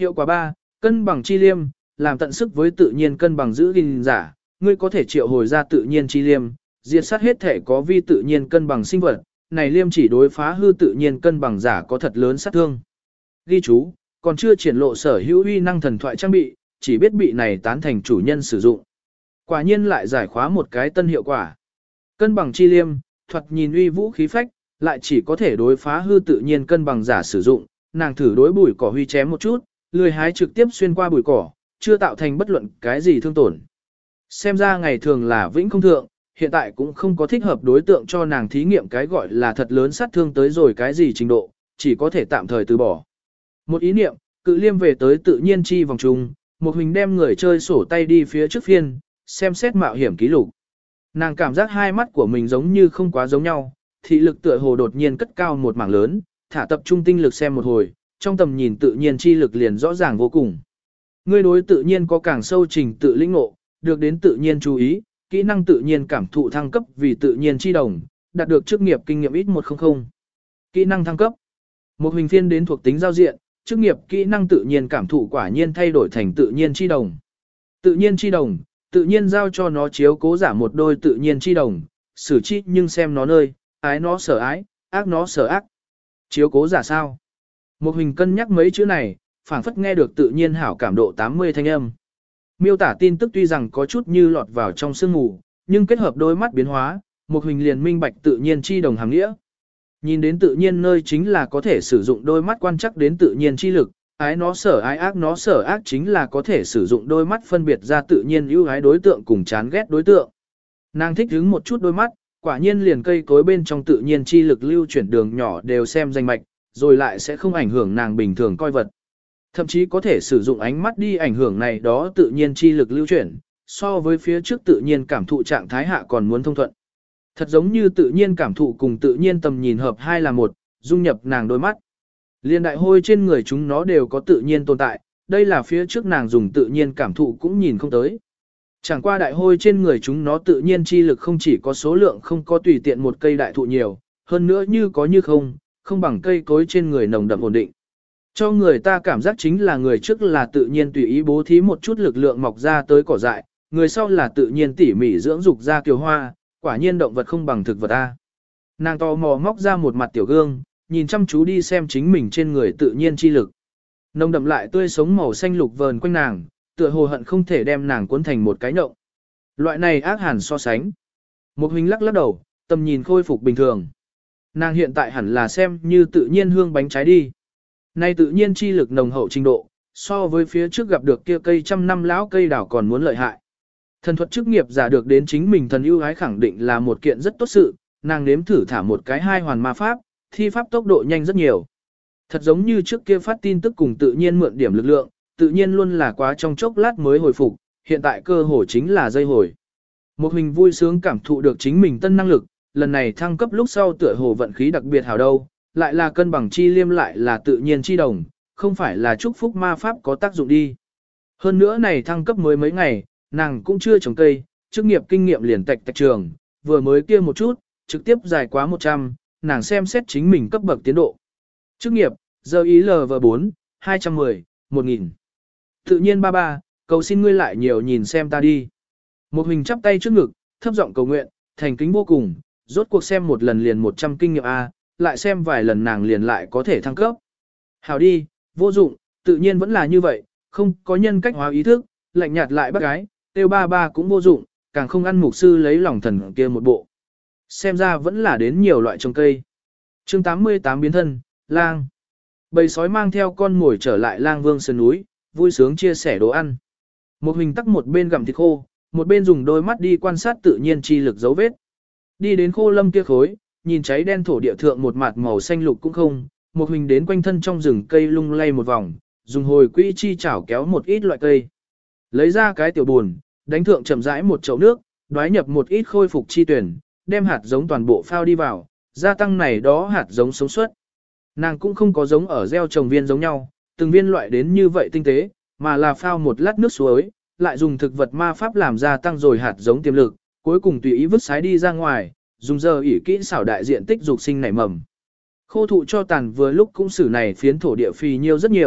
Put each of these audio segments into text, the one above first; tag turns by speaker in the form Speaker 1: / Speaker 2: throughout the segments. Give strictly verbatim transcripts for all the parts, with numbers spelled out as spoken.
Speaker 1: Hiệu quả ba, cân bằng chi liêm, làm tận sức với tự nhiên cân bằng giữ gìn giả, ngươi có thể triệu hồi ra tự nhiên chi liêm, diệt sát hết thể có vi tự nhiên cân bằng sinh vật, này liêm chỉ đối phá hư tự nhiên cân bằng giả có thật lớn sát thương. Ghi chú, còn chưa triển lộ sở hữu uy năng thần thoại trang bị, chỉ biết bị này tán thành chủ nhân sử dụng. Quả nhiên lại giải khóa một cái tân hiệu quả. Cân bằng chi liêm, thuật nhìn uy vũ khí phách, lại chỉ có thể đối phá hư tự nhiên cân bằng giả sử dụng, nàng thử đối bùi cỏ huy chém một chút, lười hái trực tiếp xuyên qua bùi cỏ, chưa tạo thành bất luận cái gì thương tổn. Xem ra ngày thường là vĩnh không thượng, hiện tại cũng không có thích hợp đối tượng cho nàng thí nghiệm cái gọi là thật lớn sát thương tới rồi cái gì trình độ, chỉ có thể tạm thời từ bỏ. Một ý niệm, cự liêm về tới tự nhiên chi vòng trùng, một hình đem người chơi sổ tay đi phía trước phiên, xem xét mạo hiểm ký lục. Nàng cảm giác hai mắt của mình giống như không quá giống nhau, thị lực tựa hồ đột nhiên cất cao một mảng lớn, thả tập trung tinh lực xem một hồi, trong tầm nhìn tự nhiên chi lực liền rõ ràng vô cùng. Ngươi đối tự nhiên có càng sâu trình tự lĩnh ngộ, được đến tự nhiên chú ý, kỹ năng tự nhiên cảm thụ thăng cấp vì tự nhiên chi đồng, đạt được chức nghiệp kinh nghiệm ít một trăm. Kỹ năng thăng cấp. Một hình phiên đến thuộc tính giao diện, chức nghiệp kỹ năng tự nhiên cảm thụ quả nhiên thay đổi thành tự nhiên chi đồng. Tự nhiên chi đồng, tự nhiên giao cho nó chiếu cố giả một đôi tự nhiên chi đồng, xử chi nhưng xem nó nơi, ái nó sở ái, ác nó sở ác. Chiếu cố giả sao? Một hình cân nhắc mấy chữ này, phảng phất nghe được tự nhiên hảo cảm độ tám mươi thanh âm. Miêu tả tin tức tuy rằng có chút như lọt vào trong sương mù, nhưng kết hợp đôi mắt biến hóa, một hình liền minh bạch tự nhiên chi đồng hàm nghĩa. Nhìn đến tự nhiên nơi chính là có thể sử dụng đôi mắt quan chắc đến tự nhiên chi lực, ái nó sở ái ác nó sở ác chính là có thể sử dụng đôi mắt phân biệt ra tự nhiên ưu ái đối tượng cùng chán ghét đối tượng. Nàng thích hứng một chút đôi mắt, quả nhiên liền cây cối bên trong tự nhiên chi lực lưu chuyển đường nhỏ đều xem danh mạch, rồi lại sẽ không ảnh hưởng nàng bình thường coi vật. Thậm chí có thể sử dụng ánh mắt đi ảnh hưởng này đó tự nhiên chi lực lưu chuyển, so với phía trước tự nhiên cảm thụ trạng thái hạ còn muốn thông thuận. Thật giống như tự nhiên cảm thụ cùng tự nhiên tầm nhìn hợp hai là một, dung nhập nàng đôi mắt. Liên đại hôi trên người chúng nó đều có tự nhiên tồn tại, đây là phía trước nàng dùng tự nhiên cảm thụ cũng nhìn không tới. Chẳng qua đại hôi trên người chúng nó tự nhiên chi lực không chỉ có số lượng không có tùy tiện một cây đại thụ nhiều, hơn nữa như có như không, không bằng cây cối trên người nồng đậm ổn định. Cho người ta cảm giác chính là người trước là tự nhiên tùy ý bố thí một chút lực lượng mọc ra tới cỏ dại, người sau là tự nhiên tỉ mỉ dưỡng dục ra kiều hoa, quả nhiên động vật không bằng thực vật A. Nàng tò mò móc ra một mặt tiểu gương, nhìn chăm chú đi xem chính mình trên người tự nhiên chi lực. Nồng đậm lại tươi sống màu xanh lục vờn quanh nàng, tựa hồ hận không thể đem nàng cuốn thành một cái nhộng. Loại này ác hẳn so sánh. Một hình lắc lắc đầu, tầm nhìn khôi phục bình thường. Nàng hiện tại hẳn là xem như tự nhiên hương bánh trái đi. Nay tự nhiên chi lực nồng hậu trình độ, so với phía trước gặp được kia cây trăm năm lão cây đảo còn muốn lợi hại. Thần thuật chức nghiệp giả được đến chính mình thần ưu ái khẳng định là một kiện rất tốt sự, nàng nếm thử thả một cái hai hoàn ma pháp, thi pháp tốc độ nhanh rất nhiều. Thật giống như trước kia phát tin tức cùng tự nhiên mượn điểm lực lượng, tự nhiên luôn là quá trong chốc lát mới hồi phục, hiện tại cơ hồ chính là dây hồi. Một hình vui sướng cảm thụ được chính mình tân năng lực, lần này thăng cấp lúc sau tựa hồ vận khí đặc biệt hảo đâu, lại là cân bằng chi liêm lại là tự nhiên chi đồng, không phải là chúc phúc ma pháp có tác dụng đi. Hơn nữa này thăng cấp mới mấy ngày, nàng cũng chưa trồng cây, chức nghiệp kinh nghiệm liền tạch tạch trường, vừa mới kia một chút, trực tiếp dài quá một trăm, nàng xem xét chính mình cấp bậc tiến độ. Chức nghiệp, giờ ý lờ vê bốn, hai trăm mười, một nghìn. Tự nhiên ba ba, cầu xin ngươi lại nhiều nhìn xem ta đi. Một hình chắp tay trước ngực, thấp giọng cầu nguyện, thành kính vô cùng, rốt cuộc xem một lần liền một trăm kinh nghiệm A, lại xem vài lần nàng liền lại có thể thăng cấp. Hảo đi, vô dụng, tự nhiên vẫn là như vậy, không có nhân cách hóa ý thức, lạnh nhạt lại bác gái, tiêu ba ba cũng vô dụng, càng không ăn mục sư lấy lòng thần kia một bộ. Xem ra vẫn là đến nhiều loại trồng cây. chương tám mươi tám biến thân, lang. Bầy sói mang theo con mồi trở lại lang vương sơn núi, vui sướng chia sẻ đồ ăn. Một hình tắc một bên gặm thịt khô, một bên dùng đôi mắt đi quan sát tự nhiên chi lực dấu vết. Đi đến khô lâm kia khối, nhìn cháy đen thổ địa thượng một mặt màu xanh lục cũng không, một hình đến quanh thân trong rừng cây lung lay một vòng, dùng hồi quỹ chi chảo kéo một ít loại cây. Lấy ra cái tiểu buồn, đánh thượng chậm rãi một chậu nước, đoái nhập một ít khôi phục chi tuyển, đem hạt giống toàn bộ phao đi vào, gia tăng này đó hạt giống sống suất. Nàng cũng không có giống ở gieo trồng viên giống nhau, từng viên loại đến như vậy tinh tế, mà là phao một lát nước suối, lại dùng thực vật ma pháp làm gia tăng rồi hạt giống tiềm lực, cuối cùng tùy ý vứt sái đi ra ngoài, dùng giờ ỉ kỹ xảo đại diện tích dục sinh nảy mầm. Khô thụ cho tàn vừa lúc cũng xử này phiến thổ địa phì nhiêu rất nhiều,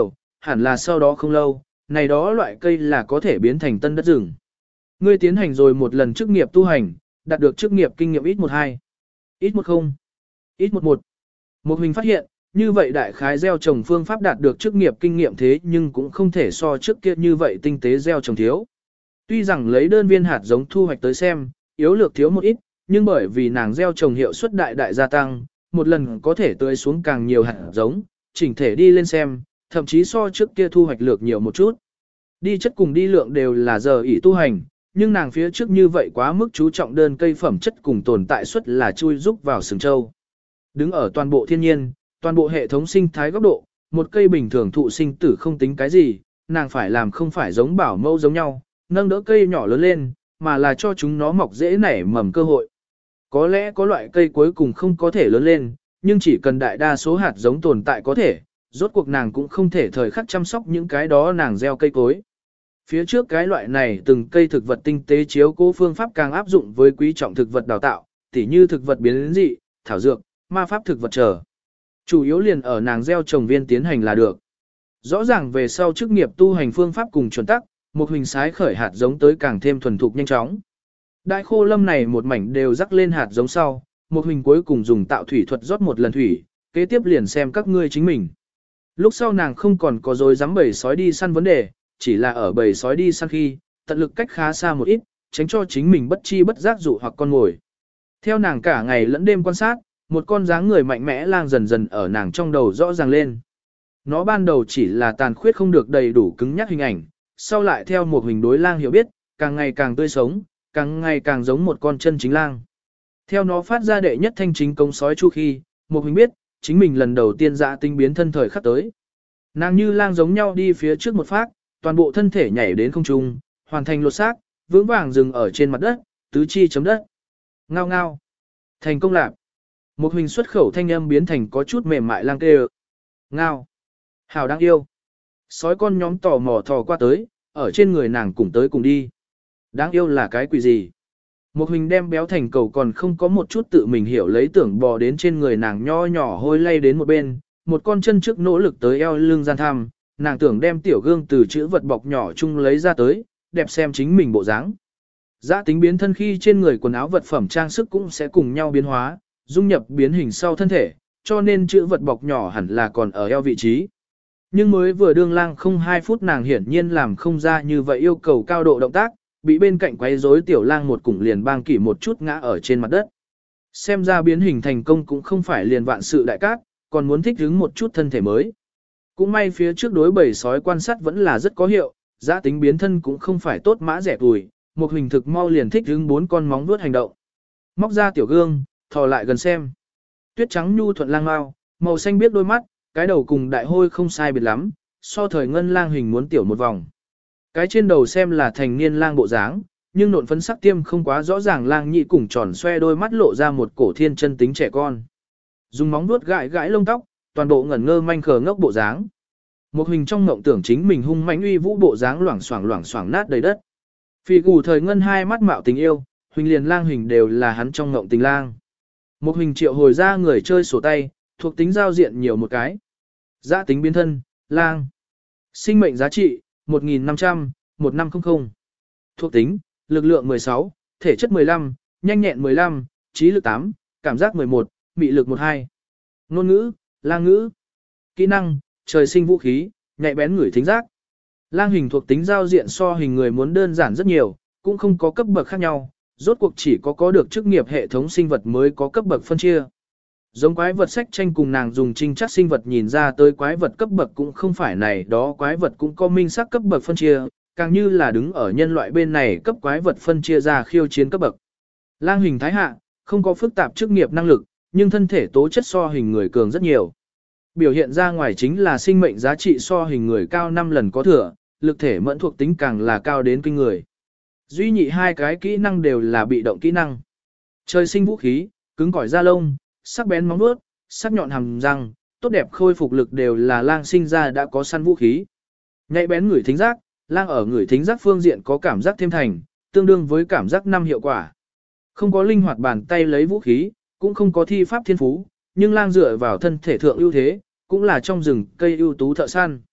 Speaker 1: hẳn là sau đó không lâu, này đó loại cây là có thể biến thành tân đất rừng. Ngươi tiến hành rồi một lần chức nghiệp tu hành, đạt được chức nghiệp kinh nghiệm ít một hai, ít một không, ít một một. Một hình phát hiện, như vậy đại khái gieo trồng phương pháp đạt được chức nghiệp kinh nghiệm thế nhưng cũng không thể so trước kia như vậy tinh tế gieo trồng thiếu. Tuy rằng lấy đơn viên hạt giống thu hoạch tới xem, yếu lược thiếu một ít, nhưng bởi vì nàng gieo trồng hiệu suất đại đại gia tăng, một lần có thể tưới xuống càng nhiều hạt giống, chỉnh thể đi lên xem, thậm chí so trước kia thu hoạch lược nhiều một chút. Đi chất cùng đi lượng đều là giờ ỷ tu hành, nhưng nàng phía trước như vậy quá mức chú trọng đơn cây phẩm chất cùng tồn tại suất là chui rúc vào sừng châu. Đứng ở toàn bộ thiên nhiên, toàn bộ hệ thống sinh thái góc độ, một cây bình thường thụ sinh tử không tính cái gì, nàng phải làm không phải giống bảo mẫu giống nhau, nâng đỡ cây nhỏ lớn lên, mà là cho chúng nó mọc dễ nảy mầm cơ hội. Có lẽ có loại cây cuối cùng không có thể lớn lên, nhưng chỉ cần đại đa số hạt giống tồn tại có thể, rốt cuộc nàng cũng không thể thời khắc chăm sóc những cái đó nàng gieo cây cối. Phía trước cái loại này từng cây thực vật tinh tế chiếu cố phương pháp càng áp dụng với quý trọng thực vật đào tạo, tỉ như thực vật biến dị, thảo dược, ma pháp thực vật trở. Chủ yếu liền ở nàng gieo trồng viên tiến hành là được. Rõ ràng về sau chức nghiệp tu hành phương pháp cùng chuẩn tắc, một hình sái khởi hạt giống tới càng thêm thuần thục nhanh chóng. Đại khô lâm này một mảnh đều rắc lên hạt giống sau, một hình cuối cùng dùng tạo thủy thuật rót một lần thủy, kế tiếp liền xem các ngươi chính mình. Lúc sau nàng không còn có dối dám bầy sói đi săn vấn đề, chỉ là ở bầy sói đi săn khi, tận lực cách khá xa một ít, tránh cho chính mình bất chi bất giác dụ hoặc con ngồi. Theo nàng cả ngày lẫn đêm quan sát, một con dáng người mạnh mẽ lang dần dần ở nàng trong đầu rõ ràng lên. Nó ban đầu chỉ là tàn khuyết không được đầy đủ cứng nhắc hình ảnh, sau lại theo một hình đối lang hiểu biết, càng ngày càng tươi sống, càng ngày càng giống một con chân chính lang. Theo nó phát ra đệ nhất thanh chính công sói chu khi, một hình biết, chính mình lần đầu tiên dạ tinh biến thân thời khắc tới. Nàng như lang giống nhau đi phía trước một phát, toàn bộ thân thể nhảy đến không trung, hoàn thành lột xác, vững vàng dừng ở trên mặt đất, tứ chi chấm đất. Ngao ngao. Thành công lạc. Một hình xuất khẩu thanh âm biến thành có chút mềm mại lang kêu. Ngao. Hào đáng yêu. Sói con nhóm tò mò thò qua tới, ở trên người nàng cùng tới cùng đi. Đáng yêu là cái quỷ gì? Một hình đem béo thành cầu còn không có một chút tự mình hiểu lấy tưởng bò đến trên người nàng nho nhỏ hôi lay đến một bên, một con chân trước nỗ lực tới eo lưng gian tham, nàng tưởng đem tiểu gương từ chữ vật bọc nhỏ chung lấy ra tới, đẹp xem chính mình bộ dáng. Giá tính biến thân khi trên người quần áo vật phẩm trang sức cũng sẽ cùng nhau biến hóa, dung nhập biến hình sau thân thể, cho nên chữ vật bọc nhỏ hẳn là còn ở eo vị trí. Nhưng mới vừa đương lang không hai phút nàng hiển nhiên làm không ra như vậy yêu cầu cao độ động tác, bị bên cạnh quấy rối tiểu lang một củng liền bang kỷ một chút ngã ở trên mặt đất. Xem ra biến hình thành công cũng không phải liền vạn sự đại cát, còn muốn thích ứng một chút thân thể mới. Cũng may phía trước đối bầy sói quan sát vẫn là rất có hiệu, giá tính biến thân cũng không phải tốt mã rẻ tuổi, một hình thực mau liền thích ứng bốn con móng vuốt hành động. Móc ra tiểu gương, thò lại gần xem. Tuyết trắng nhu thuận lang mao, màu xanh biết đôi mắt, cái đầu cùng đại hôi không sai biệt lắm, so thời ngân lang hình muốn tiểu một vòng. Cái trên đầu xem là thành niên lang bộ dáng, nhưng nộn phấn sắc tiêm không quá rõ ràng, lang nhị cùng tròn xoe đôi mắt lộ ra một cổ thiên chân tính trẻ con. Dùng móng vuốt gãi gãi lông tóc, toàn bộ ngẩn ngơ manh khờ ngốc bộ dáng. Một hình trong mộng tưởng chính mình hung mãnh uy vũ bộ dáng loảng xoảng loảng xoảng nát đầy đất. Phì gù thời ngân hai mắt mạo tình yêu, huỳnh liền lang hình đều là hắn trong mộng tình lang. Một hình triệu hồi ra người chơi sổ tay, thuộc tính giao diện nhiều một cái. Giá tính biến thân, lang. Sinh mệnh giá trị, một nghìn năm trăm, một nghìn năm trăm. Thuộc tính, lực lượng mười sáu, thể chất mười lăm, nhanh nhẹn mười lăm, trí lực tám, cảm giác mười một, mị lực mười hai. Ngôn ngữ, lang ngữ. Kỹ năng, trời sinh vũ khí, nhạy bén ngửi thính giác. Lang hình thuộc tính giao diện so hình người muốn đơn giản rất nhiều, cũng không có cấp bậc khác nhau, rốt cuộc chỉ có có được chức nghiệp hệ thống sinh vật mới có cấp bậc phân chia. Giống quái vật sách tranh cùng nàng dùng trinh chắc sinh vật nhìn ra tới quái vật cấp bậc cũng không phải này đó, quái vật cũng có minh xác cấp bậc phân chia, càng như là đứng ở nhân loại bên này cấp quái vật phân chia ra khiêu chiến cấp bậc. Lang hình thái hạ, không có phức tạp chức nghiệp năng lực, nhưng thân thể tố chất so hình người cường rất nhiều. Biểu hiện ra ngoài chính là sinh mệnh giá trị so hình người cao năm lần có thừa, lực thể mẫn thuộc tính càng là cao đến kinh người. Duy nhị hai cái kỹ năng đều là bị động kỹ năng. Trời sinh vũ khí, cứng cỏi da lông, sắc bén móng vuốt, sắc nhọn hàm răng, tốt đẹp khôi phục lực đều là lang sinh ra đã có săn vũ khí. Nhạy bén ngửi thính giác, lang ở ngửi thính giác phương diện có cảm giác thêm thành, tương đương với cảm giác năm hiệu quả. Không có linh hoạt bàn tay lấy vũ khí, cũng không có thi pháp thiên phú, nhưng lang dựa vào thân thể thượng ưu thế, cũng là trong rừng cây ưu tú thợ săn.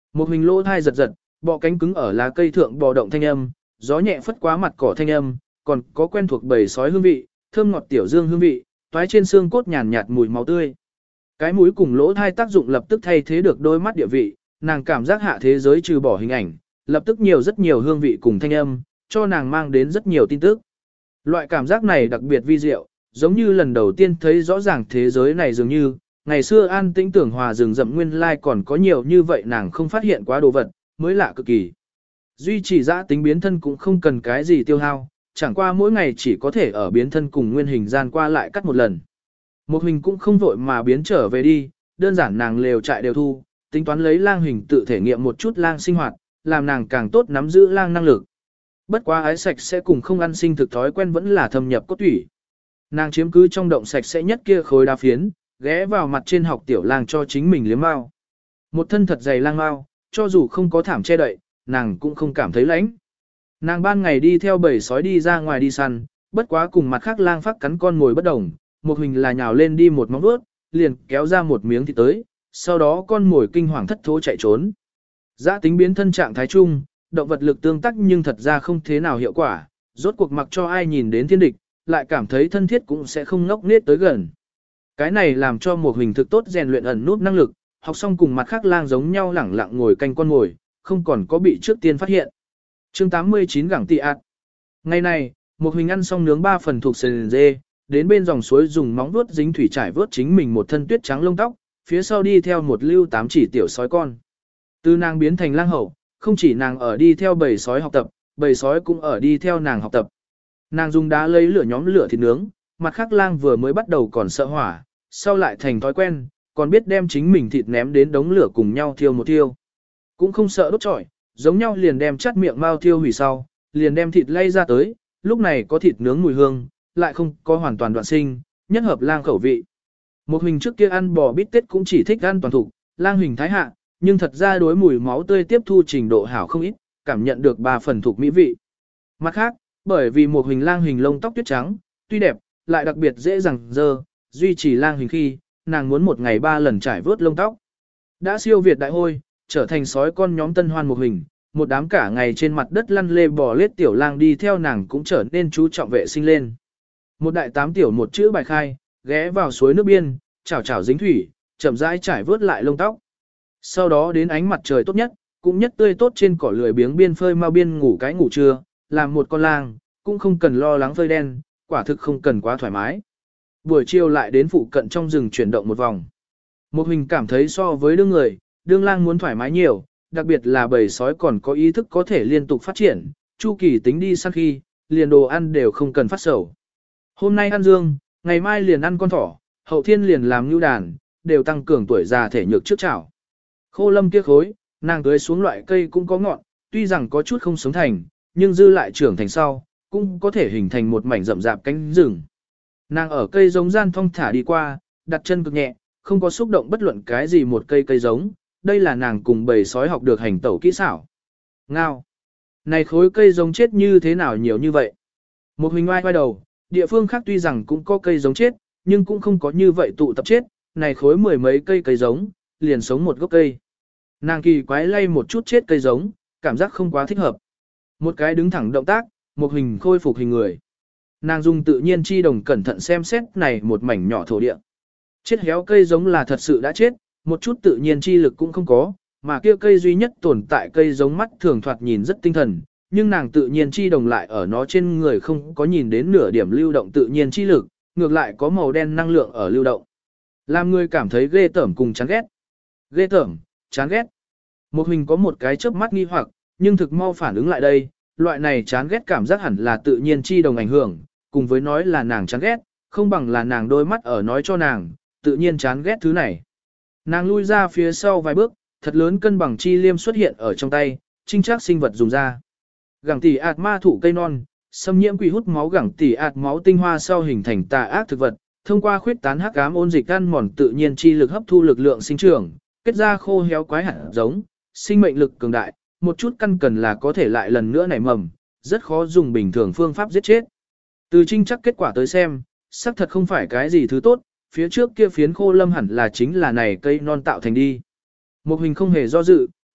Speaker 1: Một hình lỗ thai giật giật, bọ cánh cứng ở lá cây thượng bò động thanh âm, gió nhẹ phất quá mặt cỏ thanh âm, còn có quen thuộc bầy sói hương vị, thơm ngọt tiểu dương hương vị, toái trên xương cốt nhàn nhạt mùi máu tươi. Cái mũi cùng lỗ thai tác dụng lập tức thay thế được đôi mắt địa vị, nàng cảm giác hạ thế giới trừ bỏ hình ảnh, lập tức nhiều rất nhiều hương vị cùng thanh âm, cho nàng mang đến rất nhiều tin tức. Loại cảm giác này đặc biệt vi diệu, giống như lần đầu tiên thấy rõ ràng thế giới này dường như, ngày xưa an tĩnh tưởng hòa rừng rậm nguyên lai còn có nhiều như vậy nàng không phát hiện quá đồ vật, mới lạ cực kỳ. Duy trì giã tính biến thân cũng không cần cái gì tiêu hao, chẳng qua mỗi ngày chỉ có thể ở biến thân cùng nguyên hình gian qua lại cắt một lần. Một hình cũng không vội mà biến trở về đi, đơn giản nàng lều trại đều thu, tính toán lấy lang hình tự thể nghiệm một chút lang sinh hoạt, làm nàng càng tốt nắm giữ lang năng lực. Bất quá ái sạch sẽ cùng không ăn sinh thực thói quen vẫn là thâm nhập cốt tủy. Nàng chiếm cứ trong động sạch sẽ nhất kia khối đá phiến, ghé vào mặt trên học tiểu lang cho chính mình liếm mao. Một thân thật dày lang mao, cho dù không có thảm che đậy, nàng cũng không cảm thấy lạnh. Nàng ban ngày đi theo bầy sói đi ra ngoài đi săn, bất quá cùng mặt khác lang phát cắn con ngồi bất đồng, một hình là nhào lên đi một móng vuốt, liền kéo ra một miếng thịt tới, sau đó con mồi kinh hoàng thất thố chạy trốn. Giã tính biến thân trạng thái chung, động vật lực tương tác nhưng thật ra không thế nào hiệu quả, rốt cuộc mặc cho ai nhìn đến thiên địch, lại cảm thấy thân thiết cũng sẽ không ngốc nết tới gần. Cái này làm cho một hình thực tốt rèn luyện ẩn nút năng lực, học xong cùng mặt khác lang giống nhau lẳng lặng ngồi canh con ngồi, không còn có bị trước tiên phát hiện. Chương tám mươi chín gẳng tị ạt. Ngày này, một hình ăn xong nướng ba phần thuộc sườn dê, đến bên dòng suối dùng móng vuốt dính thủy trải vớt chính mình một thân tuyết trắng lông tóc, phía sau đi theo một lưu tám chỉ tiểu sói con. Từ nàng biến thành lang hậu, không chỉ nàng ở đi theo bầy sói học tập, bầy sói cũng ở đi theo nàng học tập. Nàng dùng đá lấy lửa nhóm lửa thịt nướng, mặt khác lang vừa mới bắt đầu còn sợ hỏa, sau lại thành thói quen, còn biết đem chính mình thịt ném đến đống lửa cùng nhau thiêu một thiêu. Cũng không sợ đốt trọi, giống nhau liền đem chắt miệng mao thiêu hủy sau, liền đem thịt lay ra tới, lúc này có thịt nướng mùi hương, lại không có hoàn toàn đoạn sinh, nhất hợp lang khẩu vị. Một hình trước kia ăn bò bít tết cũng chỉ thích ăn toàn thủ, lang hình thái hạ, nhưng thật ra đối mùi máu tươi tiếp thu trình độ hảo không ít, cảm nhận được ba phần thuộc mỹ vị. Mặt khác, bởi vì một hình lang hình lông tóc tuyết trắng, tuy đẹp, lại đặc biệt dễ dàng dơ, duy trì lang hình khi, nàng muốn một ngày ba lần trải vớt lông tóc. Đã siêu việt đại hôi, trở thành sói con nhóm tân hoan một hình, một đám cả ngày trên mặt đất lăn lê bò lết tiểu lang đi theo nàng cũng trở nên chú trọng vệ sinh lên. Một đại tám tiểu một chữ bài khai, ghé vào suối nước biên, chảo chảo dính thủy, chậm rãi trải vớt lại lông tóc. Sau đó đến ánh mặt trời tốt nhất, cũng nhất tươi tốt trên cỏ lười biếng biên phơi mau biên ngủ cái ngủ trưa, làm một con lang, cũng không cần lo lắng phơi đen, quả thực không cần quá thoải mái. Buổi chiều lại đến phụ cận trong rừng chuyển động một vòng. Một hình cảm thấy so với đương người, đương lang muốn thoải mái nhiều, đặc biệt là bầy sói còn có ý thức có thể liên tục phát triển, chu kỳ tính đi săn khi, liền đồ ăn đều không cần phát sầu. Hôm nay ăn dương, ngày mai liền ăn con thỏ, hậu thiên liền làm nhu đàn, đều tăng cường tuổi già thể nhược trước chảo. Khô lâm kia khối, nàng tưới xuống loại cây cũng có ngọn, tuy rằng có chút không sống thành, nhưng dư lại trưởng thành sau, cũng có thể hình thành một mảnh rậm rạp cánh rừng. Nàng ở cây giống gian thong thả đi qua, đặt chân cực nhẹ, không có xúc động bất luận cái gì một cây cây giống, đây là nàng cùng bầy sói học được hành tẩu kỹ xảo. Ngao! Này khối cây giống chết như thế nào nhiều như vậy? Một hình oai quay đầu, địa phương khác tuy rằng cũng có cây giống chết, nhưng cũng không có như vậy tụ tập chết, này khối mười mấy cây cây giống, liền sống một gốc cây. Nàng kỳ quái lay một chút chết cây giống, cảm giác không quá thích hợp. Một cái đứng thẳng động tác, một hình khôi phục hình người. Nàng dùng tự nhiên chi đồng cẩn thận xem xét này một mảnh nhỏ thổ địa. Chết héo cây giống là thật sự đã chết, một chút tự nhiên chi lực cũng không có, mà kia cây duy nhất tồn tại cây giống mắt thường thoạt nhìn rất tinh thần, nhưng nàng tự nhiên chi đồng lại ở nó trên người không có nhìn đến nửa điểm lưu động tự nhiên chi lực, ngược lại có màu đen năng lượng ở lưu động. Làm người cảm thấy ghê tởm cùng chán ghét. Ghê tởm, chán ghét. Một hình có một cái chớp mắt nghi hoặc, nhưng thực mau phản ứng lại đây, loại này chán ghét cảm giác hẳn là tự nhiên chi đồng ảnh hưởng, cùng với nói là nàng chán ghét, không bằng là nàng đôi mắt ở nói cho nàng, tự nhiên chán ghét thứ này. Nàng lui ra phía sau vài bước, thật lớn cân bằng chi liêm xuất hiện ở trong tay, trinh trác sinh vật dùng ra. Gẳng tỉ ạt ma thủ cây non, xâm nhiễm quỷ hút máu gẳng tỉ ạt máu tinh hoa sau hình thành tà ác thực vật, thông qua khuyết tán hắc ám ôn dịch ăn mòn tự nhiên chi lực hấp thu lực lượng sinh trưởng, kết ra khô héo quái hạt giống, sinh mệnh lực cường đại, một chút căn cần là có thể lại lần nữa nảy mầm, rất khó dùng bình thường phương pháp giết chết. Từ trinh chắc kết quả tới xem, xác thật không phải cái gì thứ tốt, phía trước kia phiến khô lâm hẳn là chính là này cây non tạo thành đi. Một hình không hề do dự,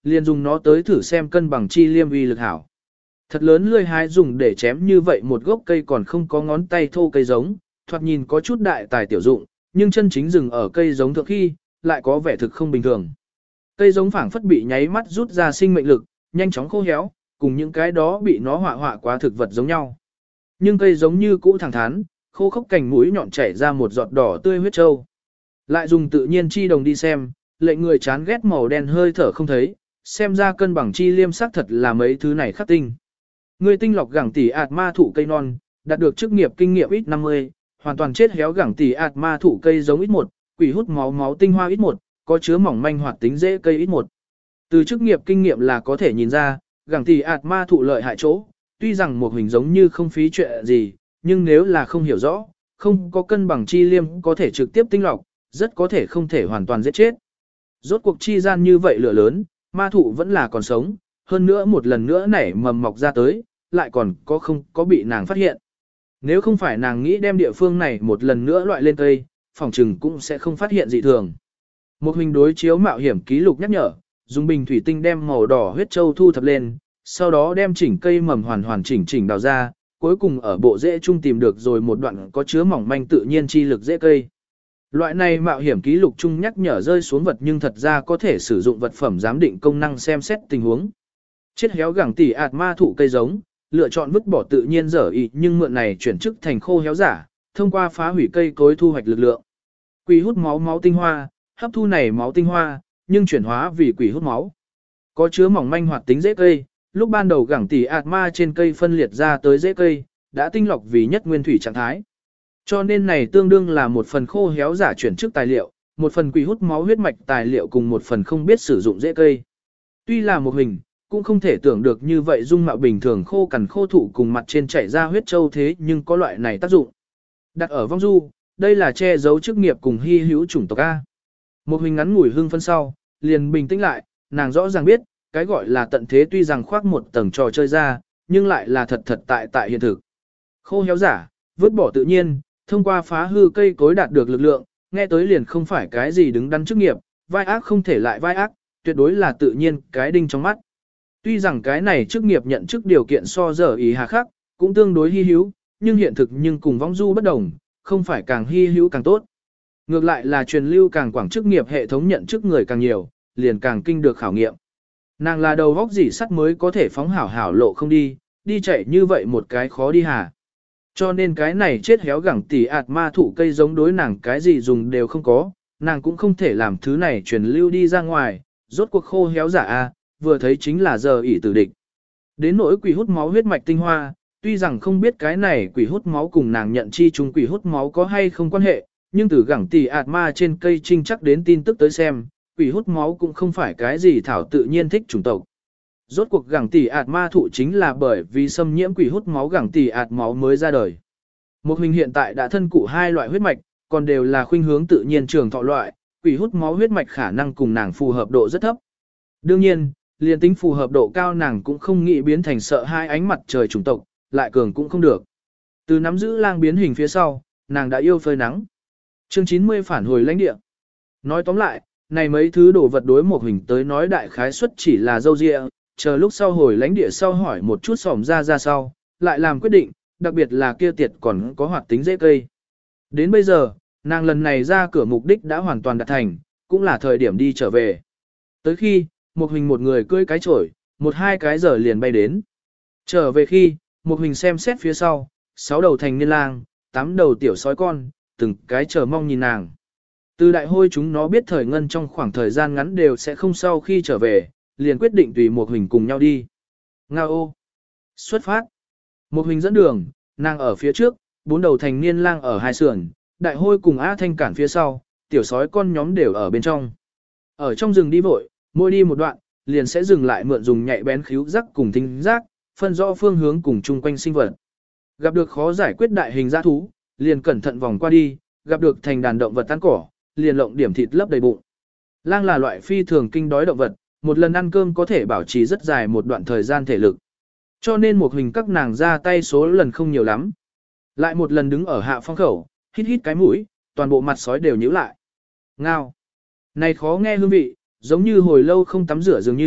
Speaker 1: liền dùng nó tới thử xem cân bằng chi liêm uy lực hảo. Thật lớn lươi hái dùng để chém như vậy một gốc cây còn không có ngón tay thô cây giống, thoạt nhìn có chút đại tài tiểu dụng, nhưng chân chính dừng ở cây giống thượng khi, lại có vẻ thực không bình thường. Cây giống phảng phất bị nháy mắt rút ra sinh mệnh lực, nhanh chóng khô héo, cùng những cái đó bị nó họa họa quá thực vật giống nhau. Nhưng cây giống như cũ thẳng thắn, khô khốc cành mũi nhọn chảy ra một giọt đỏ tươi huyết trâu. Lại dùng tự nhiên chi đồng đi xem, lệnh người chán ghét màu đen hơi thở không thấy, xem ra cân bằng chi liêm sắc thật là mấy thứ này khắc tinh. Người tinh lọc gẳng tỷ ạt ma thụ cây non, đạt được chức nghiệp kinh nghiệm ít năm mươi, hoàn toàn chết héo gẳng tỷ ạt ma thụ cây giống ít một, quỷ hút máu máu tinh hoa ít một, có chứa mỏng manh hoạt tính dễ cây ít một. Từ chức nghiệp kinh nghiệm là có thể nhìn ra, gẳng tỷ ạt ma thụ lợi hại chỗ, tuy rằng một hình giống như không phí chuyện gì, nhưng nếu là không hiểu rõ, không có cân bằng chi liêm có thể trực tiếp tinh lọc, rất có thể không thể hoàn toàn giết chết. Rốt cuộc chi gian như vậy lửa lớn, ma thụ vẫn là còn sống, hơn nữa một lần nữa nảy mầm mọc ra tới, lại còn có không có bị nàng phát hiện. Nếu không phải nàng nghĩ đem địa phương này một lần nữa loại lên cây, phòng trừng cũng sẽ không phát hiện dị thường. Một hình đối chiếu mạo hiểm ký lục nhắc nhở, dùng bình thủy tinh đem màu đỏ huyết châu thu thập lên, sau đó đem chỉnh cây mầm hoàn hoàn chỉnh chỉnh đào ra, cuối cùng ở bộ rễ trung tìm được rồi một đoạn có chứa mỏng manh tự nhiên chi lực rễ cây. Loại này mạo hiểm ký lục chung nhắc nhở rơi xuống vật nhưng thật ra có thể sử dụng vật phẩm giám định công năng xem xét tình huống. Chết héo gẳng tỉ ạt ma thụ cây giống, lựa chọn vứt bỏ tự nhiên dở ý nhưng mượn này chuyển chức thành khô héo giả, thông qua phá hủy cây cối thu hoạch lực lượng. Quỷ hút máu máu tinh hoa, hấp thu này máu tinh hoa, nhưng chuyển hóa vì quỷ hút máu. Có chứa mỏng manh hoạt tính rễ cây, lúc ban đầu gẳng tỉ ạt ma trên cây phân liệt ra tới rễ cây, đã tinh lọc vì nhất nguyên thủy trạng thái. Cho nên này tương đương là một phần khô héo giả chuyển chức tài liệu, một phần quỷ hút máu huyết mạch tài liệu cùng một phần không biết sử dụng rễ cây. Tuy là một hình, cũng không thể tưởng được như vậy dung mạo bình thường khô cằn khô thụ cùng mặt trên chảy ra huyết châu thế nhưng có loại này tác dụng. Đặt ở vong du, đây là che giấu chức nghiệp cùng hy hữu chủng tộc A. Một hình ngắn ngủi hương phân sau, liền bình tĩnh lại, nàng rõ ràng biết, cái gọi là tận thế tuy rằng khoác một tầng trò chơi ra, nhưng lại là thật thật tại tại hiện thực. Khô héo giả, vứt bỏ tự nhiên, thông qua phá hư cây cối đạt được lực lượng, nghe tới liền không phải cái gì đứng đắn chức nghiệp, vai ác không thể lại vai ác, tuyệt đối là tự nhiên cái đinh trong mắt. Tuy rằng cái này chức nghiệp nhận chức điều kiện so dở ý hà khắc, cũng tương đối hy hữu, nhưng hiện thực nhưng cùng vong du bất đồng, không phải càng hy hữu càng tốt. Ngược lại là truyền lưu càng quảng chức nghiệp hệ thống nhận chức người càng nhiều, liền càng kinh được khảo nghiệm. Nàng là đầu góc gì sắt mới có thể phóng hảo hảo lộ không đi, đi chạy như vậy một cái khó đi hà. Cho nên cái này chết héo gẳng tỉ ạt ma thụ cây giống đối nàng cái gì dùng đều không có, nàng cũng không thể làm thứ này truyền lưu đi ra ngoài, rốt cuộc khô héo giả a, vừa thấy chính là giờ ỷ tử địch. Đến nỗi quỷ hút máu huyết mạch tinh hoa, tuy rằng không biết cái này quỷ hút máu cùng nàng nhận chi chung quỷ hút máu có hay không quan hệ, nhưng từ gẳng tỉ ạt ma trên cây trinh chắc đến tin tức tới xem, quỷ hút máu cũng không phải cái gì thảo tự nhiên thích chủng tộc. Rốt cuộc gẳng tỉ ạt ma thụ chính là bởi vì xâm nhiễm quỷ hút máu gẳng tỉ ạt máu mới ra đời. Một hình hiện tại đã thân cụ hai loại huyết mạch, còn đều là khuynh hướng tự nhiên trường thọ loại, quỷ hút máu huyết mạch khả năng cùng nàng phù hợp độ rất thấp. Đương nhiên, liền tính phù hợp độ cao nàng cũng không nghĩ biến thành sợ hai ánh mặt trời chủng tộc, lại cường cũng không được. Từ nắm giữ lang biến hình phía sau, nàng đã yêu phơi nắng. Chương chín mươi phản hồi lãnh địa. Nói tóm lại, này mấy thứ đồ vật đối một hình tới nói đại khái suất chỉ là dâu dịa, chờ lúc sau hồi lãnh địa sau hỏi một chút xỏm ra ra sau, lại làm quyết định, đặc biệt là kia tiệt còn có hoạt tính dễ cây. Đến bây giờ, nàng lần này ra cửa mục đích đã hoàn toàn đạt thành, cũng là thời điểm đi trở về. Tới khi, một hình một người cưỡi cái chổi, một hai cái giờ liền bay đến. Trở về khi, một hình xem xét phía sau, sáu đầu thành niên lang, tám đầu tiểu sói con, từng cái chờ mong nhìn nàng. Từ đại hôi chúng nó biết thời ngân trong khoảng thời gian ngắn đều sẽ không sau khi trở về, liền quyết định tùy một hình cùng nhau đi. Nga ô! Xuất phát! Một hình dẫn đường, nàng ở phía trước, bốn đầu thành niên lang ở hai sườn, đại hôi cùng A Thanh cản phía sau, tiểu sói con nhóm đều ở bên trong. Ở trong rừng đi vội, mỗi đi một đoạn, liền sẽ dừng lại mượn dùng nhạy bén khíu giác cùng thính giác, phân rõ phương hướng cùng chung quanh sinh vật. Gặp được khó giải quyết đại hình dã thú, liền cẩn thận vòng qua đi, gặp được thành đàn động vật tan cỏ, liền lộng điểm thịt lấp đầy bụng. Lang là loại phi thường kinh đói động vật, một lần ăn cơm có thể bảo trì rất dài một đoạn thời gian thể lực. Cho nên một hình các nàng ra tay số lần không nhiều lắm. Lại một lần đứng ở hạ phong khẩu, hít hít cái mũi, toàn bộ mặt sói đều nhíu lại. Ngao. Này khó nghe hương vị, giống như hồi lâu không tắm rửa dường như,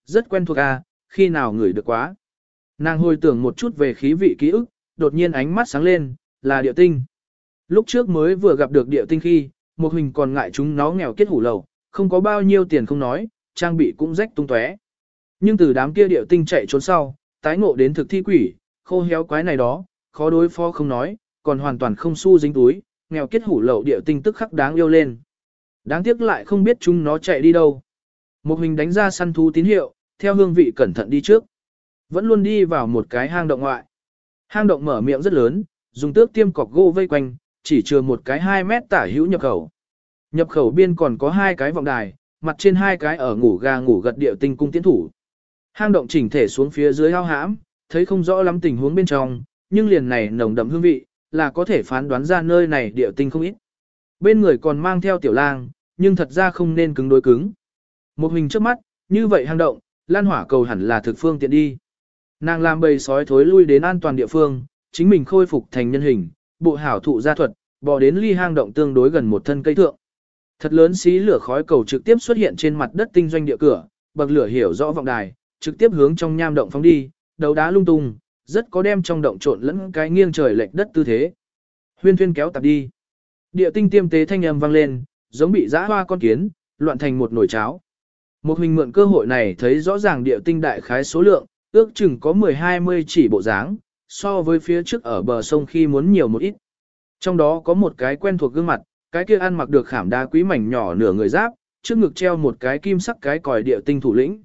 Speaker 1: Rất quen thuộc à, khi nào ngửi được quá. Nàng hồi tưởng một chút về khí vị ký ức, đột nhiên ánh mắt sáng lên, là địa tinh. Lúc trước mới vừa gặp được địa tinh khi, một hình còn ngại chúng nó nghèo kết hủ lầu, không có bao nhiêu tiền không nói, trang bị cũng rách tung tóe. Nhưng từ đám kia địa tinh chạy trốn sau, tái ngộ đến thực thi quỷ, khô héo quái này đó, khó đối phó không nói, còn hoàn toàn không xu dính túi, nghèo kết hủ lậu địa tinh tức khắc đáng yêu lên. Đáng tiếc lại không biết chúng nó chạy đi đâu. Một hình đánh ra săn thú tín hiệu, theo hương vị cẩn thận đi trước. Vẫn luôn đi vào một cái hang động ngoại. Hang động mở miệng rất lớn, dùng tước tiêm cọc gỗ vây quanh, chỉ chừa một cái hai mét tả hữu nhập khẩu. Nhập khẩu biên còn có hai cái vọng đài, mặt trên hai cái ở ngủ gà ngủ gật địa tinh cung tiến thủ. Hang động chỉnh thể xuống phía dưới ao hãm, thấy không rõ lắm tình huống bên trong, nhưng liền này nồng đậm hương vị, là có thể phán đoán ra nơi này địa tinh không ít. Bên người còn mang theo tiểu lang, nhưng thật ra không nên cứng đối cứng. Một hình trước mắt, như vậy hang động, lan hỏa cầu hẳn là thực phương tiện đi. Nàng làm bầy sói thối lui đến an toàn địa phương, chính mình khôi phục thành nhân hình, bộ hảo thụ gia thuật, bò đến ly hang động tương đối gần một thân cây thượng. Thật lớn xí lửa khói cầu trực tiếp xuất hiện trên mặt đất tinh doanh địa cửa, bậc lửa hiểu rõ vọng đài, trực tiếp hướng trong nham động phóng đi, đầu đá lung tung, rất có đem trong động trộn lẫn cái nghiêng trời lệch đất tư thế. Huyên Huyên kéo tạp đi. Địa tinh tiêm tế thanh âm vang lên, giống bị giã hoa con kiến, loạn thành một nồi cháo. Một hình mượn cơ hội này thấy rõ ràng địa tinh đại khái số lượng, ước chừng có mười hai mươi chỉ bộ dáng, so với phía trước ở bờ sông khi muốn nhiều một ít. Trong đó có một cái quen thuộc gương mặt, cái kia ăn mặc được khảm đá quý mảnh nhỏ nửa người giáp, trước ngực treo một cái kim sắc cái còi địa tinh thủ lĩnh.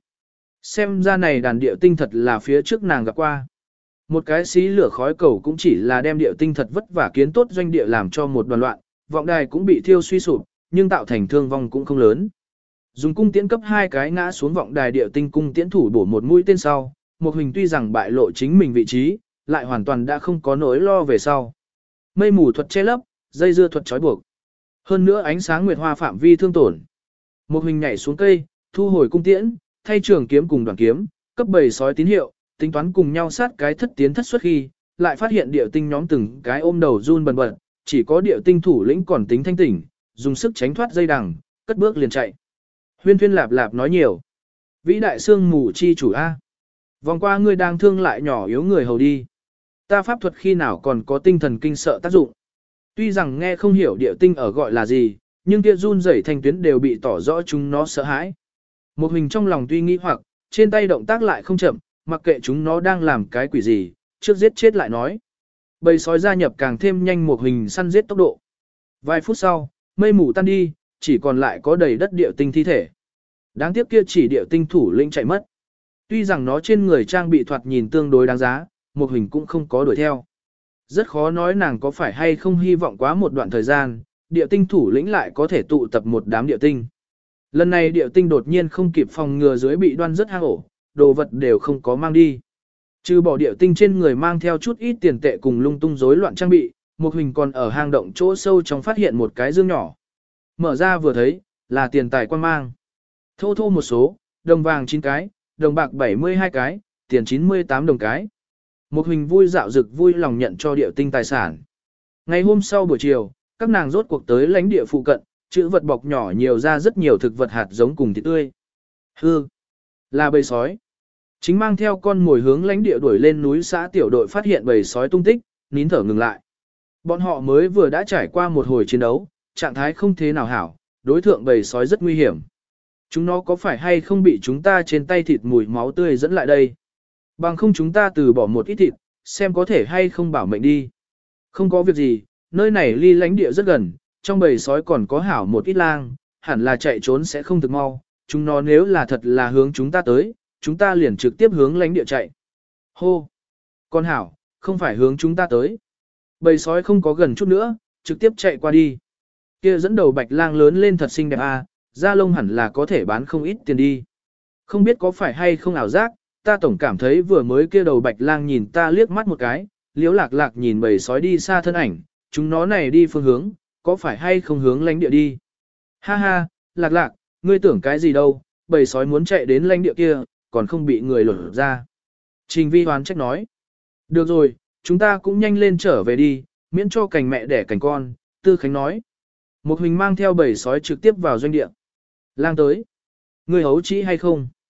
Speaker 1: Xem ra này đàn địa tinh thật là phía trước nàng gặp qua. Một cái xí lửa khói cầu cũng chỉ là đem địa tinh thật vất vả kiến tốt doanh địa làm cho một đoàn loạn, vọng đài cũng bị thiêu suy sụp, nhưng tạo thành thương vong cũng không lớn. Dùng cung tiễn cấp hai cái ngã xuống vọng đài địa tinh cung tiễn thủ bổ một mũi tên sau, một hình tuy rằng bại lộ chính mình vị trí, lại hoàn toàn đã không có nỗi lo về sau. Mây mù thuật che lấp, dây dưa thuật trói buộc. Hơn nữa ánh sáng nguyệt hoa phạm vi thương tổn. Một hình nhảy xuống cây, thu hồi cung tiễn, thay trường kiếm cùng đoàn kiếm, cấp bầy sói tín hiệu, tính toán cùng nhau sát cái thất tiến thất xuất khi, lại phát hiện địa tinh nhóm từng cái ôm đầu run bần bật, chỉ có địa tinh thủ lĩnh còn tính thanh tỉnh, dùng sức tránh thoát dây đằng, cất bước liền chạy. Huyên Thuyên lạp lạp nói nhiều. Vĩ đại sương mù chi chủ A. Vòng qua ngươi đang thương lại nhỏ yếu người hầu đi. Ta pháp thuật khi nào còn có tinh thần kinh sợ tác dụng. Tuy rằng nghe không hiểu địa tinh ở gọi là gì, nhưng kia run rẩy thanh tuyến đều bị tỏ rõ chúng nó sợ hãi. Một hình trong lòng tuy nghĩ hoặc, trên tay động tác lại không chậm, mặc kệ chúng nó đang làm cái quỷ gì, trước giết chết lại nói. Bầy sói gia nhập càng thêm nhanh một hình săn giết tốc độ. Vài phút sau, mây mù tan đi, chỉ còn lại có đầy đất địa tinh thi thể. Đáng tiếc kia chỉ địa tinh thủ lĩnh chạy mất. Tuy rằng nó trên người trang bị thoạt nhìn tương đối đáng giá, một hình cũng không có đuổi theo. Rất khó nói nàng có phải hay không hy vọng quá một đoạn thời gian, địa tinh thủ lĩnh lại có thể tụ tập một đám địa tinh. Lần này địa tinh đột nhiên không kịp phòng ngừa dưới bị đoan rất hang ổ, đồ vật đều không có mang đi. Trừ bỏ địa tinh trên người mang theo chút ít tiền tệ cùng lung tung rối loạn trang bị, một hình còn ở hang động chỗ sâu trong phát hiện một cái dương nhỏ. Mở ra vừa thấy, là tiền tài quan mang. Thô thô một số, đồng vàng chín cái, đồng bạc bảy mươi hai cái, tiền chín mươi tám đồng cái. Một hình vui dạo dực vui lòng nhận cho địa tinh tài sản. Ngày hôm sau buổi chiều, các nàng rốt cuộc tới lãnh địa phụ cận, chữ vật bọc nhỏ nhiều ra rất nhiều thực vật hạt giống cùng thịt tươi. Hư, là bầy sói. Chính mang theo con mồi hướng lãnh địa đuổi lên núi xã tiểu đội phát hiện bầy sói tung tích, nín thở ngừng lại. Bọn họ mới vừa đã trải qua một hồi chiến đấu, trạng thái không thế nào hảo, đối thượng bầy sói rất nguy hiểm. Chúng nó có phải hay không bị chúng ta trên tay thịt mùi máu tươi dẫn lại đây? Bằng không chúng ta từ bỏ một ít thịt, xem có thể hay không bảo mệnh đi. Không có việc gì, nơi này ly lãnh địa rất gần, trong bầy sói còn có hảo một ít lang, hẳn là chạy trốn sẽ không thực mau. Chúng nó nếu là thật là hướng chúng ta tới, chúng ta liền trực tiếp hướng lãnh địa chạy. Hô! Con hảo, không phải hướng chúng ta tới. Bầy sói không có gần chút nữa, trực tiếp chạy qua đi. Kia dẫn đầu bạch lang lớn lên thật xinh đẹp à, da lông hẳn là có thể bán không ít tiền đi. Không biết có phải hay không ảo giác, ta tổng cảm thấy vừa mới kia đầu bạch lang nhìn ta liếc mắt một cái, liếu lạc lạc nhìn bầy sói đi xa thân ảnh, chúng nó này đi phương hướng, có phải hay không hướng lãnh địa đi. Ha ha, lạc lạc, ngươi tưởng cái gì đâu, bầy sói muốn chạy đến lãnh địa kia, còn không bị người lột ra. Trình Vi hoán trách nói. Được rồi, chúng ta cũng nhanh lên trở về đi, miễn cho cành mẹ đẻ cành con, Tư Khánh nói. Một hình mang theo bầy sói trực tiếp vào doanh địa. Lang tới. Ngươi hấu trĩ hay không?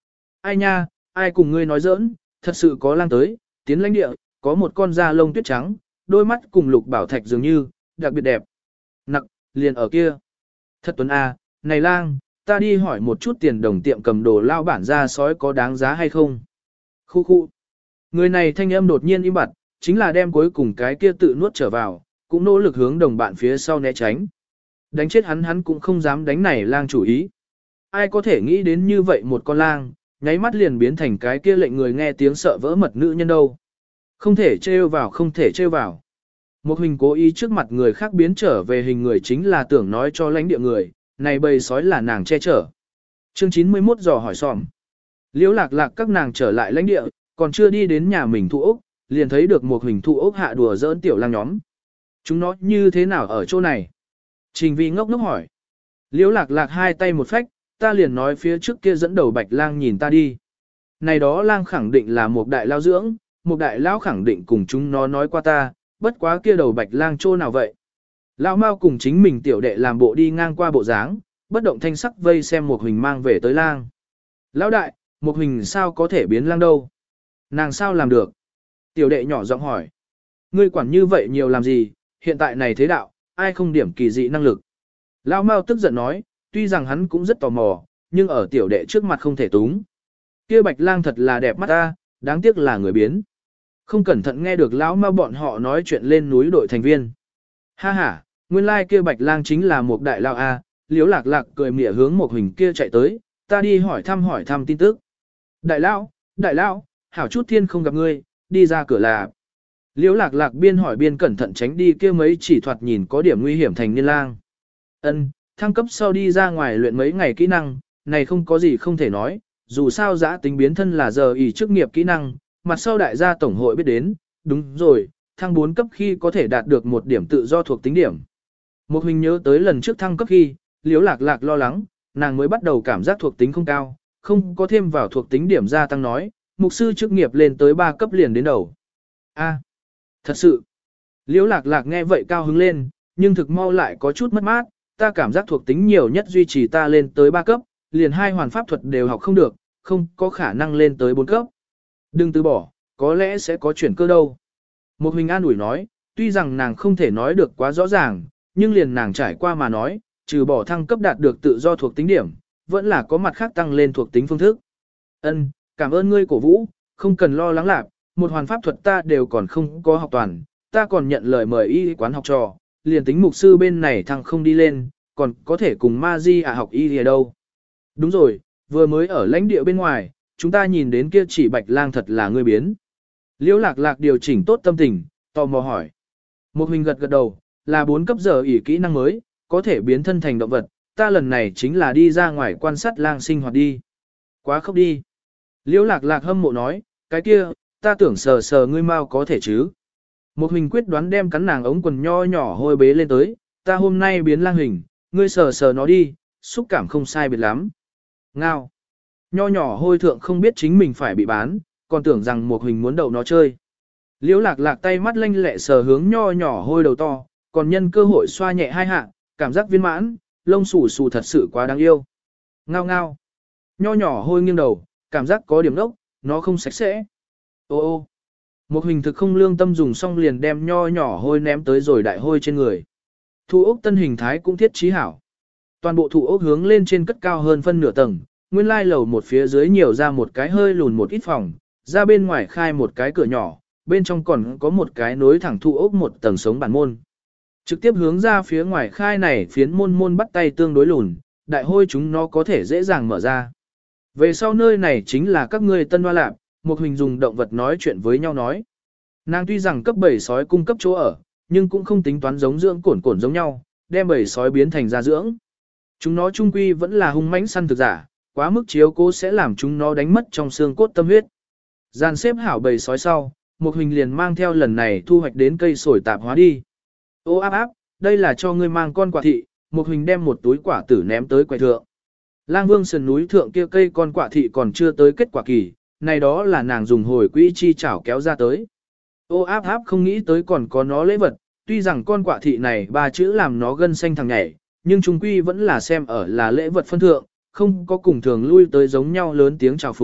Speaker 1: Ai nha, ai cùng ngươi nói giỡn, thật sự có lang tới, tiến lãnh địa, có một con da lông tuyết trắng, đôi mắt cùng lục bảo thạch dường như, đặc biệt đẹp. Nặc, liền ở kia. Thật tuấn a, này lang, ta đi hỏi một chút tiền đồng tiệm cầm đồ lao bản ra sói có đáng giá hay không. Khu khu. Người này thanh âm đột nhiên im bặt, chính là đem cuối cùng cái kia tự nuốt trở vào, cũng nỗ lực hướng đồng bạn phía sau né tránh. Đánh chết hắn hắn cũng không dám đánh này lang chủ ý. Ai có thể nghĩ đến như vậy một con lang, nháy mắt liền biến thành cái kia lệnh người nghe tiếng sợ vỡ mật nữ nhân đâu. Không thể trêu vào, không thể trêu vào. Một hình cố ý trước mặt người khác biến trở về hình người chính là tưởng nói cho lãnh địa người, này bầy sói là nàng che chở. Chương chín mươi mốt dò hỏi xòm. Liễu lạc lạc các nàng trở lại lãnh địa, còn chưa đi đến nhà mình thu ốc, liền thấy được một hình thu ốc hạ đùa giỡn tiểu lang nhóm. Chúng nó như thế nào ở chỗ này? Trình Vi ngốc ngốc hỏi. Liễu lạc lạc hai tay một phách, ta liền nói phía trước kia dẫn đầu bạch lang nhìn ta đi. Này đó lang khẳng định là một đại lao dưỡng, một đại lao khẳng định cùng chúng nó nói qua ta, bất quá kia đầu bạch lang chỗ nào vậy. Lão Mao cùng chính mình tiểu đệ làm bộ đi ngang qua bộ dáng, bất động thanh sắc vây xem một hình mang về tới lang. Lão đại, một hình sao có thể biến lang đâu? Nàng sao làm được? Tiểu đệ nhỏ giọng hỏi. Ngươi quản như vậy nhiều làm gì, hiện tại này thế đạo, ai không điểm kỳ dị năng lực? Lão Mao tức giận nói, tuy rằng hắn cũng rất tò mò, nhưng ở tiểu đệ trước mặt không thể túng. Kia bạch lang thật là đẹp mắt ta, đáng tiếc là người biến. Không cẩn thận nghe được lão Mao bọn họ nói chuyện lên núi đội thành viên. Ha ha, nguyên lai like kia bạch lang chính là một đại lao a, Liễu lạc lạc cười mỉa hướng một hình kia chạy tới, ta đi hỏi thăm hỏi thăm tin tức. Đại lao, đại lao, hảo chút thiên không gặp ngươi, đi ra cửa là. Liễu lạc lạc biên hỏi biên cẩn thận tránh đi kia mấy chỉ thoạt nhìn có điểm nguy hiểm thành niên lang. Ân, thăng cấp sau đi ra ngoài luyện mấy ngày kỹ năng, này không có gì không thể nói, dù sao giã tính biến thân là giờ ỷ chức nghiệp kỹ năng, mặt sau đại gia tổng hội biết đến, đúng rồi, thăng bốn cấp khi có thể đạt được một điểm tự do thuộc tính điểm. Một hình nhớ tới lần trước thăng cấp khi, Liễu lạc lạc lo lắng, nàng mới bắt đầu cảm giác thuộc tính không cao, không có thêm vào thuộc tính điểm gia tăng nói, mục sư chức nghiệp lên tới ba cấp liền đến đầu. A, thật sự, Liễu lạc lạc nghe vậy cao hứng lên, nhưng thực mau lại có chút mất mát, ta cảm giác thuộc tính nhiều nhất duy trì ta lên tới ba cấp, liền hai hoàn pháp thuật đều học không được, không có khả năng lên tới bốn cấp. Đừng từ bỏ, có lẽ sẽ có chuyển cơ đâu. Một hình an ủi nói, tuy rằng nàng không thể nói được quá rõ ràng, nhưng liền nàng trải qua mà nói, trừ bỏ thăng cấp đạt được tự do thuộc tính điểm, vẫn là có mặt khác tăng lên thuộc tính phương thức. Ân, cảm ơn ngươi cổ vũ, không cần lo lắng lạc, một hoàn pháp thuật ta đều còn không có học toàn, ta còn nhận lời mời y quán học trò, liền tính mục sư bên này thăng không đi lên, còn có thể cùng ma di à học y ở đâu. Đúng rồi, vừa mới ở lãnh địa bên ngoài, chúng ta nhìn đến kia chỉ bạch lang thật là ngươi biến. Liễu lạc lạc điều chỉnh tốt tâm tình, tò mò hỏi. Một hình gật gật đầu, là bốn cấp giờ ỷ kỹ năng mới, có thể biến thân thành động vật, ta lần này chính là đi ra ngoài quan sát lang sinh hoạt đi. Quá khóc đi. Liễu lạc lạc hâm mộ nói, cái kia, ta tưởng sờ sờ ngươi mau có thể chứ. Một hình quyết đoán đem cắn nàng ống quần nho nhỏ hôi bế lên tới, ta hôm nay biến lang hình, ngươi sờ sờ nó đi, xúc cảm không sai biệt lắm. Ngao. Nho nhỏ hôi thượng không biết chính mình phải bị bán, còn tưởng rằng một hình muốn đậu nó chơi. Liễu lạc lạc tay mắt lanh lẹ sờ hướng nho nhỏ hôi đầu to, còn nhân cơ hội xoa nhẹ hai hạ, cảm giác viên mãn, lông xù xù thật sự quá đáng yêu. Ngao ngao. Nho nhỏ hôi nghiêng đầu, cảm giác có điểm đốc, nó không sạch sẽ. Ô ô. Một hình thực không lương tâm dùng xong liền đem nho nhỏ hôi ném tới rồi đại hôi trên người. Thu ốc tân hình thái cũng thiết trí hảo. Toàn bộ thụ ốc hướng lên trên cất cao hơn phân nửa tầng, nguyên lai lầu một phía dưới nhiều ra một cái hơi lùn một ít phòng, ra bên ngoài khai một cái cửa nhỏ, bên trong còn có một cái nối thẳng thụ ốc một tầng sống bản môn. Trực tiếp hướng ra phía ngoài khai này phiến môn môn bắt tay tương đối lùn, đại hôi chúng nó có thể dễ dàng mở ra. Về sau nơi này chính là các ngươi tân hoa lạp, một hình dùng động vật nói chuyện với nhau nói. Nàng tuy rằng cấp bảy sói cung cấp chỗ ở, nhưng cũng không tính toán giống dưỡng cổn cổn giống nhau, đem bảy sói biến thành gia dưỡng. Chúng nó trung quy vẫn là hung mãnh săn thực giả, quá mức chiếu cố sẽ làm chúng nó đánh mất trong xương cốt tâm huyết. Dàn xếp hảo bầy sói sau, một hình liền mang theo lần này thu hoạch đến cây sồi tạp hóa đi. Ô áp áp, đây là cho ngươi mang con quả thị, một hình đem một túi quả tử ném tới quầy thượng. Lang Vương sườn núi thượng kia cây con quả thị còn chưa tới kết quả kỳ, này đó là nàng dùng hồi quỹ chi chảo kéo ra tới. Ô áp áp không nghĩ tới còn có nó lễ vật, tuy rằng con quả thị này ba chữ làm nó gân xanh thằng nhảy, nhưng trung quy vẫn là xem ở là lễ vật phân thượng, không có cùng thường lui tới giống nhau lớn tiếng chào phúng,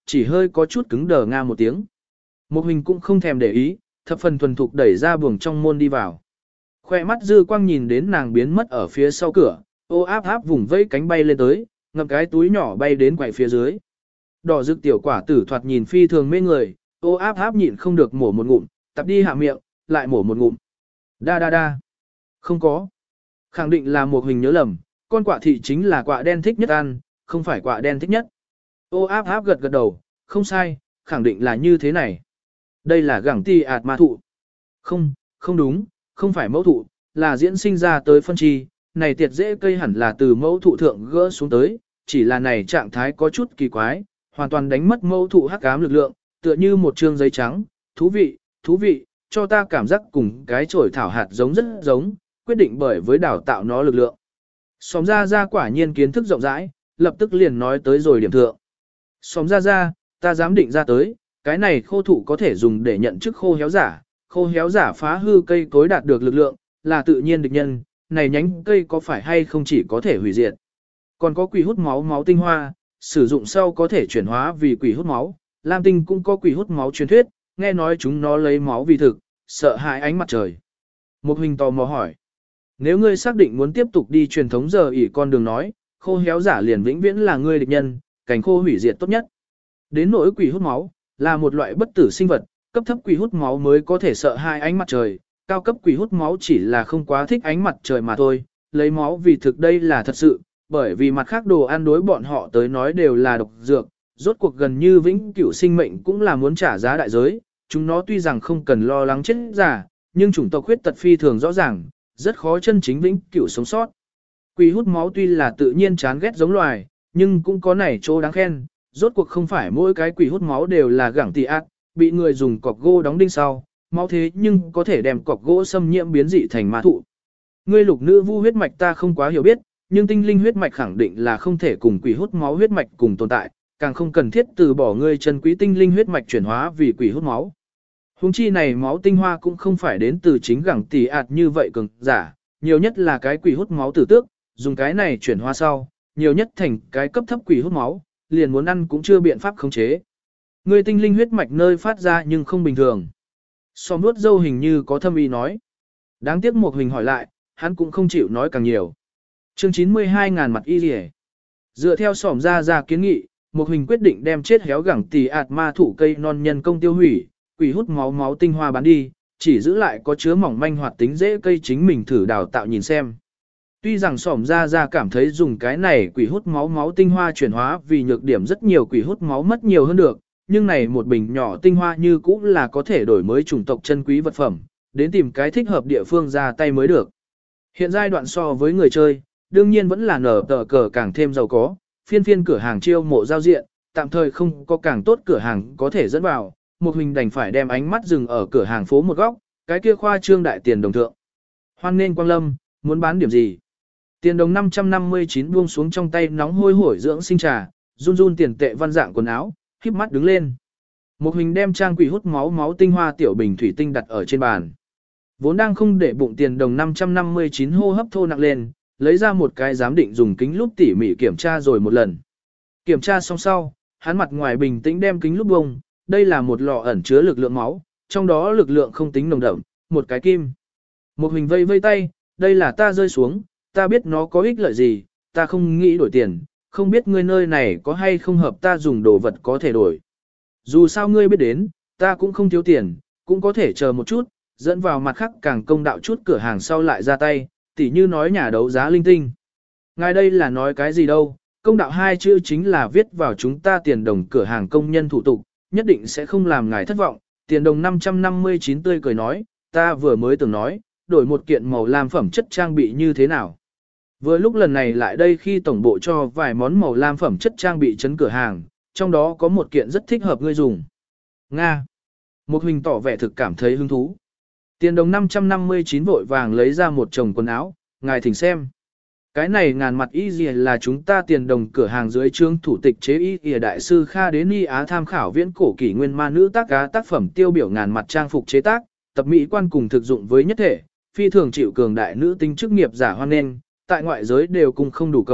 Speaker 1: chỉ hơi có chút cứng đờ nga một tiếng. Một hình cũng không thèm để ý, thập phần thuần thục đẩy ra buồng trong môn đi vào. Khoe mắt dư quang nhìn đến nàng biến mất ở phía sau cửa, ô áp áp vùng vẫy cánh bay lên tới, ngậm cái túi nhỏ bay đến quầy phía dưới. Đỏ rực tiểu quả tử thoạt nhìn phi thường mê người, ô áp áp nhịn không được mổ một ngụm, tập đi hạ miệng, lại mổ một ngụm. Đa đa đa. Không có. Khẳng định là một hình nhớ lầm, con quạ thị chính là quạ đen thích nhất ăn, không phải quạ đen thích nhất. Ô áp áp gật gật đầu, không sai, khẳng định là như thế này. Đây là gẳng ti ạt ma thụ. Không, không đúng, không phải mẫu thụ, là diễn sinh ra tới phân chi, này tiệt dễ cây hẳn là từ mẫu thụ thượng gỡ xuống tới, chỉ là này trạng thái có chút kỳ quái, hoàn toàn đánh mất mẫu thụ hắc ám lực lượng, tựa như một trương giấy trắng, thú vị, thú vị, cho ta cảm giác cùng cái chổi thảo hạt giống rất giống, quyết định bởi với đào tạo nó lực lượng. Xóm ra ra quả nhiên kiến thức rộng rãi, lập tức liền nói tới rồi điểm thượng. Xóm ra ra, ta dám định ra tới, cái này khô thụ có thể dùng để nhận chức khô héo giả, khô héo giả phá hư cây cối đạt được lực lượng, là tự nhiên địch nhân, này nhánh cây có phải hay không chỉ có thể hủy diệt. Còn có quỷ hút máu máu tinh hoa, sử dụng sau có thể chuyển hóa vì quỷ hút máu, Lam Tinh cũng có quỷ hút máu truyền thuyết, nghe nói chúng nó lấy máu vì thực, sợ hãi ánh mặt trời. Một hình tò mò hỏi, nếu ngươi xác định muốn tiếp tục đi truyền thống giờ ỉ con đường nói, khô héo giả liền vĩnh viễn là ngươi địch nhân, cảnh khô hủy diệt tốt nhất. Đến nỗi quỷ hút máu, là một loại bất tử sinh vật, cấp thấp quỷ hút máu mới có thể sợ hai ánh mặt trời, cao cấp quỷ hút máu chỉ là không quá thích ánh mặt trời mà thôi, lấy máu vì thực đây là thật sự, bởi vì mặt khác đồ ăn đối bọn họ tới nói đều là độc dược, rốt cuộc gần như vĩnh cửu sinh mệnh cũng là muốn trả giá đại giới, chúng nó tuy rằng không cần lo lắng chết giả, nhưng chủng tộc huyết tật phi thường rõ ràng, rất khó chân chính vĩnh cửu sống sót. Quỷ hút máu tuy là tự nhiên chán ghét giống loài, nhưng cũng có nảy chỗ đáng khen, rốt cuộc không phải mỗi cái quỷ hút máu đều là gẳng tị ác, bị người dùng cọc gỗ đóng đinh sau, máu thế nhưng có thể đem cọc gỗ xâm nhiễm biến dị thành ma thụ. Ngươi lục nữ vu huyết mạch ta không quá hiểu biết, nhưng tinh linh huyết mạch khẳng định là không thể cùng quỷ hút máu huyết mạch cùng tồn tại, càng không cần thiết từ bỏ ngươi chân quý tinh linh huyết mạch chuyển hóa vì quỷ hút máu. Hùng chi này máu tinh hoa cũng không phải đến từ chính gẳng tỉ ạt như vậy cường giả, nhiều nhất là cái quỷ hút máu tử tước, dùng cái này chuyển hóa sau, nhiều nhất thành cái cấp thấp quỷ hút máu, liền muốn ăn cũng chưa biện pháp khống chế. Ngươi tinh linh huyết mạch nơi phát ra nhưng không bình thường. Xóm nuốt dâu hình như có thâm ý nói. Đáng tiếc một hình hỏi lại, hắn cũng không chịu nói càng nhiều. Chương chín mươi hai ngàn mặt y rỉ. Dựa theo xóm ra ra kiến nghị, một hình quyết định đem chết héo gẳng tỉ ạt ma thủ cây non nhân công tiêu hủy, quỷ hút máu máu tinh hoa bán đi, chỉ giữ lại có chứa mỏng manh hoạt tính dễ cây chính mình thử đào tạo nhìn xem. Tuy rằng xỏm ra ra cảm thấy dùng cái này quỷ hút máu máu tinh hoa chuyển hóa vì nhược điểm rất nhiều quỷ hút máu mất nhiều hơn được, nhưng này một bình nhỏ tinh hoa như cũ là có thể đổi mới chủng tộc chân quý vật phẩm, đến tìm cái thích hợp địa phương ra tay mới được. Hiện giai đoạn so với người chơi, đương nhiên vẫn là nở tờ cờ càng thêm giàu có, phiên phiên cửa hàng chiêu mộ giao diện, tạm thời không có càng tốt cửa hàng có thể dẫn vào, một hình đành phải đem ánh mắt dừng ở cửa hàng phố một góc, cái kia khoa trương đại tiền đồng thượng. Hoan nên Quang Lâm, muốn bán điểm gì? Tiền đồng năm trăm năm mươi chín buông xuống trong tay nóng hôi hổi dưỡng sinh trà, run run tiền tệ văn dạng quần áo, khép mắt đứng lên. Một hình đem trang quỷ hút máu máu tinh hoa tiểu bình thủy tinh đặt ở trên bàn. Vốn đang không để bụng tiền đồng năm trăm năm mươi chín hô hấp thô nặng lên, lấy ra một cái giám định dùng kính lúp tỉ mỉ kiểm tra rồi một lần. Kiểm tra xong sau, hắn mặt ngoài bình tĩnh đem kính lúp bông, đây là một lọ ẩn chứa lực lượng máu, trong đó lực lượng không tính nồng đậm, một cái kim. Một hình vây vây tay, đây là ta rơi xuống, ta biết nó có ích lợi gì, ta không nghĩ đổi tiền, không biết ngươi nơi này có hay không hợp ta dùng đồ vật có thể đổi. Dù sao ngươi biết đến, ta cũng không thiếu tiền, cũng có thể chờ một chút, dẫn vào mặt khác càng công đạo chút cửa hàng sau lại ra tay, tỉ như nói nhà đấu giá linh tinh. Ngài đây là nói cái gì đâu, công đạo hai chữ chính là viết vào chúng ta tiền đồng cửa hàng công nhân thủ tục, nhất định sẽ không làm ngài thất vọng. Tiền đồng năm trăm năm mươi chín tươi cười nói, ta vừa mới từng nói, đổi một kiện màu lam phẩm chất trang bị như thế nào. Vừa lúc lần này lại đây khi tổng bộ cho vài món màu lam phẩm chất trang bị chấn cửa hàng, trong đó có một kiện rất thích hợp ngươi dùng. Nga. Một hình tỏ vẻ thực cảm thấy hứng thú. Tiền đồng năm trăm năm mươi chín vội vàng lấy ra một chồng quần áo, ngài thỉnh xem. Cái này ngàn mặt y gì là chúng ta tiền đồng cửa hàng dưới trương thủ tịch chế y y đại sư Kha Đế Ni Á tham khảo viễn cổ kỷ nguyên ma nữ tác cá tác phẩm tiêu biểu ngàn mặt trang phục chế tác, tập mỹ quan cùng thực dụng với nhất thể, phi thường chịu cường đại nữ tính chức nghiệp giả hoan nghênh, tại ngoại giới đều cùng không đủ cầu,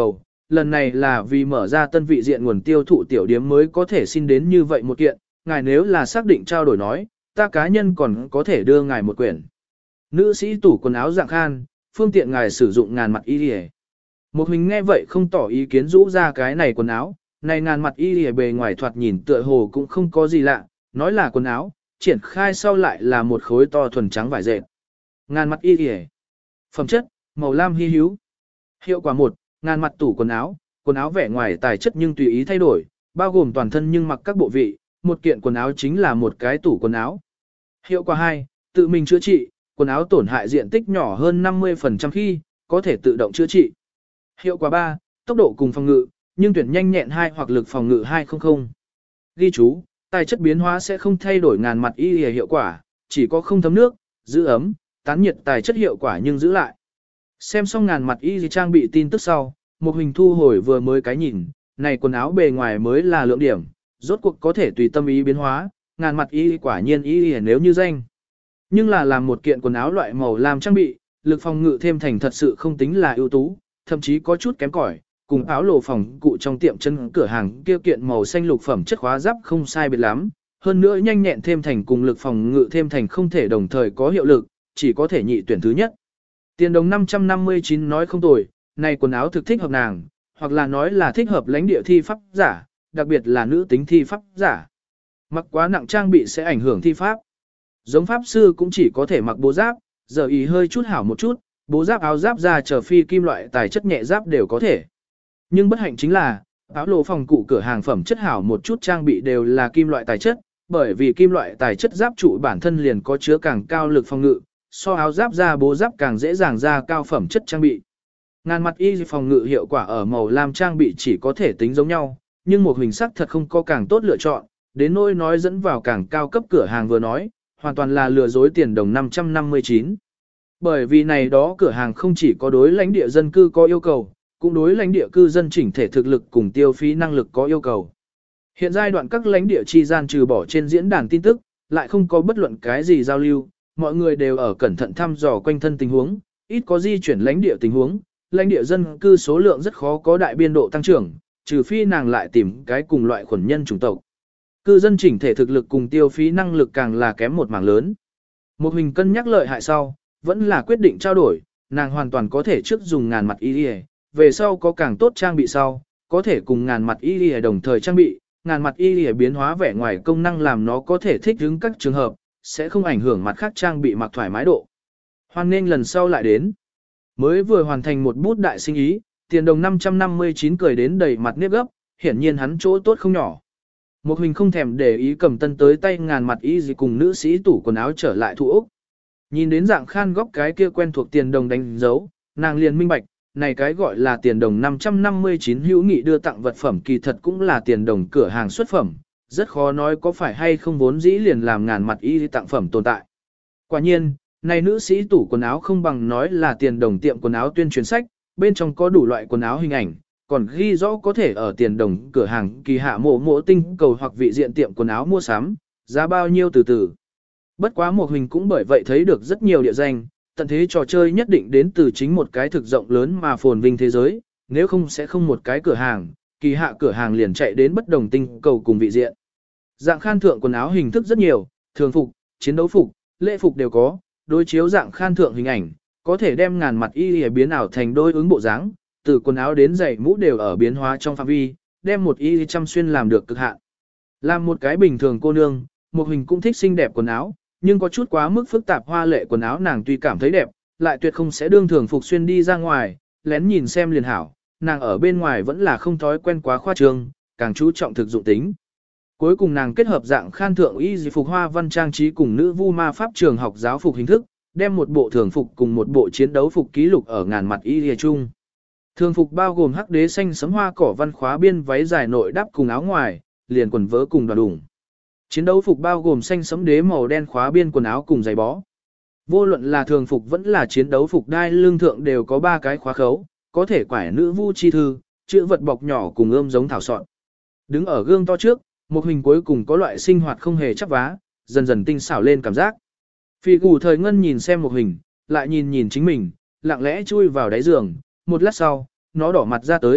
Speaker 1: lần này là vì mở ra tân vị diện nguồn tiêu thụ tiểu điếm mới có thể xin đến như vậy một kiện, ngài nếu là xác định trao đổi nói, ta cá nhân còn có thể đưa ngài một quyển. Nữ sĩ tủ quần áo Dạng Khan, phương tiện ngài sử dụng ngàn mặt y lìa. Một hình nghe vậy không tỏ ý kiến rũ ra cái này quần áo, này ngàn mặt y lìa bề ngoài thoạt nhìn tựa hồ cũng không có gì lạ, nói là quần áo, triển khai sau lại là một khối to thuần trắng vải dệt. Ngàn mặt y lìa. Phẩm chất, màu lam hy hữu. Hiệu quả một, ngàn mặt tủ quần áo, quần áo vẻ ngoài tài chất nhưng tùy ý thay đổi, bao gồm toàn thân nhưng mặc các bộ vị, một kiện quần áo chính là một cái tủ quần áo. Hiệu quả hai, tự mình chữa trị, quần áo tổn hại diện tích nhỏ hơn năm mươi phần trăm khi, có thể tự động chữa trị. Hiệu quả ba, tốc độ cùng phòng ngự, nhưng tuyển nhanh nhẹn hai hoặc lực phòng ngự hai trăm. Ghi chú, tài chất biến hóa sẽ không thay đổi ngàn mặt y lìa hiệu quả, chỉ có không thấm nước, giữ ấm, tán nhiệt tài chất hiệu quả nhưng giữ lại. Xem xong ngàn mặt y lìa trang bị tin tức sau, một hình thu hồi vừa mới cái nhìn, này quần áo bề ngoài mới là lượng điểm, rốt cuộc có thể tùy tâm ý biến hóa, ngàn mặt y quả nhiên y lìa nếu như danh. Nhưng là làm một kiện quần áo loại màu lam trang bị, lực phòng ngự thêm thành thật sự không tính là ưu tú, thậm chí có chút kém cỏi, cùng áo lồ phòng cụ trong tiệm chân cửa hàng kia kiện màu xanh lục phẩm chất khóa giáp không sai biệt lắm, hơn nữa nhanh nhẹn thêm thành cùng lực phòng ngự thêm thành không thể đồng thời có hiệu lực, chỉ có thể nhị tuyển thứ nhất. Tiền đồng năm trăm năm mươi chín nói không tồi, này quần áo thực thích hợp nàng, hoặc là nói là thích hợp lãnh địa thi pháp giả, đặc biệt là nữ tính thi pháp giả. Mặc quá nặng trang bị sẽ ảnh hưởng thi pháp. Giống pháp sư cũng chỉ có thể mặc bố giáp, giờ ý hơi chút hảo một chút, bố giáp áo giáp ra chờ phi kim loại tài chất nhẹ giáp đều có thể. Nhưng bất hạnh chính là, áo lô phòng cụ cửa hàng phẩm chất hảo một chút trang bị đều là kim loại tài chất, bởi vì kim loại tài chất giáp trụ bản thân liền có chứa càng cao lực phòng ngự, so áo giáp ra bố giáp càng dễ dàng ra cao phẩm chất trang bị. Ngàn mặt y phòng ngự hiệu quả ở màu lam trang bị chỉ có thể tính giống nhau, nhưng một hình sắc thật không có càng tốt lựa chọn, đến nỗi nói dẫn vào càng cao cấp cửa hàng vừa nói, hoàn toàn là lừa dối tiền đồng năm trăm năm mươi chín. Bởi vì này đó cửa hàng không chỉ có đối lãnh địa dân cư có yêu cầu, cũng đối lãnh địa cư dân chỉnh thể thực lực cùng tiêu phí năng lực có yêu cầu. Hiện giai đoạn các lãnh địa chi gian trừ bỏ trên diễn đàn tin tức, lại không có bất luận cái gì giao lưu, mọi người đều ở cẩn thận thăm dò quanh thân tình huống, ít có di chuyển lãnh địa tình huống, lãnh địa dân cư số lượng rất khó có đại biên độ tăng trưởng, trừ phi nàng lại tìm cái cùng loại khuẩn nhân chủng tộc. Cư dân chỉnh thể thực lực cùng tiêu phí năng lực càng là kém một mảng lớn. Một hình cân nhắc lợi hại sau, vẫn là quyết định trao đổi, nàng hoàn toàn có thể trước dùng ngàn mặt y lìa, về sau có càng tốt trang bị sau, có thể cùng ngàn mặt y lìa đồng thời trang bị, ngàn mặt y lìa biến hóa vẻ ngoài công năng làm nó có thể thích ứng các trường hợp, sẽ không ảnh hưởng mặt khác trang bị mặc thoải mái độ. Hoan nên lần sau lại đến. Mới vừa hoàn thành một bút đại sinh ý, tiền đồng năm trăm năm mươi chín cười đến đầy mặt nếp gấp, hiển nhiên hắn chỗ tốt không nhỏ. Một hình không thèm để ý cầm tân tới tay ngàn mặt y gì cùng nữ sĩ tủ quần áo trở lại thu Úc. Nhìn đến Dạng Khan góc cái kia quen thuộc tiền đồng đánh dấu, nàng liền minh bạch, này cái gọi là tiền đồng năm trăm năm mươi chín hữu nghị đưa tặng vật phẩm kỳ thật cũng là tiền đồng cửa hàng xuất phẩm, rất khó nói có phải hay không vốn dĩ liền làm ngàn mặt y tặng phẩm tồn tại. Quả nhiên, này nữ sĩ tủ quần áo không bằng nói là tiền đồng tiệm quần áo tuyên truyền sách, bên trong có đủ loại quần áo hình ảnh, còn ghi rõ có thể ở tiền đồng cửa hàng kỳ hạ mộ mộ tinh cầu hoặc vị diện tiệm quần áo mua sắm, giá bao nhiêu từ từ. Bất quá một hình cũng bởi vậy thấy được rất nhiều địa danh, tận thế trò chơi nhất định đến từ chính một cái thực rộng lớn mà phồn vinh thế giới, nếu không sẽ không một cái cửa hàng, kỳ hạ cửa hàng liền chạy đến bất đồng tinh cầu cùng vị diện. Dạng Khan thượng quần áo hình thức rất nhiều, thường phục, chiến đấu phục, lễ phục đều có, đối chiếu Dạng Khan thượng hình ảnh, có thể đem ngàn mặt y y biến ảo thành đôi ứng bộ dáng, từ quần áo đến giày mũ đều ở biến hóa trong phạm vi, đem một y chăm xuyên làm được cực hạn. Làm một cái bình thường cô nương, một hình cũng thích xinh đẹp quần áo, nhưng có chút quá mức phức tạp hoa lệ quần áo nàng tuy cảm thấy đẹp, lại tuyệt không sẽ đương thường phục xuyên đi ra ngoài, lén nhìn xem liền hảo, nàng ở bên ngoài vẫn là không thói quen quá khoa trương, càng chú trọng thực dụng tính. Cuối cùng nàng kết hợp Dạng Khan thượng y dị phục hoa văn trang trí cùng nữ vu ma pháp trường học giáo phục hình thức, đem một bộ thường phục cùng một bộ chiến đấu phục ký lục ở ngàn mặt y lìa chung. Thường phục bao gồm hắc đế xanh sấm hoa cỏ văn khóa biên váy dài nội đắp cùng áo ngoài, liền quần vớ cùng đoàn đủng. Chiến đấu phục bao gồm xanh sấm đế màu đen khóa biên quần áo cùng giày bó. Vô luận là thường phục vẫn là chiến đấu phục đai lưng thượng đều có ba cái khóa khấu, có thể quải nữ vu chi thư, chữ vật bọc nhỏ cùng ươm giống thảo sọn. Đứng ở gương to trước, một hình cuối cùng có loại sinh hoạt không hề chắp vá, dần dần tinh xảo lên cảm giác. Phi củ thời ngân nhìn xem một hình, lại nhìn nhìn chính mình, lặng lẽ chui vào đáy giường, một lát sau, nó đỏ mặt ra tới,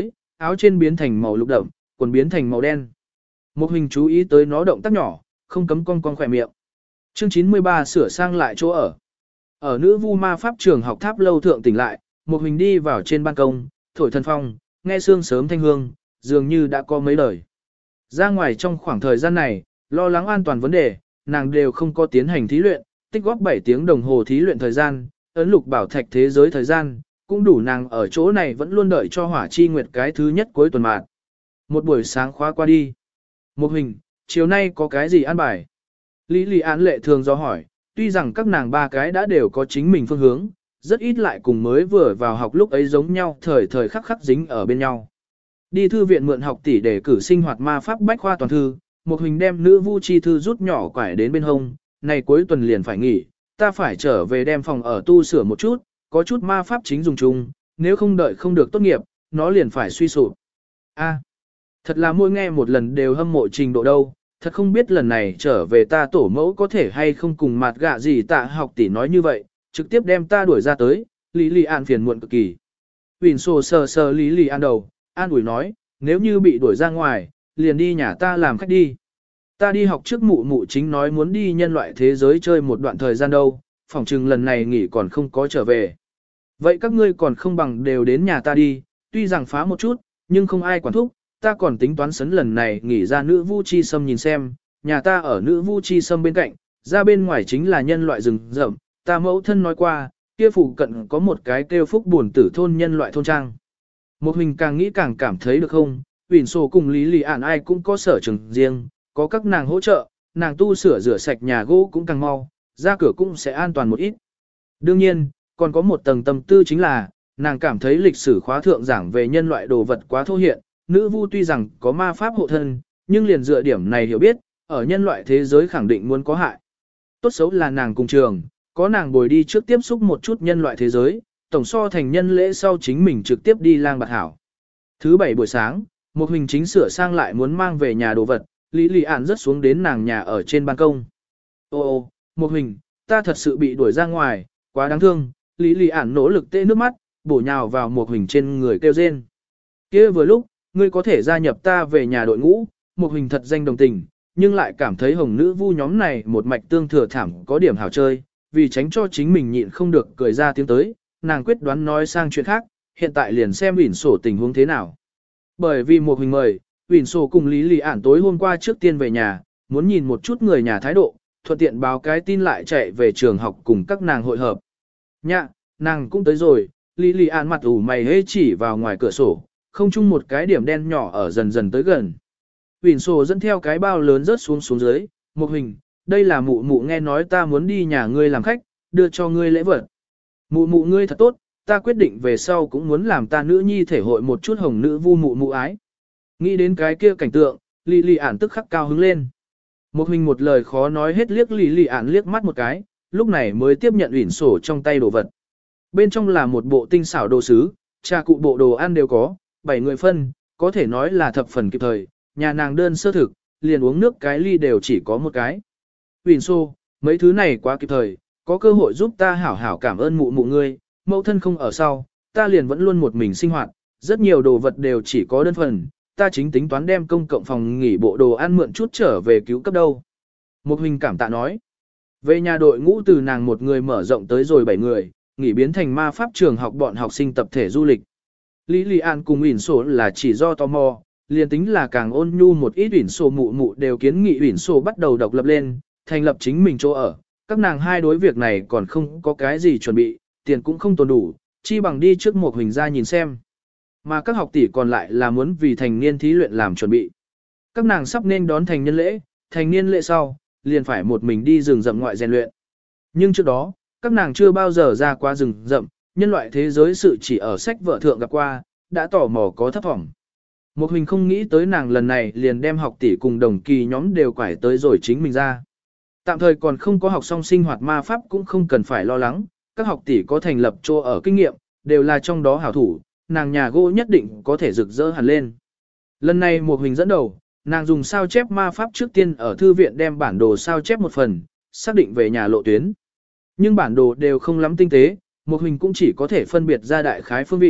Speaker 1: áo trên biến thành màu lục đậm, quần biến thành màu đen. Một hình chú ý tới nó động tác nhỏ, không cấm cong cong khỏe miệng. Chương chín mươi ba sửa sang lại chỗ ở. Ở nữ vu ma pháp trường học tháp lâu thượng tỉnh lại, một hình đi vào trên ban công, thổi thân phong, nghe sương sớm thanh hương, dường như đã có mấy đời. Ra ngoài trong khoảng thời gian này, lo lắng an toàn vấn đề, nàng đều không có tiến hành thí luyện, tích góp bảy tiếng đồng hồ thí luyện thời gian, ấn lục bảo thạch thế giới thời gian, cũng đủ nàng ở chỗ này vẫn luôn đợi cho hỏa chi nguyệt cái thứ nhất cuối tuần mạt. Một buổi sáng khóa qua đi. Một hình, chiều nay có cái gì an bài? Lý Lý Án lệ thường do hỏi, tuy rằng các nàng ba cái đã đều có chính mình phương hướng, rất ít lại cùng mới vừa vào học lúc ấy giống nhau thời thời khắc khắc dính ở bên nhau. Đi thư viện mượn học tỷ để cử sinh hoạt ma pháp bách khoa toàn thư, một hình đem nữ vu chi thư rút nhỏ quải đến bên hông, này cuối tuần liền phải nghỉ, ta phải trở về đem phòng ở tu sửa một chút, có chút ma pháp chính dùng chung, nếu không đợi không được tốt nghiệp, nó liền phải suy sụp. A, thật là mỗi nghe một lần đều hâm mộ trình độ đâu, thật không biết lần này trở về ta tổ mẫu có thể hay không cùng mặt gạ gì tạ học tỷ nói như vậy, trực tiếp đem ta đuổi ra tới, Lý Lì An phiền muộn cực kỳ. Huỳnh sổ sờ sờ Lý Lì An đầu, an ủi nói, nếu như bị đuổi ra ngoài, liền đi nhà ta làm khách đi. Ta đi học trước mụ mụ chính nói muốn đi nhân loại thế giới chơi một đoạn thời gian đâu, phỏng chừng lần này nghỉ còn không có trở về. Vậy các ngươi còn không bằng đều đến nhà ta đi, tuy rằng phá một chút, nhưng không ai quản thúc, ta còn tính toán sấn lần này nghỉ ra nữ vu chi sâm nhìn xem, nhà ta ở nữ vu chi sâm bên cạnh, ra bên ngoài chính là nhân loại rừng rậm, ta mẫu thân nói qua, kia phụ cận có một cái kêu phúc buồn tử thôn nhân loại thôn trang. Một hình càng nghĩ càng cảm thấy được không, Huỳnh sổ cùng Lý Lì Ản ai cũng có sở trường riêng, có các nàng hỗ trợ, nàng tu sửa rửa sạch nhà gỗ cũng càng mau, ra cửa cũng sẽ an toàn một ít. Đương nhiên, còn có một tầng tâm tư chính là, nàng cảm thấy lịch sử khóa thượng giảng về nhân loại đồ vật quá thô hiện, nữ vu tuy rằng có ma pháp hộ thân, nhưng liền dựa điểm này hiểu biết, ở nhân loại thế giới khẳng định muốn có hại. Tốt xấu là nàng cùng trường, có nàng bồi đi trước tiếp xúc một chút nhân loại thế giới, tổng so thành nhân lễ sau chính mình trực tiếp đi lang bạt hảo. Thứ bảy buổi sáng, một hình chính sửa sang lại muốn mang về nhà đồ vật, Lý Lì Ản rớt xuống đến nàng nhà ở trên ban công. Ô ô, một hình, ta thật sự bị đuổi ra ngoài, quá đáng thương. Lý Lì Ản nỗ lực tê nước mắt, bổ nhào vào một hình trên người kêu rên. Kia vừa lúc, ngươi có thể gia nhập ta về nhà đội ngũ, một hình thật danh đồng tình, nhưng lại cảm thấy hồng nữ vu nhóm này một mạch tương thừa thảm có điểm hảo chơi, vì tránh cho chính mình nhịn không được cười ra tiếng tới, nàng quyết đoán nói sang chuyện khác, hiện tại liền xem Huỳnh sổ tình huống thế nào. Bởi vì một hình mời, Huỳnh sổ cùng Lý Lì Ản tối hôm qua trước tiên về nhà, muốn nhìn một chút người nhà thái độ, thuận tiện báo cái tin lại chạy về trường học cùng các nàng hội hợp. Nhạ, nàng cũng tới rồi, Lý Lì Ản mặt ủ mày hê chỉ vào ngoài cửa sổ, không chung một cái điểm đen nhỏ ở dần dần tới gần. Huỳnh sổ dẫn theo cái bao lớn rớt xuống xuống dưới, một hình, đây là mụ mụ nghe nói ta muốn đi nhà ngươi làm khách, đưa cho ngươi lễ vật. Mụ mụ ngươi thật tốt, ta quyết định về sau cũng muốn làm ta nữ nhi thể hội một chút hồng nữ vu mụ mụ ái. Nghĩ đến cái kia cảnh tượng, Lý Lì Ản tức khắc cao hứng lên. Một hình một lời khó nói hết liếc Lý Lì Ản liếc mắt một cái, lúc này mới tiếp nhận Huỳnh sổ trong tay đồ vật. Bên trong là một bộ tinh xảo đồ sứ, trà cụ bộ đồ ăn đều có, bảy người phân, có thể nói là thập phần kịp thời, nhà nàng đơn sơ thực, liền uống nước cái ly đều chỉ có một cái. Huỳnh sổ, mấy thứ này quá kịp thời, có cơ hội giúp ta hảo hảo cảm ơn mụ mụ ngươi, mẫu thân không ở sau, ta liền vẫn luôn một mình sinh hoạt, rất nhiều đồ vật đều chỉ có đơn phần, ta chính tính toán đem công cộng phòng nghỉ bộ đồ ăn mượn chút trở về cứu cấp đâu. Một hình cảm tạ nói, về nhà đội ngũ từ nàng một người mở rộng tới rồi bảy người, nghỉ biến thành ma pháp trường học bọn học sinh tập thể du lịch. Lý Lì An cùng Huỳnh sổ là chỉ do tò mò, liền tính là càng ôn nhu một ít Huỳnh sổ mụ mụ đều kiến nghị Huỳnh sổ bắt đầu độc lập lên, thành lập chính mình chỗ ở. Các nàng hai đối việc này còn không có cái gì chuẩn bị, tiền cũng không tồn đủ, chi bằng đi trước một Huỳnh ra nhìn xem. Mà các học tỷ còn lại là muốn vì thành niên thí luyện làm chuẩn bị. Các nàng sắp nên đón thành nhân lễ, thành niên lễ sau, liền phải một mình đi rừng rậm ngoại rèn luyện. Nhưng trước đó, các nàng chưa bao giờ ra qua rừng rậm, nhân loại thế giới sự chỉ ở sách vở thượng gặp qua, đã tò mò có thấp vọng. Một Huỳnh không nghĩ tới nàng lần này liền đem học tỷ cùng đồng kỳ nhóm đều quải tới rồi chính mình ra. Tạm thời còn không có học xong sinh hoạt ma pháp cũng không cần phải lo lắng, các học tỷ có thành lập chỗ ở kinh nghiệm, đều là trong đó hảo thủ, nàng nhà gỗ nhất định có thể rực rỡ hẳn lên. Lần này một Huỳnh dẫn đầu, nàng dùng sao chép ma pháp trước tiên ở thư viện đem bản đồ sao chép một phần, xác định về nhà lộ tuyến. Nhưng bản đồ đều không lắm tinh tế, một Huỳnh cũng chỉ có thể phân biệt ra đại khái phương vị,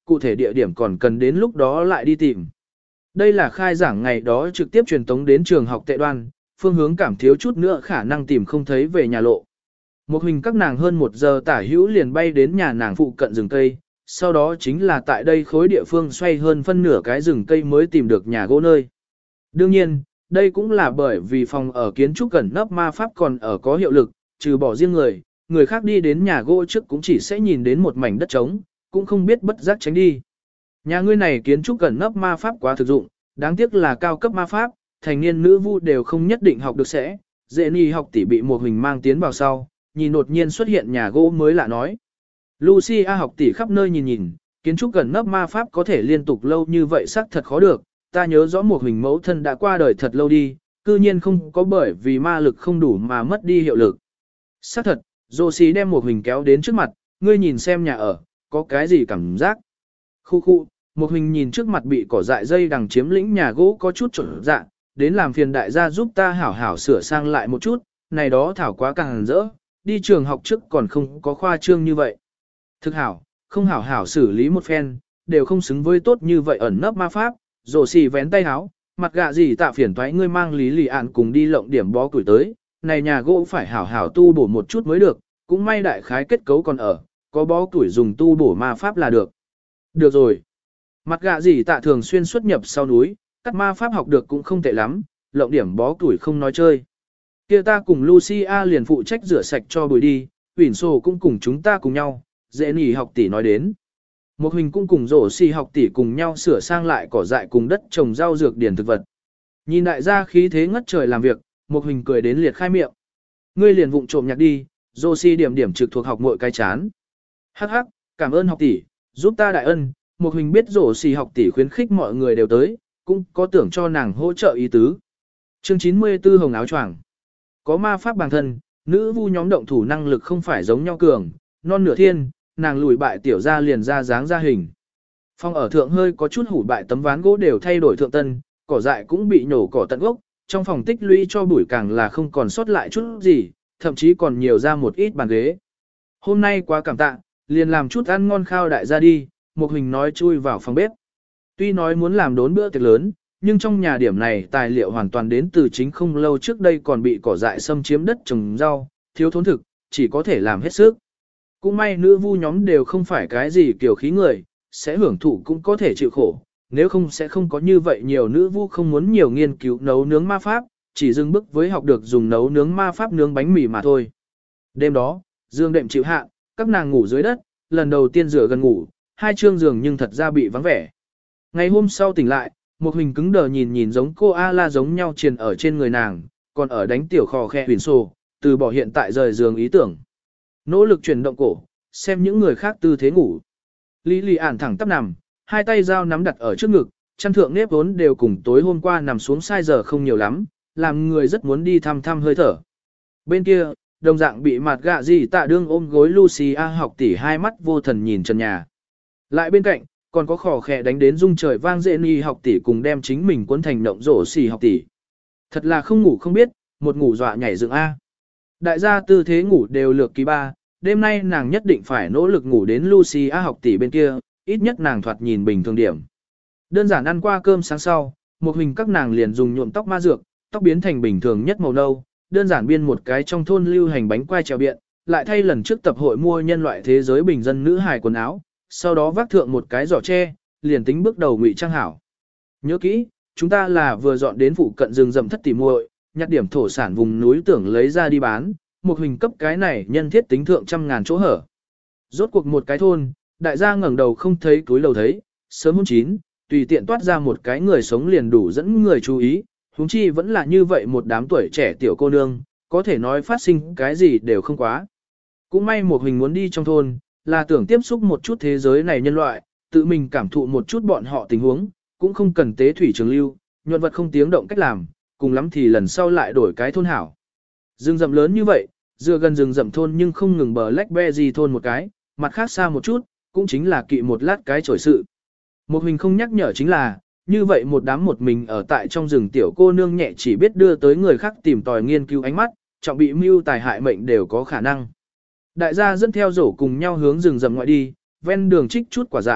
Speaker 1: cụ thể địa điểm còn cần đến lúc đó lại đi tìm. Đây là khai giảng ngày đó trực tiếp truyền tống đến trường học tệ đoan, phương hướng cảm thiếu chút nữa khả năng tìm không thấy về nhà lộ. Một hình các nàng hơn một giờ tả hữu liền bay đến nhà nàng phụ cận rừng cây, sau đó chính là tại đây khối địa phương xoay hơn phân nửa cái rừng cây mới tìm được nhà gỗ nơi. Đương nhiên, đây cũng là bởi vì phòng ở kiến trúc gần nấp ma pháp còn ở có hiệu lực, trừ bỏ riêng người, người khác đi đến nhà gỗ trước cũng chỉ sẽ nhìn đến một mảnh đất trống, cũng không biết bất giác tránh đi. Nhà ngươi này kiến trúc gần nấp ma pháp quá thực dụng, đáng tiếc là cao cấp ma pháp, thành niên nữ vu đều không nhất định học được sẽ, dễ ni học tỷ bị một hình mang tiến vào sau, nhìn đột nhiên xuất hiện nhà gỗ mới lạ nói. Lucia học tỷ khắp nơi nhìn nhìn, kiến trúc gần nấp ma pháp có thể liên tục lâu như vậy xác thật khó được, ta nhớ rõ một hình mẫu thân đã qua đời thật lâu đi, cư nhiên không có bởi vì ma lực không đủ mà mất đi hiệu lực. Xác thật, Josie đem một hình kéo đến trước mặt, ngươi nhìn xem nhà ở, có cái gì cảm giác. Khu khu, một hình nhìn trước mặt bị cỏ dại dây đằng chiếm lĩnh nhà gỗ có chút trộn dạ, đến làm phiền đại gia giúp ta hảo hảo sửa sang lại một chút, này đó thảo quá càng rỡ, đi trường học trước còn không có khoa trương như vậy. Thực hảo, không hảo hảo xử lý một phen, đều không xứng với tốt như vậy ẩn nấp ma pháp, rổ xì vén tay háo, mặt gạ gì tạ phiền thoái ngươi mang lý lì ạn cùng đi lộng điểm bó củi tới, này nhà gỗ phải hảo hảo tu bổ một chút mới được, cũng may đại khái kết cấu còn ở, có bó củi dùng tu bổ ma pháp là được. Được rồi. Mặt gạ gì tạ thường xuyên xuất nhập sau núi, cắt ma pháp học được cũng không tệ lắm, lộng điểm bó củi không nói chơi. Kia ta cùng Lucia liền phụ trách rửa sạch cho bụi đi, Uyển Sổ cũng cùng chúng ta cùng nhau, dễ nỉ học tỷ nói đến. Một hình cũng cùng rổ xì học tỷ cùng nhau sửa sang lại cỏ dại cùng đất trồng rau dược điển thực vật. Nhìn đại gia khí thế ngất trời làm việc, một hình cười đến liệt khai miệng. Ngươi liền vụng trộm nhạc đi, rổ xì điểm điểm trực thuộc học mỗi cái chán. Hắc hắc, cảm ơn học tỷ, giúp ta đại ân. Một hình biết rổ xì học tỷ khuyến khích mọi người đều tới, cũng có tưởng cho nàng hỗ trợ ý tứ. Chương chín mươi tư Hồng áo choàng. Có ma pháp bản thân, nữ vu nhóm động thủ năng lực không phải giống nhau cường, non nửa thiên, nàng lùi bại tiểu ra liền ra dáng ra hình. Phong ở thượng hơi có chút hủ bại tấm ván gỗ đều thay đổi thượng tân, cỏ dại cũng bị nhổ cỏ tận gốc, trong phòng tích lũy cho bụi càng là không còn sót lại chút gì, thậm chí còn nhiều ra một ít bàn ghế. Hôm nay quá cảm tạ, liền làm chút ăn ngon khao đại gia đi, một hình nói chui vào phòng bếp. Tuy nói muốn làm đốn bữa tiệc lớn, nhưng trong nhà điểm này tài liệu hoàn toàn đến từ chính không lâu trước đây còn bị cỏ dại xâm chiếm đất trồng rau, thiếu thốn thực, chỉ có thể làm hết sức. Cũng may nữ vu nhóm đều không phải cái gì kiểu khí người, sẽ hưởng thụ cũng có thể chịu khổ, nếu không sẽ không có như vậy nhiều nữ vu không muốn nhiều nghiên cứu nấu nướng ma pháp, chỉ dừng bước với học được dùng nấu nướng ma pháp nướng bánh mì mà thôi. Đêm đó, dương đệm chịu hạ, các nàng ngủ dưới đất, lần đầu tiên rửa gần ngủ, hai chương giường nhưng thật ra bị vắng vẻ. Ngày hôm sau tỉnh lại, một hình cứng đờ nhìn nhìn giống cô A-la giống nhau triền ở trên người nàng, còn ở đánh tiểu khò khe huyền sổ, từ bỏ hiện tại rời giường ý tưởng. Nỗ lực chuyển động cổ, xem những người khác tư thế ngủ. Lý lì ản thẳng tắp nằm, hai tay dao nắm đặt ở trước ngực, chăn thượng nếp vốn đều cùng tối hôm qua nằm xuống sai giờ không nhiều lắm, làm người rất muốn đi thăm thăm hơi thở. Bên kia, đồng dạng bị mặt gạ gì tạ đương ôm gối Lucia học tỷ hai mắt vô thần nhìn trần nhà. Lại bên cạnh, còn có khò khẽ đánh đến rung trời vang dễ ni học tỷ cùng đem chính mình cuốn thành động rổ xì học tỷ. Thật là không ngủ không biết, một ngủ dọa nhảy dựng A. Đại gia tư thế ngủ đều lược kỳ ba, đêm nay nàng nhất định phải nỗ lực ngủ đến Lucia học tỷ bên kia, ít nhất nàng thoạt nhìn bình thường điểm. Đơn giản ăn qua cơm sáng sau, một hình các nàng liền dùng nhuộm tóc ma dược, tóc biến thành bình thường nhất màu nâu, đơn giản biên một cái trong thôn lưu hành bánh quai trèo biện, lại thay lần trước tập hội mua nhân loại thế giới bình dân nữ hài quần áo, sau đó vác thượng một cái giỏ tre, liền tính bước đầu ngụy trang hảo. Nhớ kỹ, chúng ta là vừa dọn đến phụ cận rừng rậm thất tỉ muội, nhặt điểm thổ sản vùng núi tưởng lấy ra đi bán, một hình cấp cái này nhân thiết tính thượng trăm ngàn chỗ hở. Rốt cuộc một cái thôn, đại gia ngẩng đầu không thấy túi lầu thấy, sớm hôn chín, tùy tiện toát ra một cái người sống liền đủ dẫn người chú ý, huống chi vẫn là như vậy một đám tuổi trẻ tiểu cô nương, có thể nói phát sinh cái gì đều không quá. Cũng may một hình muốn đi trong thôn, là tưởng tiếp xúc một chút thế giới này nhân loại, tự mình cảm thụ một chút bọn họ tình huống, cũng không cần tế thủy trường lưu, nhuận vật không tiếng động cách làm, cùng lắm thì lần sau lại đổi cái thôn hảo. Rừng rậm lớn như vậy, dựa gần rừng rậm thôn nhưng không ngừng bờ Blackberry thôn một cái, mặt khác xa một chút, cũng chính là kỵ một lát cái chổi sự. Một hình không nhắc nhở chính là, như vậy một đám một mình ở tại trong rừng tiểu cô nương nhẹ chỉ biết đưa tới người khác tìm tòi nghiên cứu ánh mắt, trọng bị mưu tài hại mệnh đều có khả năng. Đại gia dẫn theo rổ cùng nhau hướng rừng rậm ngoại đi, ven đường trích chút quả dại,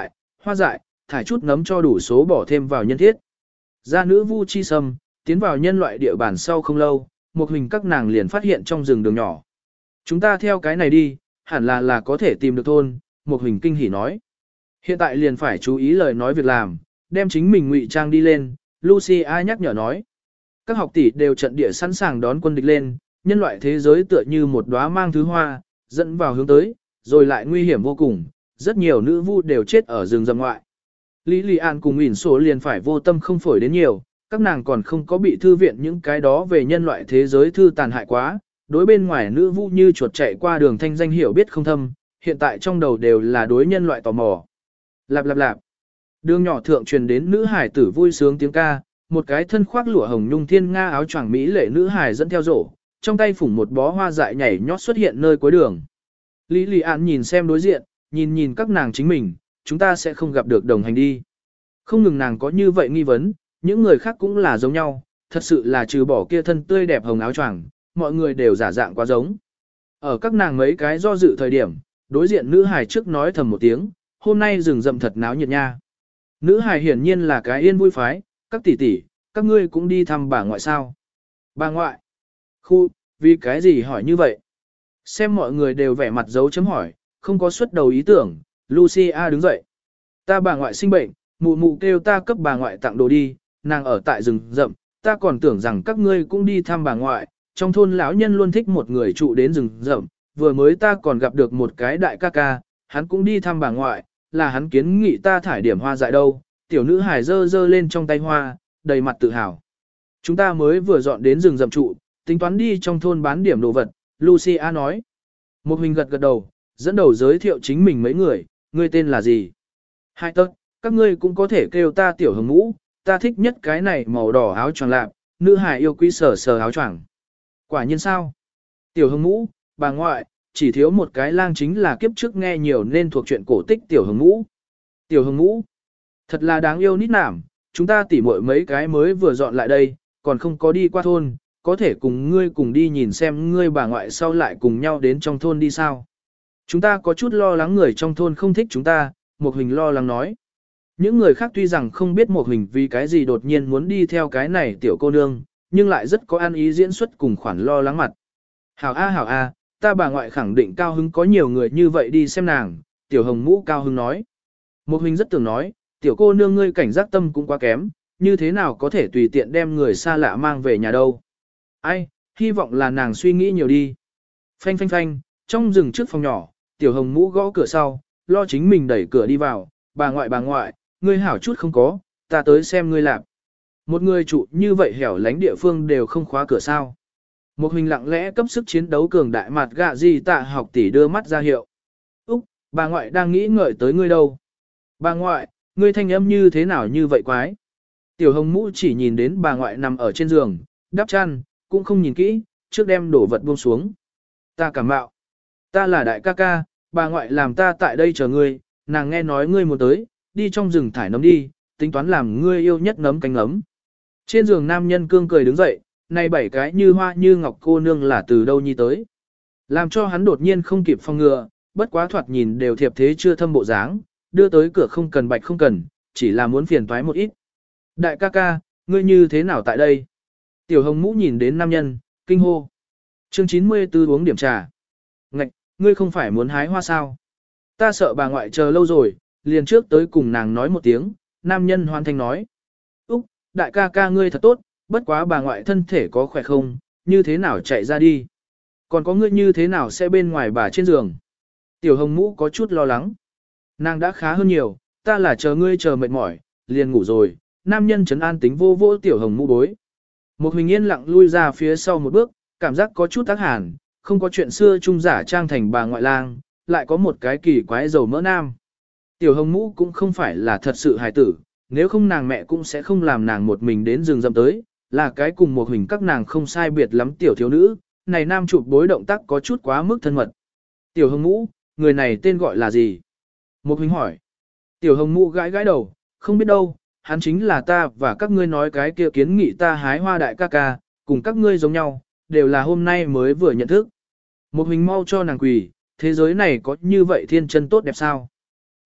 Speaker 1: hoa dại, thải chút nấm cho đủ số bỏ thêm vào nhân thiết. Gia nữ vu chi sâm, tiến vào nhân loại địa bàn sau không lâu, một hình các nàng liền phát hiện trong rừng đường nhỏ. Chúng ta theo cái này đi, hẳn là là có thể tìm được thôn, một hình kinh hỉ nói. Hiện tại liền phải chú ý lời nói việc làm, đem chính mình ngụy trang đi lên, Lucia nhắc nhở nói. Các học tỷ đều trận địa sẵn sàng đón quân địch lên, nhân loại thế giới tựa như một đóa mang thứ hoa, dẫn vào hướng tới, rồi lại nguy hiểm vô cùng, rất nhiều nữ vu đều chết ở rừng rậm ngoại. Lý Lì An cùng ỉn số liền phải vô tâm không phổi đến nhiều, các nàng còn không có bị thư viện những cái đó về nhân loại thế giới thư tàn hại quá, đối bên ngoài nữ vu như chuột chạy qua đường thanh danh hiểu biết không thâm, hiện tại trong đầu đều là đối nhân loại tò mò. Lạp lạp lạp. Đường nhỏ thượng truyền đến nữ hải tử vui sướng tiếng ca, một cái thân khoác lụa hồng nhung thiên nga áo choàng mỹ lệ nữ hải dẫn theo rổ, trong tay phủng một bó hoa dại nhảy nhót xuất hiện nơi cuối đường. Lý Lì An nhìn xem đối diện, nhìn nhìn các nàng chính mình, chúng ta sẽ không gặp được đồng hành đi. Không ngừng nàng có như vậy nghi vấn, những người khác cũng là giống nhau, thật sự là trừ bỏ kia thân tươi đẹp hồng áo choàng, mọi người đều giả dạng quá giống. Ở các nàng mấy cái do dự thời điểm, đối diện nữ hài trước nói thầm một tiếng, hôm nay rừng rậm thật náo nhiệt nha. Nữ hài hiển nhiên là cái yên vui phái, các tỷ tỷ, các ngươi cũng đi thăm bà ngoại sao. Bà ngoại. Khu, vì cái gì hỏi như vậy? Xem mọi người đều vẻ mặt dấu chấm hỏi, không có xuất đầu ý tưởng, Lucia đứng dậy. Ta bà ngoại sinh bệnh, mụ mụ kêu ta cấp bà ngoại tặng đồ đi, nàng ở tại rừng rậm, ta còn tưởng rằng các ngươi cũng đi thăm bà ngoại, trong thôn lão nhân luôn thích một người trụ đến rừng rậm, vừa mới ta còn gặp được một cái đại ca ca, hắn cũng đi thăm bà ngoại, là hắn kiến nghị ta thải điểm hoa dại đâu, tiểu nữ hài dơ dơ lên trong tay hoa, đầy mặt tự hào. Chúng ta mới vừa dọn đến rừng rậm trụ, tính toán đi trong thôn bán điểm đồ vật, Lucia nói. Một hình gật gật đầu, dẫn đầu giới thiệu chính mình mấy người, ngươi tên là gì? Hai tấc, các ngươi cũng có thể kêu ta tiểu hồng ngũ, ta thích nhất cái này màu đỏ áo choàng lạp, nữ hài yêu quý sờ sờ áo choàng. Quả nhiên sao? Tiểu hồng ngũ, bà ngoại, chỉ thiếu một cái lang chính là kiếp trước nghe nhiều nên thuộc chuyện cổ tích tiểu hồng ngũ. Tiểu hồng ngũ, thật là đáng yêu nít nảm, chúng ta tỉ muội mấy cái mới vừa dọn lại đây, còn không có đi qua thôn, có thể cùng ngươi cùng đi nhìn xem ngươi bà ngoại sau lại cùng nhau đến trong thôn đi sao. Chúng ta có chút lo lắng người trong thôn không thích chúng ta, Một Hình lo lắng nói. Những người khác tuy rằng không biết Một Hình vì cái gì đột nhiên muốn đi theo cái này tiểu cô nương, nhưng lại rất có an ý diễn xuất cùng khoản lo lắng mặt. Hảo a hảo a, ta bà ngoại khẳng định cao hứng có nhiều người như vậy đi xem nàng, tiểu hồng mũ cao hứng nói. Một Hình rất tưởng nói, tiểu cô nương ngươi cảnh giác tâm cũng quá kém, như thế nào có thể tùy tiện đem người xa lạ mang về nhà đâu. Ai, hy vọng là nàng suy nghĩ nhiều đi. Phanh phanh phanh, trong rừng trước phòng nhỏ, tiểu hồng mũ gõ cửa sau, lo chính mình đẩy cửa đi vào, bà ngoại bà ngoại, ngươi hảo chút không có, ta tới xem ngươi làm. Một người trụ như vậy hẻo lánh địa phương đều không khóa cửa sao. Một Hình lặng lẽ cấp sức chiến đấu cường đại mặt gạ gì tạ học tỷ đưa mắt ra hiệu. Úc, bà ngoại đang nghĩ ngợi tới ngươi đâu. Bà ngoại, ngươi thanh âm như thế nào như vậy quái. Tiểu hồng mũ chỉ nhìn đến bà ngoại nằm ở trên giường, đắp chăn, cũng không nhìn kỹ, trước đem đổ vật buông xuống. Ta cảm mạo. Ta là đại ca ca, bà ngoại làm ta tại đây chờ ngươi, nàng nghe nói ngươi muốn tới, đi trong rừng thải nấm đi, tính toán làm ngươi yêu nhất nấm cánh nấm. Trên giường nam nhân cương cười đứng dậy, này bảy cái như hoa như ngọc cô nương là từ đâu nhi tới. Làm cho hắn đột nhiên không kịp phòng ngừa, bất quá thoạt nhìn đều thiệp thế chưa thâm bộ dáng, đưa tới cửa không cần bạch không cần, chỉ là muốn phiền toái một ít. Đại ca ca, ngươi như thế nào tại đây? Tiểu hồng mũ nhìn đến nam nhân, kinh hô. Chương chín mươi tư uống điểm trà. Ngạch, ngươi không phải muốn hái hoa sao? Ta sợ bà ngoại chờ lâu rồi, liền trước tới cùng nàng nói một tiếng, nam nhân hoàn thành nói. Úc, đại ca ca ngươi thật tốt, bất quá bà ngoại thân thể có khỏe không, như thế nào chạy ra đi? Còn có ngươi như thế nào sẽ bên ngoài bà trên giường? Tiểu hồng mũ có chút lo lắng. Nàng đã khá hơn nhiều, ta là chờ ngươi chờ mệt mỏi, liền ngủ rồi, nam nhân trấn an tính vô vô tiểu hồng mũ bối. Một Hình yên lặng lui ra phía sau một bước, cảm giác có chút tác hàn, không có chuyện xưa trung giả trang thành bà ngoại lang, lại có một cái kỳ quái dầu mỡ nam. Tiểu hồng mũ cũng không phải là thật sự hài tử, nếu không nàng mẹ cũng sẽ không làm nàng một mình đến rừng rậm tới, là cái cùng Một Hình các nàng không sai biệt lắm tiểu thiếu nữ, này nam chụp bối động tác có chút quá mức thân mật. Tiểu hồng mũ, người này tên gọi là gì? Một Hình hỏi. Tiểu hồng mũ gãi gãi đầu, không biết đâu, hắn chính là ta và các ngươi nói cái kia kiến nghị ta hái hoa đại ca ca, cùng các ngươi giống nhau, đều là hôm nay mới vừa nhận thức. Một Hình mau cho nàng quỳ, thế giới này có như vậy thiên chân tốt đẹp sao?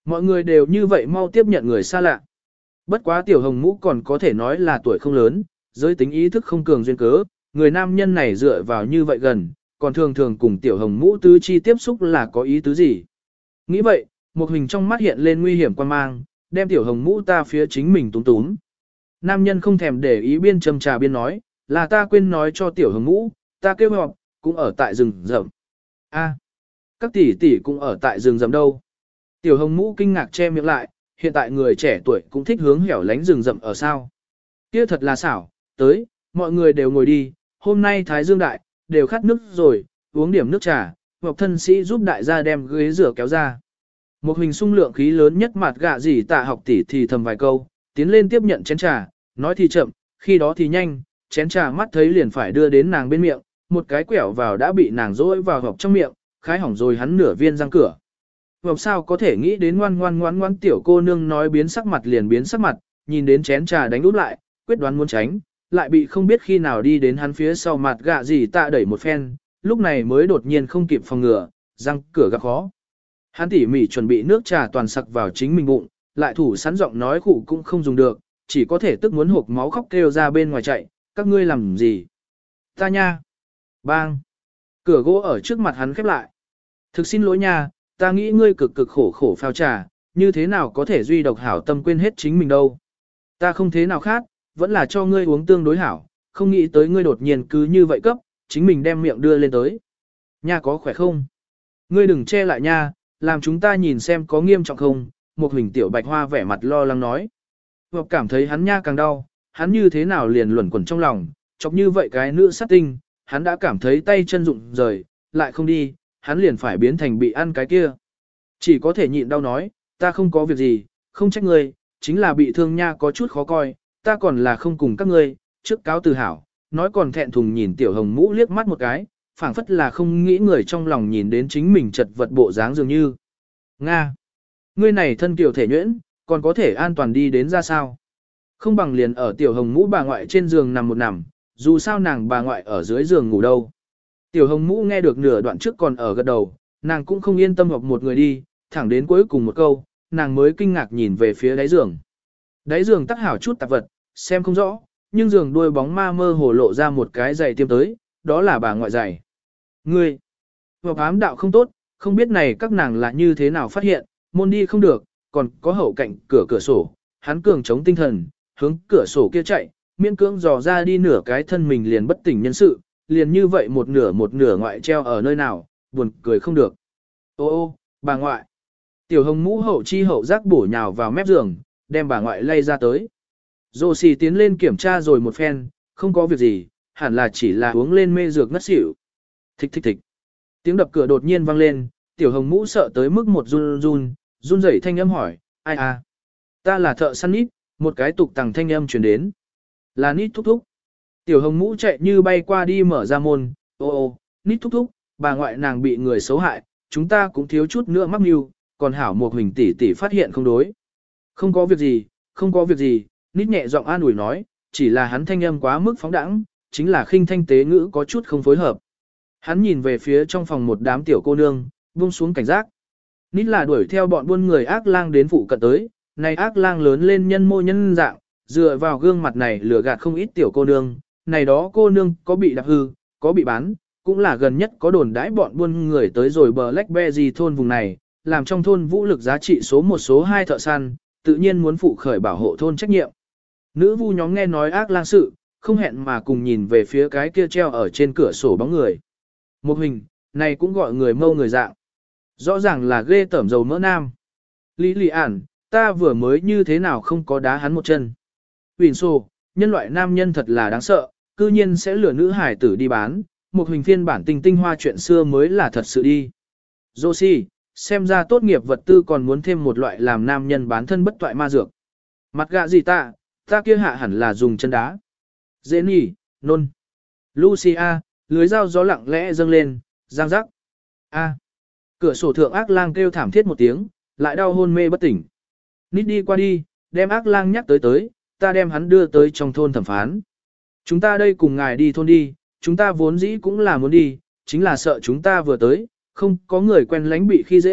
Speaker 1: Mọi người đều như vậy mau tiếp nhận người xa lạ. Bất quá tiểu hồng mũ còn có thể nói là tuổi không lớn, giới tính ý thức không cường duyên cớ, người nam nhân này dựa vào như vậy gần, còn thường thường cùng tiểu hồng mũ tứ chi tiếp xúc là có ý tứ gì. Nghĩ vậy, một hình trong mắt hiện lên nguy hiểm quan mang, đem tiểu hồng mũ ta phía chính mình túm túm. Nam nhân không thèm để ý biên châm trà biên nói, là ta quên nói cho tiểu hồng mũ, ta kêu họp, cũng ở tại rừng rậm. A, các tỷ tỷ cũng ở tại rừng rậm đâu. Tiểu hồng mũ kinh ngạc che miệng lại, hiện tại người trẻ tuổi cũng thích hướng hẻo lánh rừng rậm ở sao. Kia thật là xảo, tới, mọi người đều ngồi đi, hôm nay Thái Dương Đại, đều khát nước rồi, uống điểm nước trà, hoặc thân sĩ giúp đại gia đem ghế rửa kéo ra. Một hình sung lượng khí lớn nhất mặt gạ gì tạ học tỷ thì thầm vài câu, tiến lên tiếp nhận chén trà, nói thì chậm, khi đó thì nhanh, chén trà mắt thấy liền phải đưa đến nàng bên miệng, một cái quẹo vào đã bị nàng dỗi vào hộp trong miệng, khái hỏng rồi hắn nửa viên răng cửa. Hộp sao có thể nghĩ đến ngoan ngoan ngoan ngoan tiểu cô nương nói biến sắc mặt liền biến sắc mặt, nhìn đến chén trà đánh úp lại, quyết đoán muốn tránh, lại bị không biết khi nào đi đến hắn phía sau mặt gạ gì tạ đẩy một phen, lúc này mới đột nhiên không kịp phòng ngừa, răng cửa gặp khó. Hắn tỉ mỉ chuẩn bị nước trà toàn sặc vào chính mình bụng, lại thủ sẵn giọng nói khụ cũng không dùng được, chỉ có thể tức muốn hộp máu khóc kêu ra bên ngoài chạy, các ngươi làm gì? Ta nha! Bang! Cửa gỗ ở trước mặt hắn khép lại. Thực xin lỗi nha, ta nghĩ ngươi cực cực khổ khổ phao trà, như thế nào có thể duy độc hảo tâm quên hết chính mình đâu. Ta không thế nào khác, vẫn là cho ngươi uống tương đối hảo, không nghĩ tới ngươi đột nhiên cứ như vậy cấp, chính mình đem miệng đưa lên tới. Nha có khỏe không? Ngươi đừng che lại nha, làm chúng ta nhìn xem có nghiêm trọng không, một hình tiểu bạch hoa vẻ mặt lo lắng nói. Hoặc cảm thấy hắn nha càng đau, hắn như thế nào liền luẩn quẩn trong lòng, chọc như vậy cái nữ sát tinh, hắn đã cảm thấy tay chân rụng rời, lại không đi, hắn liền phải biến thành bị ăn cái kia. Chỉ có thể nhịn đau nói, ta không có việc gì, không trách ngươi, chính là bị thương nha có chút khó coi, ta còn là không cùng các ngươi, trước cáo từ hảo, nói còn thẹn thùng nhìn tiểu hồng mũ liếc mắt một cái, phảng phất là không nghĩ người trong lòng nhìn đến chính mình chật vật bộ dáng dường như. Nga! Ngươi này thân tiểu thể nhuyễn, còn có thể an toàn đi đến ra sao? Không bằng liền ở tiểu hồng mũ bà ngoại trên giường nằm một nằm, dù sao nàng bà ngoại ở dưới giường ngủ đâu. Tiểu hồng mũ nghe được nửa đoạn trước còn ở gật đầu, nàng cũng không yên tâm học một người đi, thẳng đến cuối cùng một câu, nàng mới kinh ngạc nhìn về phía đáy giường. Đáy giường tắc hảo chút tạp vật, xem không rõ, nhưng giường đuôi bóng ma mơ hồ lộ ra một cái giày tiêm tới, đó là bà ngoại giày. Ngươi, học ám đạo không tốt, không biết này các nàng là như thế nào phát hiện, môn đi không được, còn có hậu cạnh cửa cửa sổ, hắn cường chống tinh thần, hướng cửa sổ kia chạy, miễn cưỡng dò ra đi nửa cái thân mình liền bất tỉnh nhân sự, liền như vậy một nửa một nửa ngoại treo ở nơi nào, buồn cười không được. Ô ô, bà ngoại. Tiểu hồng mũ hậu chi hậu giác bổ nhào vào mép giường, đem bà ngoại lay ra tới. Dô xì tiến lên kiểm tra rồi một phen, không có việc gì, hẳn là chỉ là uống lên mê dược ngất xỉu. Thích thích thích. Tiếng đập cửa đột nhiên vang lên, tiểu hồng mũ sợ tới mức một run run, run rẩy thanh âm hỏi, ai à? Ta là thợ săn nít, một cái tục tằng thanh âm truyền đến. Là nít thúc thúc. Tiểu hồng mũ chạy như bay qua đi mở ra môn, ô ô, nít thúc thúc, bà ngoại nàng bị người xấu hại, chúng ta cũng thiếu chút nữa mắc mưu, còn hảo một hình tỷ tỷ phát hiện không đối. Không có việc gì, không có việc gì, nít nhẹ giọng an ủi nói, chỉ là hắn thanh âm quá mức phóng đẳng, chính là khinh thanh tế ngữ có chút không phối hợp. Hắn nhìn về phía trong phòng một đám tiểu cô nương, buông xuống cảnh giác. Nít là đuổi theo bọn buôn người ác lang đến phụ cận tới, này ác lang lớn lên nhân mô nhân dạng, dựa vào gương mặt này lừa gạt không ít tiểu cô nương, này đó cô nương có bị đạp hư, có bị bán, cũng là gần nhất có đồn đãi bọn buôn người tới rồi bờ Blackberry thôn vùng này, làm trong thôn vũ lực giá trị số một số hai thợ săn, tự nhiên muốn phụ khởi bảo hộ thôn trách nhiệm. Nữ vu nhóm nghe nói ác lang sự, không hẹn mà cùng nhìn về phía cái kia treo ở trên cửa sổ bóng người. Một hình, này cũng gọi người mâu người dạng. Rõ ràng là ghê tởm dầu mỡ nam. Lý lì ản, ta vừa mới như thế nào không có đá hắn một chân. Huỳnh xô, nhân loại nam nhân thật là đáng sợ, cư nhiên sẽ lừa nữ hải tử đi bán, một hình phiên bản tinh tinh hoa chuyện xưa mới là thật sự đi. Josie, xem ra tốt nghiệp vật tư còn muốn thêm một loại làm nam nhân bán thân bất toại ma dược. Mặt gạ gì ta, ta kia hạ hẳn là dùng chân đá. Dễ nhỉ, nôn. Lucia, lưới dao gió lặng lẽ dâng lên, giang rắc. A. Cửa sổ thượng ác lang kêu thảm thiết một tiếng, lại đau hôn mê bất tỉnh. Nít đi qua đi, đem ác lang nhắc tới tới, ta đem hắn đưa tới trong thôn thẩm phán. Chúng ta đây cùng ngài đi thôn đi, chúng ta vốn dĩ cũng là muốn đi, chính là sợ chúng ta vừa tới, không có người quen lánh bị khi dễ,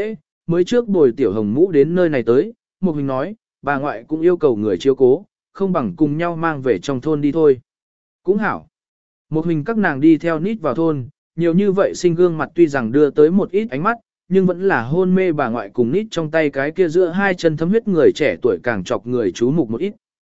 Speaker 1: mới trước bồi tiểu hồng mũ đến nơi này tới, một mình nói, bà ngoại cũng yêu cầu người chiếu cố, không bằng cùng nhau mang về trong thôn đi thôi. Cũng hảo. Một mình các nàng đi theo nít vào thôn, nhiều như vậy sinh gương mặt tuy rằng đưa tới một ít ánh mắt, nhưng vẫn là hôn mê bà ngoại cùng nít trong tay cái kia giữa hai chân thấm huyết người trẻ tuổi càng chọc người chú mục một ít.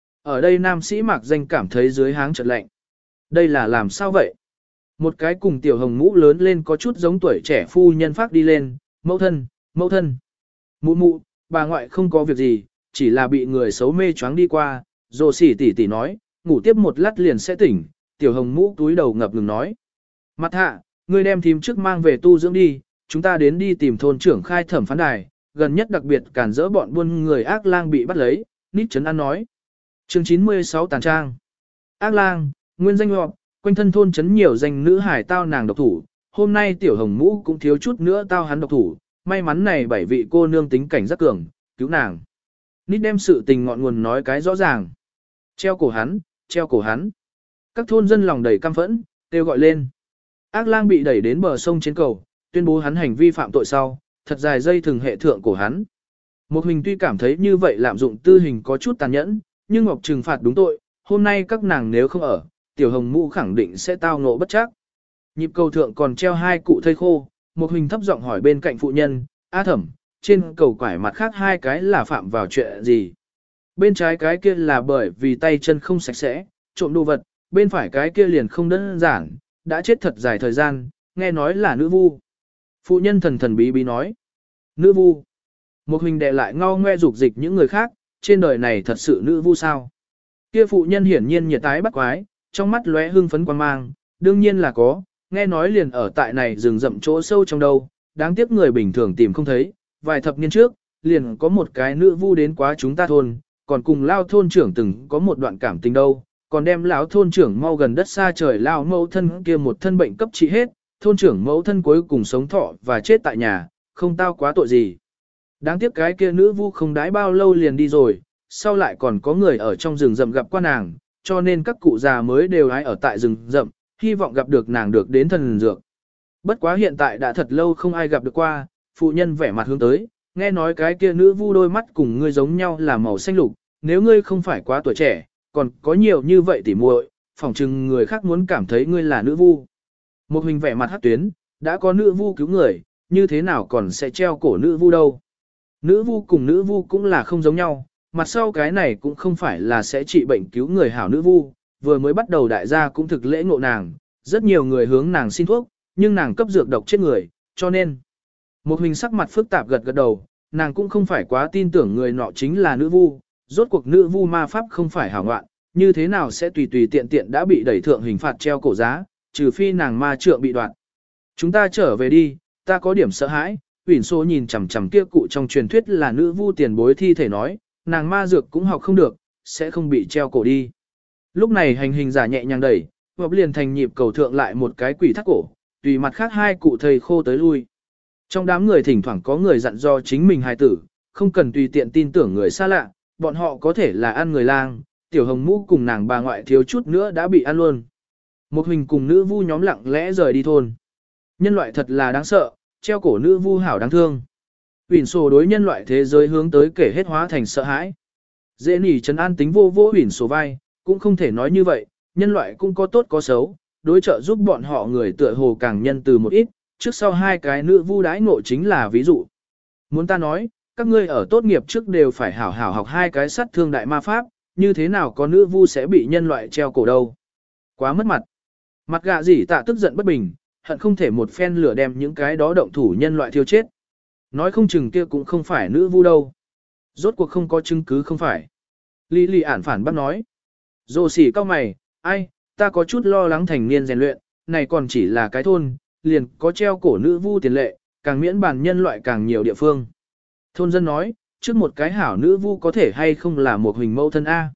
Speaker 1: Ở đây nam sĩ mạc danh cảm thấy dưới háng chợt lạnh. Đây là làm sao vậy? Một cái cùng tiểu hồng mũ lớn lên có chút giống tuổi trẻ phu nhân phát đi lên, mẫu thân, mẫu thân. Mụ mụ, bà ngoại không có việc gì, chỉ là bị người xấu mê choáng đi qua, rồ xỉ tỉ tỉ nói, ngủ tiếp một lát liền sẽ tỉnh, tiểu hồng mũ túi đầu ngập ngừng nói. Mặt hạ, ngươi đem thím trước mang về tu dưỡng đi, chúng ta đến đi tìm thôn trưởng khai thẩm phán đài, gần nhất đặc biệt cản dỡ bọn buôn người ác lang bị bắt lấy, nít chấn an nói. Chương chín mươi sáu tàn trang. Ác lang, nguyên danh họp, quanh thân thôn chấn nhiều danh nữ hải tao nàng độc thủ, hôm nay tiểu hồng mũ cũng thiếu chút nữa tao hắn độc thủ, may mắn này bảy vị cô nương tính cảnh rất cường, cứu nàng. Nít đem sự tình ngọn nguồn nói cái rõ ràng. Treo cổ hắn, treo cổ hắn. Các thôn dân lòng đầy căm phẫn, kêu gọi lên. Ác lang bị đẩy đến bờ sông trên cầu, tuyên bố hắn hành vi phạm tội sau, thật dài dây thừng hệ thượng cổ hắn. Một hình tuy cảm thấy như vậy lạm dụng tư hình có chút tàn nhẫn, nhưng Ngọc trừng phạt đúng tội, hôm nay các nàng nếu không ở, tiểu hồng mũ khẳng định sẽ tao ngộ bất chắc. Nhịp cầu thượng còn treo hai cụ thây khô, một hình thấp giọng hỏi bên cạnh phụ nhân, A thẩm, trên cầu quải mặt khác hai cái là phạm vào chuyện gì? Bên trái cái kia là bởi vì tay chân không sạch sẽ, trộm đồ vật, bên phải cái kia liền không đơn giản, đã chết thật dài thời gian, nghe nói là nữ vu. Phụ nhân thần thần bí bí nói, nữ vu. Một hình đệ lại ngao ngoe dục dịch những người khác, trên đời này thật sự nữ vu sao? Kia phụ nhân hiển nhiên nhiệt tái bắt quái, trong mắt lóe hưng phấn quan mang, đương nhiên là có, nghe nói liền ở tại này rừng rậm chỗ sâu trong đâu, đáng tiếc người bình thường tìm không thấy, vài thập niên trước, liền có một cái nữ vu đến quá chúng ta thôn, còn cùng lao thôn trưởng từng có một đoạn cảm tình đâu, còn đem lão thôn trưởng mau gần đất xa trời lao mẫu thân kia một thân bệnh cấp trị hết, thôn trưởng mẫu thân cuối cùng sống thọ và chết tại nhà, không tao quá tội gì. Đáng tiếc cái kia nữ vu không đái bao lâu liền đi rồi, sau lại còn có người ở trong rừng rậm gặp qua nàng, cho nên các cụ già mới đều ái ở tại rừng rậm, hy vọng gặp được nàng được đến thần dược. Bất quá hiện tại đã thật lâu không ai gặp được qua, phụ nhân vẻ mặt hướng tới, nghe nói cái kia nữ vu đôi mắt cùng ngươi giống nhau là màu xanh lục, nếu ngươi không phải quá tuổi trẻ, còn có nhiều như vậy tỉ muội, phỏng chừng người khác muốn cảm thấy ngươi là nữ vu. Một hình vẻ mặt hắc tuyến, đã có nữ vu cứu người, như thế nào còn sẽ treo cổ nữ vu đâu. Nữ vu cùng nữ vu cũng là không giống nhau, mặt sau cái này cũng không phải là sẽ trị bệnh cứu người hảo nữ vu, vừa mới bắt đầu đại gia cũng thực lễ ngộ nàng, rất nhiều người hướng nàng xin thuốc, nhưng nàng cấp dược độc chết người, cho nên. Một hình sắc mặt phức tạp gật gật đầu, nàng cũng không phải quá tin tưởng người nọ chính là nữ vu, rốt cuộc nữ vu ma pháp không phải hảo ngoạn, như thế nào sẽ tùy tùy tiện tiện đã bị đẩy thượng hình phạt treo cổ giá, trừ phi nàng ma trượng bị đoạn. Chúng ta trở về đi, ta có điểm sợ hãi, Uyển Số nhìn chằm chằm kia cụ trong truyền thuyết là nữ vu tiền bối thi thể nói, nàng ma dược cũng học không được, sẽ không bị treo cổ đi. Lúc này hành hình giả nhẹ nhàng đẩy, hợp liền thành nhịp cầu thượng lại một cái quỷ thắt cổ, tùy mặt khác hai cụ thầy khô tới lui. Trong đám người thỉnh thoảng có người dặn do chính mình hài tử, không cần tùy tiện tin tưởng người xa lạ, bọn họ có thể là ăn người lang, tiểu hồng mũ cùng nàng bà ngoại thiếu chút nữa đã bị ăn luôn. Một hình cùng nữ vu nhóm lặng lẽ rời đi thôn. Nhân loại thật là đáng sợ, treo cổ nữ vu hảo đáng thương. Uyển Sổ đối nhân loại thế giới hướng tới kể hết hóa thành sợ hãi. Dễ nỉ trấn an tính vô vô Uyển Sổ vai, cũng không thể nói như vậy, nhân loại cũng có tốt có xấu, đối trợ giúp bọn họ người tựa hồ càng nhân từ một ít, trước sau hai cái nữ vu đãi ngộ chính là ví dụ. Muốn ta nói, các ngươi ở tốt nghiệp trước đều phải hảo hảo học hai cái sát thương đại ma pháp, như thế nào có nữ vu sẽ bị nhân loại treo cổ đâu. Quá mất mặt. Mặt gạ gì tạ tức giận bất bình, hận không thể một phen lửa đem những cái đó động thủ nhân loại thiêu chết. Nói không chừng kia cũng không phải nữ vu đâu. Rốt cuộc không có chứng cứ không phải. Lý lì ản phản bác nói. Dô xỉ cao mày, ai, ta có chút lo lắng thành niên rèn luyện, này còn chỉ là cái thôn, liền có treo cổ nữ vu tiền lệ, càng miễn bàn nhân loại càng nhiều địa phương. Thôn dân nói, trước một cái hảo nữ vu có thể hay không là một hình mẫu thân A.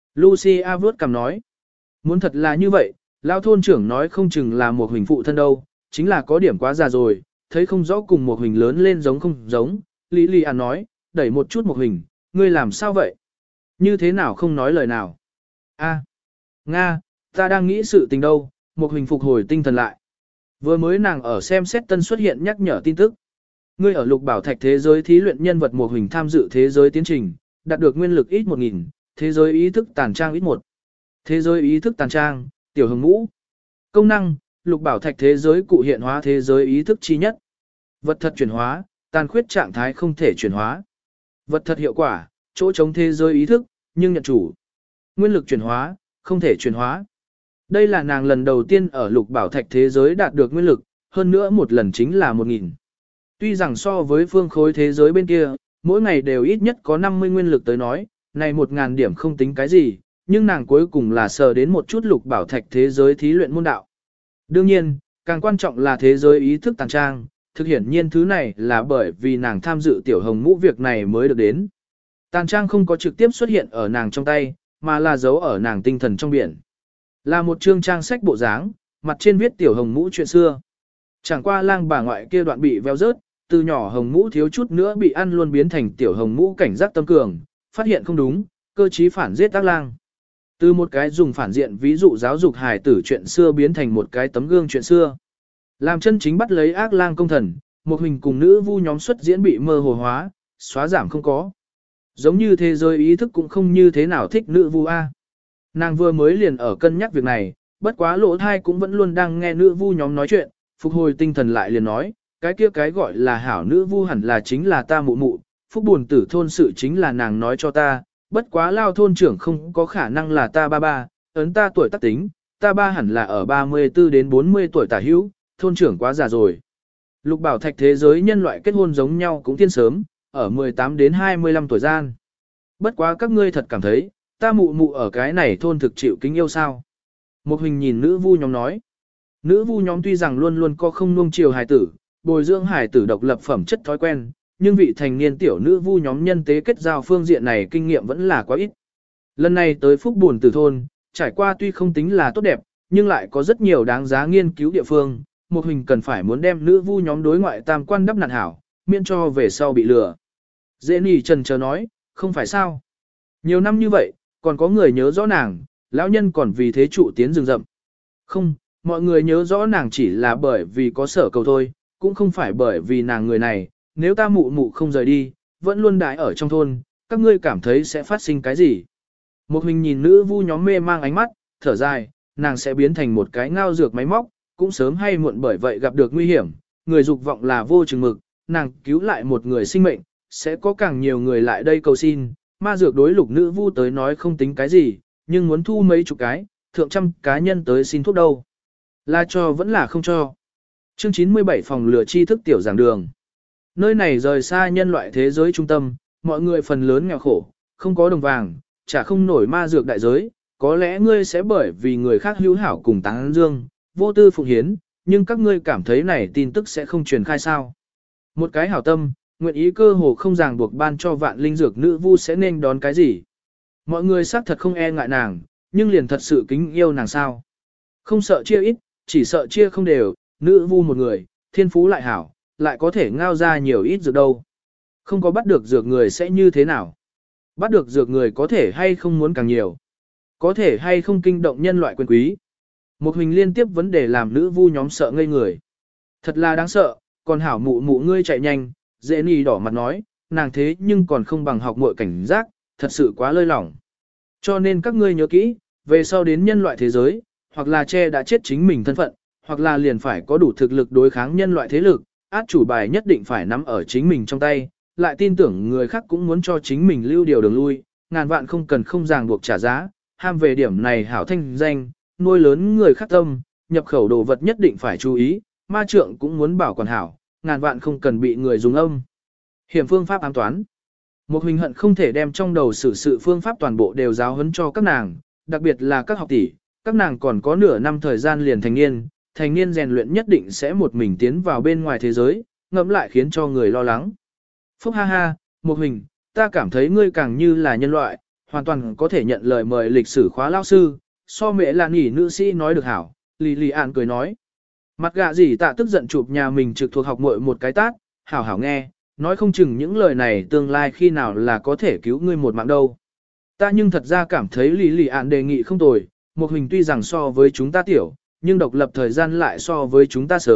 Speaker 1: Lucia vớt cằm nói, muốn thật là như vậy, lao thôn trưởng nói không chừng là một hình phụ thân đâu, chính là có điểm quá già rồi, thấy không rõ cùng một hình lớn lên giống không giống. Lý Lý An nói, đẩy một chút một hình, ngươi làm sao vậy? Như thế nào không nói lời nào? A, Nga, ta đang nghĩ sự tình đâu, một hình phục hồi tinh thần lại. Vừa mới nàng ở xem xét tân xuất hiện nhắc nhở tin tức. Ngươi ở lục bảo thạch thế giới thí luyện nhân vật một hình tham dự thế giới tiến trình, đạt được nguyên lực ít một nghìn, thế giới ý thức tàn trang ít một. Thế giới ý thức tàn trang, tiểu hồng mũ. Công năng, lục bảo thạch thế giới cụ hiện hóa thế giới ý thức chi nhất. Vật thật chuyển hóa, tàn khuyết trạng thái không thể chuyển hóa. Vật thật hiệu quả, chỗ chống thế giới ý thức, nhưng nhận chủ. Nguyên lực chuyển hóa, không thể chuyển hóa. Đây là nàng lần đầu tiên ở lục bảo thạch thế giới đạt được nguyên lực, hơn nữa một lần chính là một nghìn. Tuy rằng so với phương khối thế giới bên kia, mỗi ngày đều ít nhất có năm mươi nguyên lực tới nói, này một ngàn điểm không tính cái gì, nhưng nàng cuối cùng là sờ đến một chút lục bảo thạch thế giới thí luyện môn đạo. Đương nhiên, càng quan trọng là thế giới ý thức tàn trang, thực hiển nhiên thứ này là bởi vì nàng tham dự tiểu hồng mũ việc này mới được đến. Tàn trang không có trực tiếp xuất hiện ở nàng trong tay, mà là giấu ở nàng tinh thần trong biển. Là một chương trang sách bộ dáng, mặt trên viết tiểu hồng mũ chuyện xưa. Chẳng qua lang bà ngoại kia đoạn bị veo rớt, từ nhỏ hồng mũ thiếu chút nữa bị ăn luôn biến thành tiểu hồng mũ cảnh giác tâm cường, phát hiện không đúng, cơ trí phản giết ác lang. Từ một cái dùng phản diện ví dụ giáo dục hài tử chuyện xưa biến thành một cái tấm gương chuyện xưa. Làm chân chính bắt lấy ác lang công thần, một hình cùng nữ vu nhóm xuất diễn bị mơ hồ hóa, xóa giảm không có. Giống như thế giới ý thức cũng không như thế nào thích nữ vu A. Nàng vừa mới liền ở cân nhắc việc này, bất quá lỗ thai cũng vẫn luôn đang nghe nữ vu nhóm nói chuyện, phục hồi tinh thần lại liền nói, cái kia cái gọi là hảo nữ vu hẳn là chính là ta mụ mụ, phúc buồn tử thôn sự chính là nàng nói cho ta, bất quá lao thôn trưởng không có khả năng là ta ba ba, ấn ta tuổi tác tính, ta ba hẳn là ở ba mươi tư đến bốn mươi tuổi tả hữu, thôn trưởng quá già rồi. Lục bảo thạch thế giới nhân loại kết hôn giống nhau cũng tiên sớm, ở mười tám đến hai mươi lăm tuổi gian. Bất quá các ngươi thật cảm thấy, ta mụ mụ ở cái này thôn thực chịu kính yêu sao. Một hình nhìn nữ vu nhóm nói. Nữ vu nhóm tuy rằng luôn luôn có không nuông chiều hài tử, bồi dưỡng hài tử độc lập phẩm chất thói quen, nhưng vị thành niên tiểu nữ vu nhóm nhân tế kết giao phương diện này kinh nghiệm vẫn là quá ít. Lần này tới phúc buồn tử thôn, trải qua tuy không tính là tốt đẹp, nhưng lại có rất nhiều đáng giá nghiên cứu địa phương. Một hình cần phải muốn đem nữ vu nhóm đối ngoại tam quan đắp nạn hảo, miễn cho về sau bị lừa. Dễ nỉ trần chờ nói, không phải sao. Nhiều năm như vậy, còn có người nhớ rõ nàng, lão nhân còn vì thế trụ tiến rừng rậm. Không, mọi người nhớ rõ nàng chỉ là bởi vì có sở cầu thôi, cũng không phải bởi vì nàng người này, nếu ta mụ mụ không rời đi, vẫn luôn đái ở trong thôn, các ngươi cảm thấy sẽ phát sinh cái gì. Một hình nhìn nữ vu nhóm mê mang ánh mắt, thở dài, nàng sẽ biến thành một cái ngao dược máy móc, cũng sớm hay muộn bởi vậy gặp được nguy hiểm, người dục vọng là vô chừng mực, nàng cứu lại một người sinh mệnh, sẽ có càng nhiều người lại đây cầu xin, ma dược đối lục nữ vu tới nói không tính cái gì, nhưng muốn thu mấy chục cái, thượng trăm cá nhân tới xin thuốc đâu. Là cho vẫn là không cho. Chương chín mươi bảy phòng lửa tri thức tiểu giảng đường. Nơi này rời xa nhân loại thế giới trung tâm, mọi người phần lớn nghèo khổ, không có đồng vàng, chả không nổi ma dược đại giới, có lẽ ngươi sẽ bởi vì người khác hữu hảo cùng tán dương, vô tư phụng hiến, nhưng các ngươi cảm thấy này tin tức sẽ không truyền khai sao. Một cái hảo tâm, nguyện ý cơ hồ không ràng buộc ban cho vạn linh dược nữ vu sẽ nên đón cái gì. Mọi người xác thật không e ngại nàng, nhưng liền thật sự kính yêu nàng sao. Không sợ chia ít, chỉ sợ chia không đều, nữ vu một người, thiên phú lại hảo, lại có thể ngao ra nhiều ít dược đâu. Không có bắt được dược người sẽ như thế nào? Bắt được dược người có thể hay không muốn càng nhiều? Có thể hay không kinh động nhân loại quyền quý? Một hình liên tiếp vấn đề làm nữ vu nhóm sợ ngây người. Thật là đáng sợ, còn hảo mụ mụ ngươi chạy nhanh, dễ nì đỏ mặt nói, nàng thế nhưng còn không bằng học muội cảnh giác, thật sự quá lơi lỏng. Cho nên các ngươi nhớ kỹ, về sau đến nhân loại thế giới, hoặc là che đã chết chính mình thân phận, hoặc là liền phải có đủ thực lực đối kháng nhân loại thế lực, át chủ bài nhất định phải nắm ở chính mình trong tay, lại tin tưởng người khác cũng muốn cho chính mình lưu điều đường lui, ngàn vạn không cần không ràng buộc trả giá, ham về điểm này hảo thanh danh, nuôi lớn người khác tâm, nhập khẩu đồ vật nhất định phải chú ý, ma trượng cũng muốn bảo quản hảo, ngàn vạn không cần bị người dùng âm. Hiểm phương pháp ám toán. Một hình hận không thể đem trong đầu xử sự phương pháp toàn bộ đều giáo huấn cho các nàng, đặc biệt là các học tỷ, các nàng còn có nửa năm thời gian liền thành niên, thành niên rèn luyện nhất định sẽ một mình tiến vào bên ngoài thế giới, ngẫm lại khiến cho người lo lắng. Phúc ha ha, một hình, ta cảm thấy ngươi càng như là nhân loại, hoàn toàn có thể nhận lời mời lịch sử khóa lao sư, so mẹ là nỉ nữ sĩ nói được hảo, lì lì ạn cười nói. Mặt gạ gì tạ tức giận chụp nhà mình trực thuộc học muội một cái tát, hảo hảo nghe, nói không chừng những lời này tương lai khi nào là có thể cứu ngươi một mạng đâu. Ta nhưng thật ra cảm thấy lì lì ạn đề nghị không tồi, một hình tuy rằng so với chúng ta tiểu, nhưng độc lập thời gian lại so với chúng ta sớm,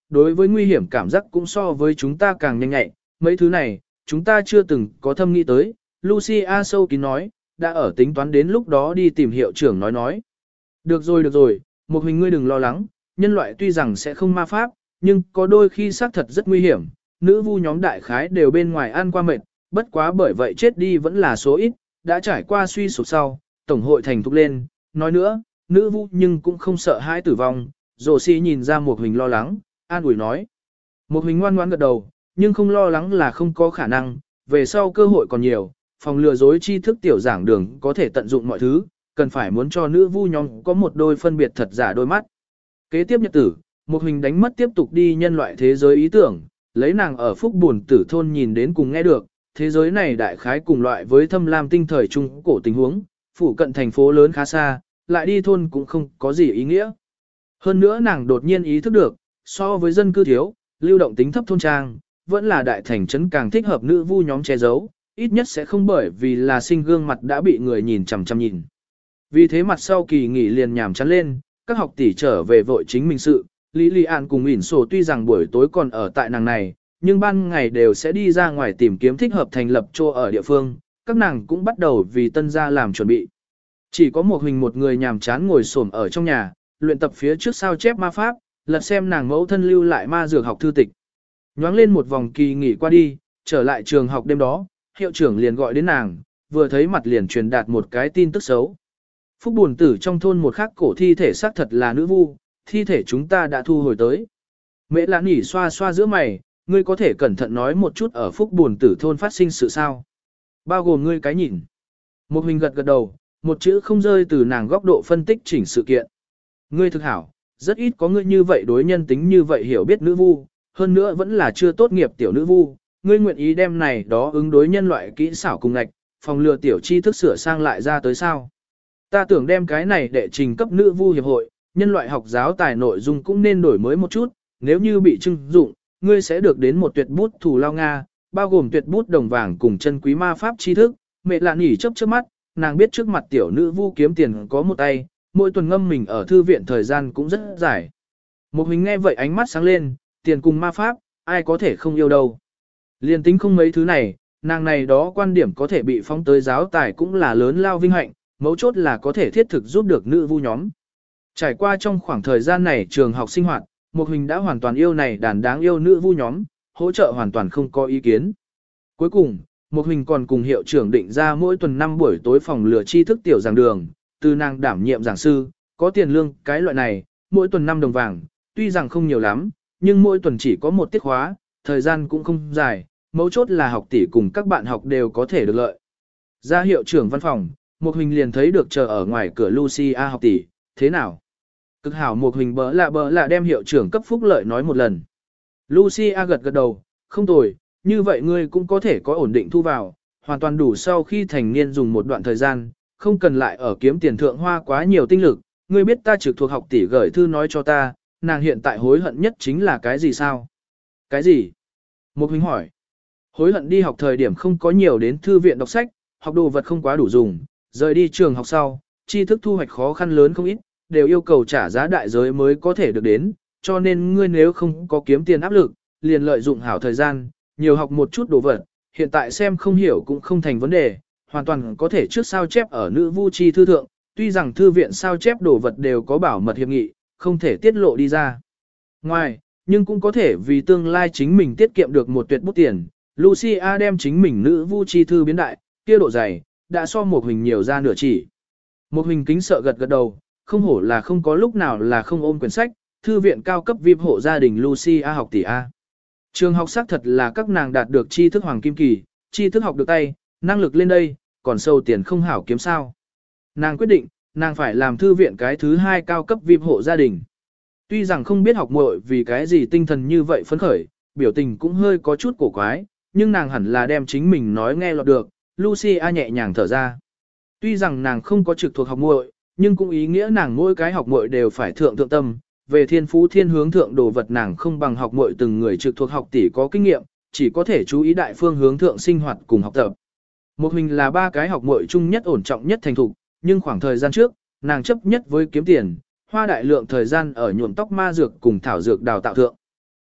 Speaker 1: đối với nguy hiểm cảm giác cũng so với chúng ta càng nhanh nhạy, mấy thứ này, chúng ta chưa từng có thâm nghĩ tới. Lucia sâu kín nói, đã ở tính toán đến lúc đó đi tìm hiệu trưởng nói nói. Được rồi được rồi, một mình ngươi đừng lo lắng, nhân loại tuy rằng sẽ không ma pháp, nhưng có đôi khi xác thật rất nguy hiểm, nữ vu nhóm đại khái đều bên ngoài ăn qua mệt, bất quá bởi vậy chết đi vẫn là số ít, đã trải qua suy sụp sau, tổng hội thành thúc lên, nói nữa, nữ vu nhưng cũng không sợ hãi tử vong, rồ si nhìn ra một hình lo lắng, an ủi nói. Một hình ngoan ngoãn gật đầu, nhưng không lo lắng là không có khả năng, về sau cơ hội còn nhiều, phòng lừa dối tri thức tiểu giảng đường có thể tận dụng mọi thứ, cần phải muốn cho nữ vu nhóm có một đôi phân biệt thật giả đôi mắt. Kế tiếp nhật tử, một hình đánh mất tiếp tục đi nhân loại thế giới ý tưởng, lấy nàng ở phúc buồn tử thôn nhìn đến cùng nghe được, thế giới này đại khái cùng loại với thâm lam tinh thời trung cổ tình huống, phủ cận thành phố lớn khá xa, lại đi thôn cũng không có gì ý nghĩa. Hơn nữa nàng đột nhiên ý thức được, so với dân cư thiếu, lưu động tính thấp thôn trang, vẫn là đại thành trấn càng thích hợp nữ vu nhóm che giấu, ít nhất sẽ không bởi vì là sinh gương mặt đã bị người nhìn chằm chằm nhìn. Vì thế mặt sau kỳ nghỉ liền nhảm chán lên, các học tỷ trở về vội chính mình sự, Lý Lý An cùng ỉn sổ tuy rằng buổi tối còn ở tại nàng này, nhưng ban ngày đều sẽ đi ra ngoài tìm kiếm thích hợp thành lập chỗ ở địa phương, các nàng cũng bắt đầu vì tân gia làm chuẩn bị. Chỉ có một hình một người nhàm chán ngồi xổm ở trong nhà, luyện tập phía trước sao chép ma pháp, lật xem nàng mẫu thân lưu lại ma dược học thư tịch. Nhoáng lên một vòng kỳ nghỉ qua đi, trở lại trường học đêm đó, hiệu trưởng liền gọi đến nàng, vừa thấy mặt liền truyền đạt một cái tin tức xấu. Phúc buồn tử trong thôn một khắc cổ thi thể xác thật là nữ vu, thi thể chúng ta đã thu hồi tới. Mẹ lã nỉ xoa xoa giữa mày, ngươi có thể cẩn thận nói một chút ở phúc buồn tử thôn phát sinh sự sao. Bao gồm ngươi cái nhìn. Một hình gật gật đầu, một chữ không rơi từ nàng góc độ phân tích chỉnh sự kiện. Ngươi thực hảo, rất ít có ngươi như vậy đối nhân tính như vậy hiểu biết nữ vu, hơn nữa vẫn là chưa tốt nghiệp tiểu nữ vu. Ngươi nguyện ý đem này đó ứng đối nhân loại kỹ xảo cùng ngạch, phòng lừa tiểu tri thức sửa sang lại ra tới sao. Ta tưởng đem cái này để trình cấp nữ vu hiệp hội, nhân loại học giáo tài nội dung cũng nên đổi mới một chút, nếu như bị trưng dụng, ngươi sẽ được đến một tuyệt bút thù lao Nga, bao gồm tuyệt bút đồng vàng cùng chân quý ma pháp tri thức. Mẹ lạ nỉ chớp chớp mắt, nàng biết trước mặt tiểu nữ vu kiếm tiền có một tay, mỗi tuần ngâm mình ở thư viện thời gian cũng rất dài. Một hình nghe vậy ánh mắt sáng lên, tiền cùng ma pháp, ai có thể không yêu đâu. Liên tính không mấy thứ này, nàng này đó quan điểm có thể bị phóng tới giáo tài cũng là lớn lao vinh hạnh, mấu chốt là có thể thiết thực giúp được nữ vu nhóm. Trải qua trong khoảng thời gian này trường học sinh hoạt, một hình đã hoàn toàn yêu này đàn đáng yêu nữ vu nhóm, hỗ trợ hoàn toàn không có ý kiến. Cuối cùng, một hình còn cùng hiệu trưởng định ra mỗi tuần năm buổi tối phòng lừa tri thức tiểu giảng đường, từ nàng đảm nhiệm giảng sư, có tiền lương cái loại này, mỗi tuần năm đồng vàng, tuy rằng không nhiều lắm, nhưng mỗi tuần chỉ có một tiết khóa, thời gian cũng không dài, mấu chốt là học tỷ cùng các bạn học đều có thể được lợi. Ra hiệu trưởng văn phòng, một hình liền thấy được chờ ở ngoài cửa Lucia học tỷ, thế nào? Cực hảo một hình bỡ lạ bỡ lạ đem hiệu trưởng cấp phúc lợi nói một lần. Lucia gật gật đầu, không tồi, như vậy ngươi cũng có thể có ổn định thu vào, hoàn toàn đủ sau khi thành niên dùng một đoạn thời gian, không cần lại ở kiếm tiền thượng hoa quá nhiều tinh lực, ngươi biết ta trực thuộc học tỷ gửi thư nói cho ta, nàng hiện tại hối hận nhất chính là cái gì sao? Cái gì? Một hình hỏi. Hối hận đi học thời điểm không có nhiều đến thư viện đọc sách, học đồ vật không quá đủ dùng, rời đi trường học sau, tri thức thu hoạch khó khăn lớn không ít, đều yêu cầu trả giá đại giới mới có thể được đến, cho nên ngươi nếu không có kiếm tiền áp lực, liền lợi dụng hảo thời gian, nhiều học một chút đồ vật, hiện tại xem không hiểu cũng không thành vấn đề, hoàn toàn có thể trước sao chép ở nữ vu chi thư thượng, tuy rằng thư viện sao chép đồ vật đều có bảo mật hiệp nghị, không thể tiết lộ đi ra. Ngoài, nhưng cũng có thể vì tương lai chính mình tiết kiệm được một tuyệt bút tiền, Lucia đem chính mình nữ vu chi thư biến đại, kia độ dày, đã so một hình nhiều ra nửa chỉ. Một hình kính sợ gật gật đầu, không hổ là không có lúc nào là không ôm quyển sách, thư viện cao cấp vi ai pi hộ gia đình Lucia học tỷ A. Trường học xác thật là các nàng đạt được tri thức hoàng kim kỳ, tri thức học được tay, năng lực lên đây, còn sâu tiền không hảo kiếm sao. Nàng quyết định, nàng phải làm thư viện cái thứ hai cao cấp vi ai pi hộ gia đình. Tuy rằng không biết học muội vì cái gì tinh thần như vậy phấn khởi, biểu tình cũng hơi có chút cổ quái, nhưng nàng hẳn là đem chính mình nói nghe lọt được, Lucia nhẹ nhàng thở ra. Tuy rằng nàng không có trực thuộc học muội, nhưng cũng ý nghĩa nàng mỗi cái học muội đều phải thượng thượng tâm, về thiên phú thiên hướng thượng đồ vật nàng không bằng học muội từng người trực thuộc học tỷ có kinh nghiệm, chỉ có thể chú ý đại phương hướng thượng sinh hoạt cùng học tập. Một mình là ba cái học muội chung nhất ổn trọng nhất thành thục, nhưng khoảng thời gian trước, nàng chấp nhất với kiếm tiền, hoa đại lượng thời gian ở nhuộm tóc ma dược cùng thảo dược đào tạo thượng.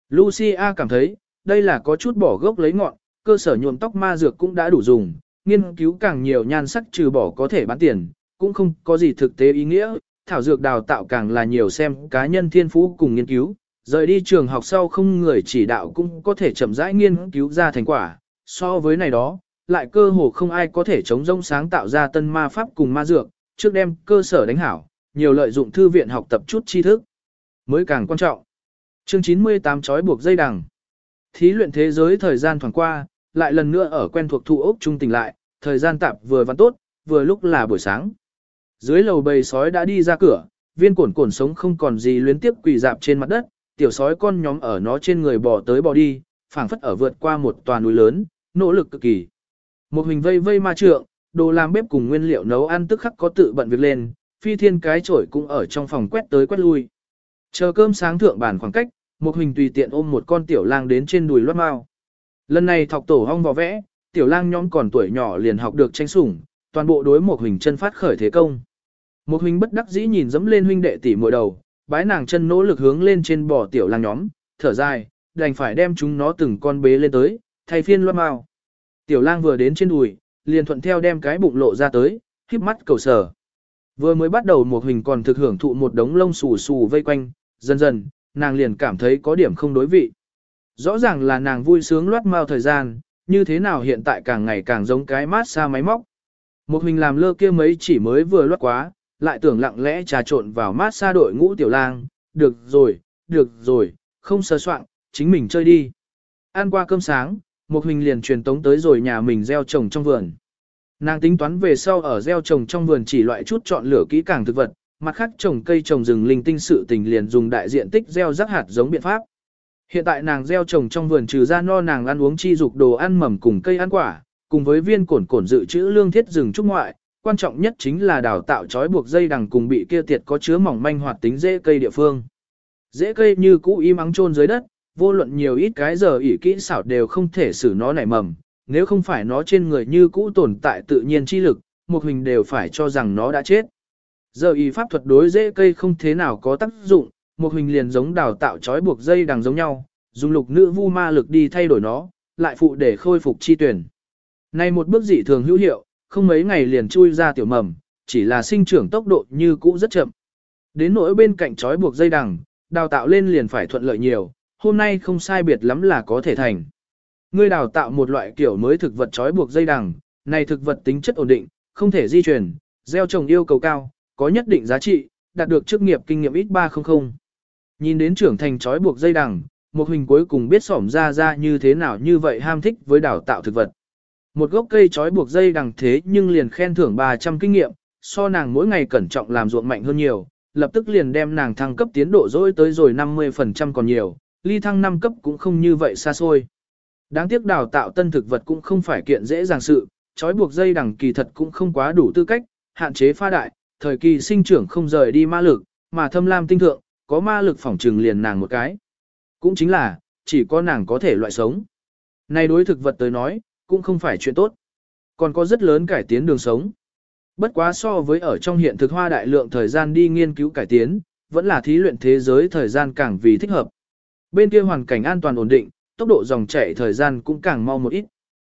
Speaker 1: Lucia cảm thấy, đây là có chút bỏ gốc lấy ngọn, cơ sở nhuộm tóc ma dược cũng đã đủ dùng, nghiên cứu càng nhiều nhan sắc trừ bỏ có thể bán tiền, cũng không có gì thực tế ý nghĩa, thảo dược đào tạo càng là nhiều xem cá nhân thiên phú cùng nghiên cứu, rời đi trường học sau không người chỉ đạo cũng có thể chậm rãi nghiên cứu ra thành quả, so với này đó, lại cơ hồ không ai có thể chống rông sáng tạo ra tân ma pháp cùng ma dược, trước đem cơ sở đánh hảo, nhiều lợi dụng thư viện học tập chút tri thức, mới càng quan trọng. Chương chín mươi tám trói buộc dây đằng. Thí luyện thế giới thời gian thoảng qua, lại lần nữa ở quen thuộc thu ốc trung tỉnh lại, thời gian tạp vừa văn tốt, vừa lúc là buổi sáng. Dưới lầu bầy sói đã đi ra cửa, viên cổn cổn sống không còn gì luyến tiếp quỳ dạp trên mặt đất, tiểu sói con nhóm ở nó trên người bò tới bò đi, phảng phất ở vượt qua một tòa núi lớn, nỗ lực cực kỳ. Một hình vây vây ma trượng, đồ làm bếp cùng nguyên liệu nấu ăn tức khắc có tự bận việc lên, phi thiên cái chổi cũng ở trong phòng quét tới quét lui. Chờ cơm sáng thượng bàn khoảng cách, một hình tùy tiện ôm một con tiểu lang đến trên đùi loát mau. Lần này thọc tổ hong vò vẽ, tiểu lang nhóm còn tuổi nhỏ liền học được tranh sủng, toàn bộ đối một hình chân phát khởi thế công. Một hình bất đắc dĩ nhìn dẫm lên huynh đệ tỷ muội đầu, bái nàng chân nỗ lực hướng lên trên bò tiểu lang nhóm, thở dài, đành phải đem chúng nó từng con bế lên tới, thay phiên loát mau. Tiểu lang vừa đến trên đùi, liền thuận theo đem cái bụng lộ ra tới, híp mắt cầu sở. Vừa mới bắt đầu một hình còn thực hưởng thụ một đống lông xù xù vây quanh, dần dần, nàng liền cảm thấy có điểm không đối vị. Rõ ràng là nàng vui sướng loát mau thời gian, như thế nào hiện tại càng ngày càng giống cái mát xa máy móc. Một hình làm lơ kia mấy chỉ mới vừa loát quá, lại tưởng lặng lẽ trà trộn vào mát xa đội ngũ tiểu lang, được rồi, được rồi, không sơ soạn, chính mình chơi đi. Ăn qua cơm sáng, một hình liền truyền tống tới rồi nhà mình gieo trồng trong vườn. Nàng tính toán về sau ở gieo trồng trong vườn chỉ loại chút chọn lựa kỹ càng thực vật, mặt khác trồng cây trồng rừng linh tinh sự tình liền dùng đại diện tích gieo rắc hạt giống biện pháp. Hiện tại nàng gieo trồng trong vườn trừ ra no nàng ăn uống chi dục đồ ăn mầm cùng cây ăn quả, cùng với viên cổn cổn dự trữ lương thiết rừng trúc ngoại, quan trọng nhất chính là đào tạo trói buộc dây đằng cùng bị kia tiệt có chứa mỏng manh hoạt tính rễ cây địa phương. Rễ cây như cũ im ắng chôn dưới đất, vô luận nhiều ít cái giờ ỉ kỹ xảo đều không thể xử nó nảy mầm, nếu không phải nó trên người như cũ tồn tại tự nhiên chi lực, một hình đều phải cho rằng nó đã chết. Giờ y pháp thuật đối rễ cây không thế nào có tác dụng, một hình liền giống đào tạo trói buộc dây đằng giống nhau, dùng lục nữ vu ma lực đi thay đổi nó, lại phụ để khôi phục chi tuyển. Này một bước dị thường hữu hiệu, không mấy ngày liền chui ra tiểu mầm, chỉ là sinh trưởng tốc độ như cũ rất chậm. Đến nỗi bên cạnh trói buộc dây đằng, đào tạo lên liền phải thuận lợi nhiều, hôm nay không sai biệt lắm là có thể thành. Ngươi đào tạo một loại kiểu mới thực vật trói buộc dây đằng, này thực vật tính chất ổn định, không thể di chuyển, gieo trồng yêu cầu cao, có nhất định giá trị, đạt được chức nghiệp kinh nghiệm ít ba trăm. Nhìn đến trưởng thành trói buộc dây đằng, một hình cuối cùng biết xỏm ra ra như thế nào như vậy ham thích với đào tạo thực vật. Một gốc cây trói buộc dây đằng thế nhưng liền khen thưởng ba trăm kinh nghiệm, so nàng mỗi ngày cẩn trọng làm ruộng mạnh hơn nhiều, lập tức liền đem nàng thăng cấp tiến độ dỗi tới rồi năm mươi phần trăm còn nhiều, ly thăng năm cấp cũng không như vậy xa xôi. Đáng tiếc đào tạo tân thực vật cũng không phải kiện dễ dàng sự, trói buộc dây đằng kỳ thật cũng không quá đủ tư cách, hạn chế pha đại, thời kỳ sinh trưởng không rời đi ma lực, mà thâm lam tinh thượng, có ma lực phỏng trừng liền nàng một cái. Cũng chính là, chỉ có nàng có thể loại sống. Này đối thực vật tới nói, cũng không phải chuyện tốt. Còn có rất lớn cải tiến đường sống. Bất quá so với ở trong hiện thực hoa đại lượng thời gian đi nghiên cứu cải tiến, vẫn là thí luyện thế giới thời gian càng vì thích hợp. Bên kia hoàn cảnh an toàn ổn định, tốc độ dòng chảy thời gian cũng càng mau một ít.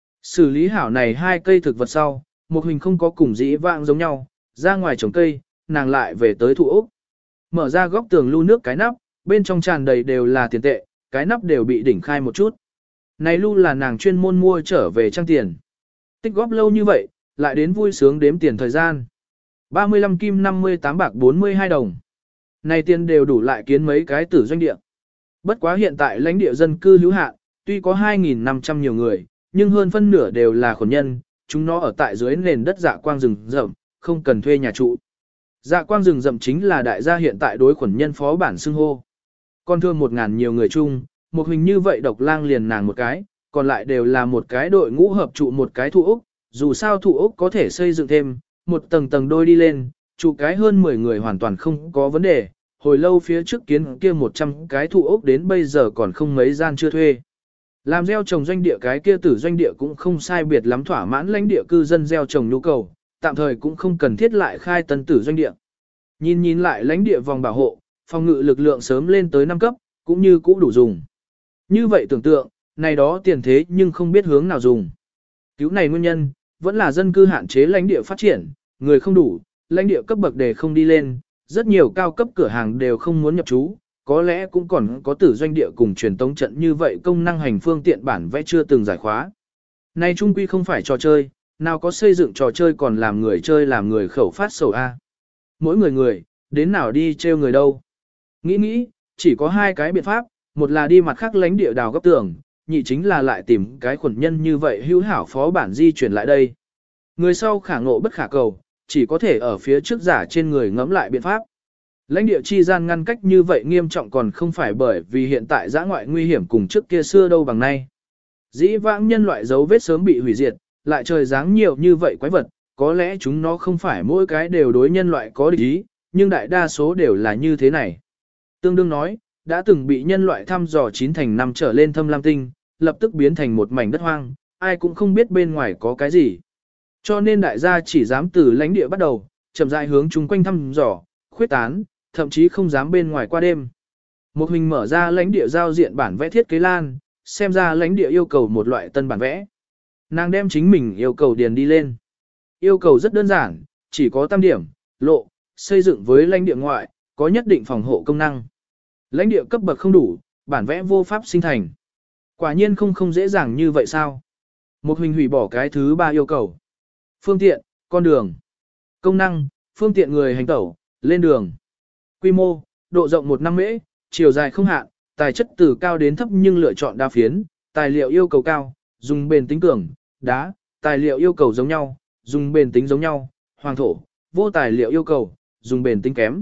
Speaker 1: Xử lý hảo này hai cây thực vật sau, một hình không có cùng dĩ vãng giống nhau, ra ngoài trồng cây, nàng lại về tới thụ ốc. Mở ra góc tường lưu nước cái nắp, bên trong tràn đầy đều là tiền tệ, cái nắp đều bị đỉnh khai một chút. Này lưu là nàng chuyên môn mua trở về trang tiền. Tích góp lâu như vậy, lại đến vui sướng đếm tiền thời gian. ba mươi lăm kim năm mươi tám bạc bốn mươi hai đồng. Này tiền đều đủ lại kiến mấy cái tử doanh địa. Bất quá hiện tại lãnh địa dân cư hữu hạn, tuy có hai nghìn năm trăm nhiều người, nhưng hơn phân nửa đều là khổ nhân, chúng nó ở tại dưới nền đất dạ quang rừng rậm, không cần thuê nhà trụ. Dạ quang rừng rậm chính là đại gia hiện tại đối khuẩn nhân phó bản xưng hô. Còn thương một ngàn nhiều người chung, một hình như vậy độc lang liền nàng một cái, còn lại đều là một cái đội ngũ hợp trụ một cái thụ ốc, dù sao thụ ốc có thể xây dựng thêm, một tầng tầng đôi đi lên, trụ cái hơn mười người hoàn toàn không có vấn đề. Hồi lâu phía trước kiến kia một trăm cái thụ ốc đến bây giờ còn không mấy gian chưa thuê. Làm gieo trồng doanh địa cái kia tử doanh địa cũng không sai biệt lắm thỏa mãn lãnh địa cư dân gieo trồng nhu cầu, tạm thời cũng không cần thiết lại khai tân tử doanh địa. Nhìn nhìn lại lãnh địa vòng bảo hộ, phòng ngự lực lượng sớm lên tới năm cấp, cũng như cũ đủ dùng. Như vậy tưởng tượng, này đó tiền thế nhưng không biết hướng nào dùng. Cứu này nguyên nhân, vẫn là dân cư hạn chế lãnh địa phát triển, người không đủ, lãnh địa cấp bậc đề không đi lên, rất nhiều cao cấp cửa hàng đều không muốn nhập trú, có lẽ cũng còn có tử doanh địa cùng truyền tống trận như vậy công năng hành phương tiện bản vẽ chưa từng giải khóa. Này trung quy không phải trò chơi, nào có xây dựng trò chơi còn làm người chơi làm người khẩu phát sầu A. Mỗi người người, đến nào đi trêu người đâu. Nghĩ nghĩ, chỉ có hai cái biện pháp, một là đi mặt khác lánh địa đào góc tường, nhị chính là lại tìm cái khuẩn nhân như vậy hữu hảo phó bản di chuyển lại đây. Người sau khả ngộ bất khả cầu, chỉ có thể ở phía trước giả trên người ngẫm lại biện pháp. Lãnh địa chi gian ngăn cách như vậy nghiêm trọng còn không phải bởi vì hiện tại giã ngoại nguy hiểm cùng trước kia xưa đâu bằng nay. Dĩ vãng nhân loại dấu vết sớm bị hủy diệt, lại trời giáng nhiều như vậy quái vật, có lẽ chúng nó không phải mỗi cái đều đối nhân loại có địch ý, nhưng đại đa số đều là như thế này. Tương đương nói, đã từng bị nhân loại thăm dò chín thành năm trở lên thâm lam tinh, lập tức biến thành một mảnh đất hoang, ai cũng không biết bên ngoài có cái gì. Cho nên đại gia chỉ dám từ lãnh địa bắt đầu, chậm rãi hướng chung quanh thăm dò, khuyết tán, thậm chí không dám bên ngoài qua đêm. Một hình mở ra lãnh địa giao diện bản vẽ thiết kế lan, xem ra lãnh địa yêu cầu một loại tân bản vẽ. Nàng đem chính mình yêu cầu điền đi lên. Yêu cầu rất đơn giản, chỉ có tam điểm, lộ, xây dựng với lãnh địa ngoại, có nhất định phòng hộ công năng. Lãnh địa cấp bậc không đủ, bản vẽ vô pháp sinh thành. Quả nhiên không không dễ dàng như vậy sao? Một hình hủy bỏ cái thứ ba yêu cầu. Phương tiện, con đường. Công năng, phương tiện người hành tẩu, lên đường. Quy mô, độ rộng một năm mễ, chiều dài không hạn, tài chất từ cao đến thấp nhưng lựa chọn đa phiến, tài liệu yêu cầu cao, dùng bền tính cường, đá, tài liệu yêu cầu giống nhau, dùng bền tính giống nhau, hoàng thổ, vô tài liệu yêu cầu, dùng bền tính kém.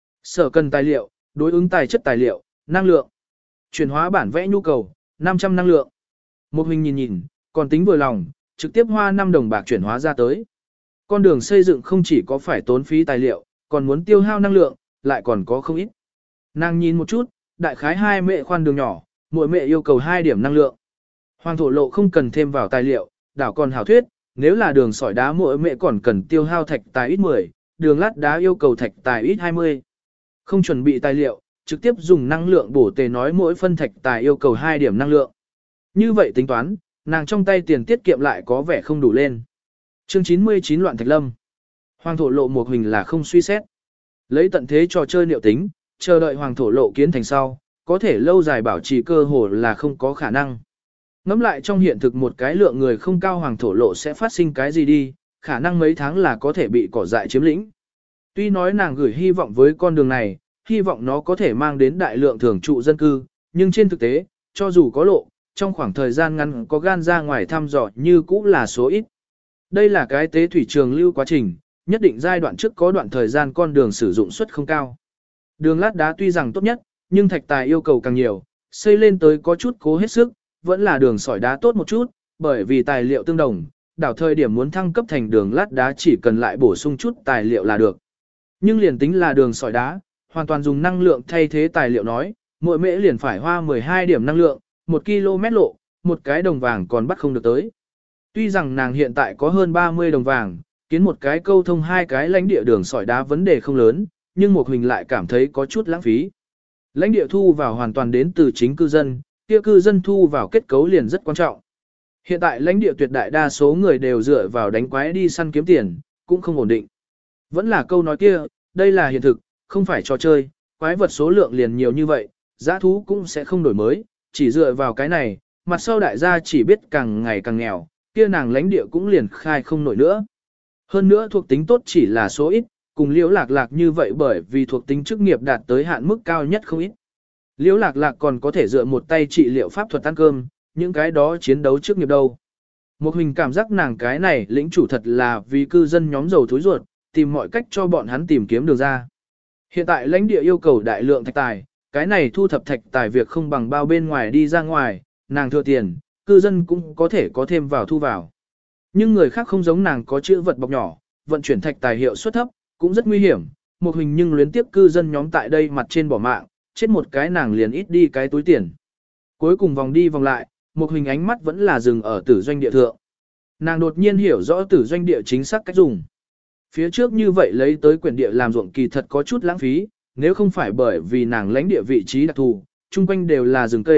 Speaker 1: Sở cần tài liệu, đối ứng tài chất tài liệu, năng lượng. Chuyển hóa bản vẽ nhu cầu, năm trăm năng lượng. Một hình nhìn nhìn, còn tính vừa lòng, trực tiếp hoa năm đồng bạc chuyển hóa ra tới. Con đường xây dựng không chỉ có phải tốn phí tài liệu, còn muốn tiêu hao năng lượng, lại còn có không ít. Nàng nhìn một chút, đại khái hai mệ khoan đường nhỏ, mỗi mệ yêu cầu hai điểm năng lượng. Hoàng thổ lộ không cần thêm vào tài liệu, đảo còn hảo thuyết, nếu là đường sỏi đá mỗi mệ còn cần tiêu hao thạch tài ít mười, đường lát đá yêu cầu thạch tài ít hai mươi. Không chuẩn bị tài liệu, trực tiếp dùng năng lượng bổ tề nói mỗi phân thạch tài yêu cầu hai điểm năng lượng. Như vậy tính toán, nàng trong tay tiền tiết kiệm lại có vẻ không đủ lên. Chương chín mươi chín Loạn Thạch Lâm. Hoàng thổ lộ một hình là không suy xét. Lấy tận thế trò chơi liệu tính, chờ đợi hoàng thổ lộ kiến thành sau, có thể lâu dài bảo trì cơ hồ là không có khả năng. Ngắm lại trong hiện thực một cái lượng người không cao hoàng thổ lộ sẽ phát sinh cái gì đi, khả năng mấy tháng là có thể bị cỏ dại chiếm lĩnh. Tuy nói nàng gửi hy vọng với con đường này, hy vọng nó có thể mang đến đại lượng thường trụ dân cư, nhưng trên thực tế, cho dù có lộ, trong khoảng thời gian ngắn có gan ra ngoài thăm dò như cũ là số ít. Đây là cái tế thủy trường lưu quá trình, nhất định giai đoạn trước có đoạn thời gian con đường sử dụng suất không cao. Đường lát đá tuy rằng tốt nhất, nhưng thạch tài yêu cầu càng nhiều, xây lên tới có chút cố hết sức, vẫn là đường sỏi đá tốt một chút, bởi vì tài liệu tương đồng, đảo thời điểm muốn thăng cấp thành đường lát đá chỉ cần lại bổ sung chút tài liệu là được. Nhưng liền tính là đường sỏi đá, hoàn toàn dùng năng lượng thay thế tài liệu nói, mỗi mễ liền phải hoa mười hai điểm năng lượng, một ki lô mét lộ, một cái đồng vàng còn bắt không được tới. Tuy rằng nàng hiện tại có hơn ba mươi đồng vàng, kiến một cái câu thông hai cái lãnh địa đường sỏi đá vấn đề không lớn, nhưng một hình lại cảm thấy có chút lãng phí. Lãnh địa thu vào hoàn toàn đến từ chính cư dân, kia cư dân thu vào kết cấu liền rất quan trọng. Hiện tại lãnh địa tuyệt đại đa số người đều dựa vào đánh quái đi săn kiếm tiền, cũng không ổn định. Vẫn là câu nói kia, đây là hiện thực, không phải trò chơi, quái vật số lượng liền nhiều như vậy, giá thú cũng sẽ không đổi mới, chỉ dựa vào cái này, mặt sau đại gia chỉ biết càng ngày càng nghèo, kia nàng lãnh địa cũng liền khai không nổi nữa. Hơn nữa thuộc tính tốt chỉ là số ít, cùng liễu lạc lạc như vậy bởi vì thuộc tính chức nghiệp đạt tới hạn mức cao nhất không ít. Liễu lạc lạc còn có thể dựa một tay trị liệu pháp thuật ăn cơm, những cái đó chiến đấu chức nghiệp đâu. Một hình cảm giác nàng cái này lĩnh chủ thật là vì cư dân nhóm dầu thối ruột, tìm mọi cách cho bọn hắn tìm kiếm đường ra. Hiện tại lãnh địa yêu cầu đại lượng thạch tài, cái này thu thập thạch tài việc không bằng bao bên ngoài đi ra ngoài, nàng thừa tiền, cư dân cũng có thể có thêm vào thu vào. Nhưng người khác không giống nàng có chữ vật bọc nhỏ, vận chuyển thạch tài hiệu suất thấp, cũng rất nguy hiểm, một hình nhưng luyến tiếp cư dân nhóm tại đây mặt trên bỏ mạng, chết một cái nàng liền ít đi cái túi tiền. Cuối cùng vòng đi vòng lại, một hình ánh mắt vẫn là dừng ở tử doanh địa thượng. Nàng đột nhiên hiểu rõ tử doanh địa chính xác cách dùng. Phía trước như vậy lấy tới quyển địa làm ruộng kỳ thật có chút lãng phí, nếu không phải bởi vì nàng lãnh địa vị trí đặc thù, chung quanh đều là rừng cây,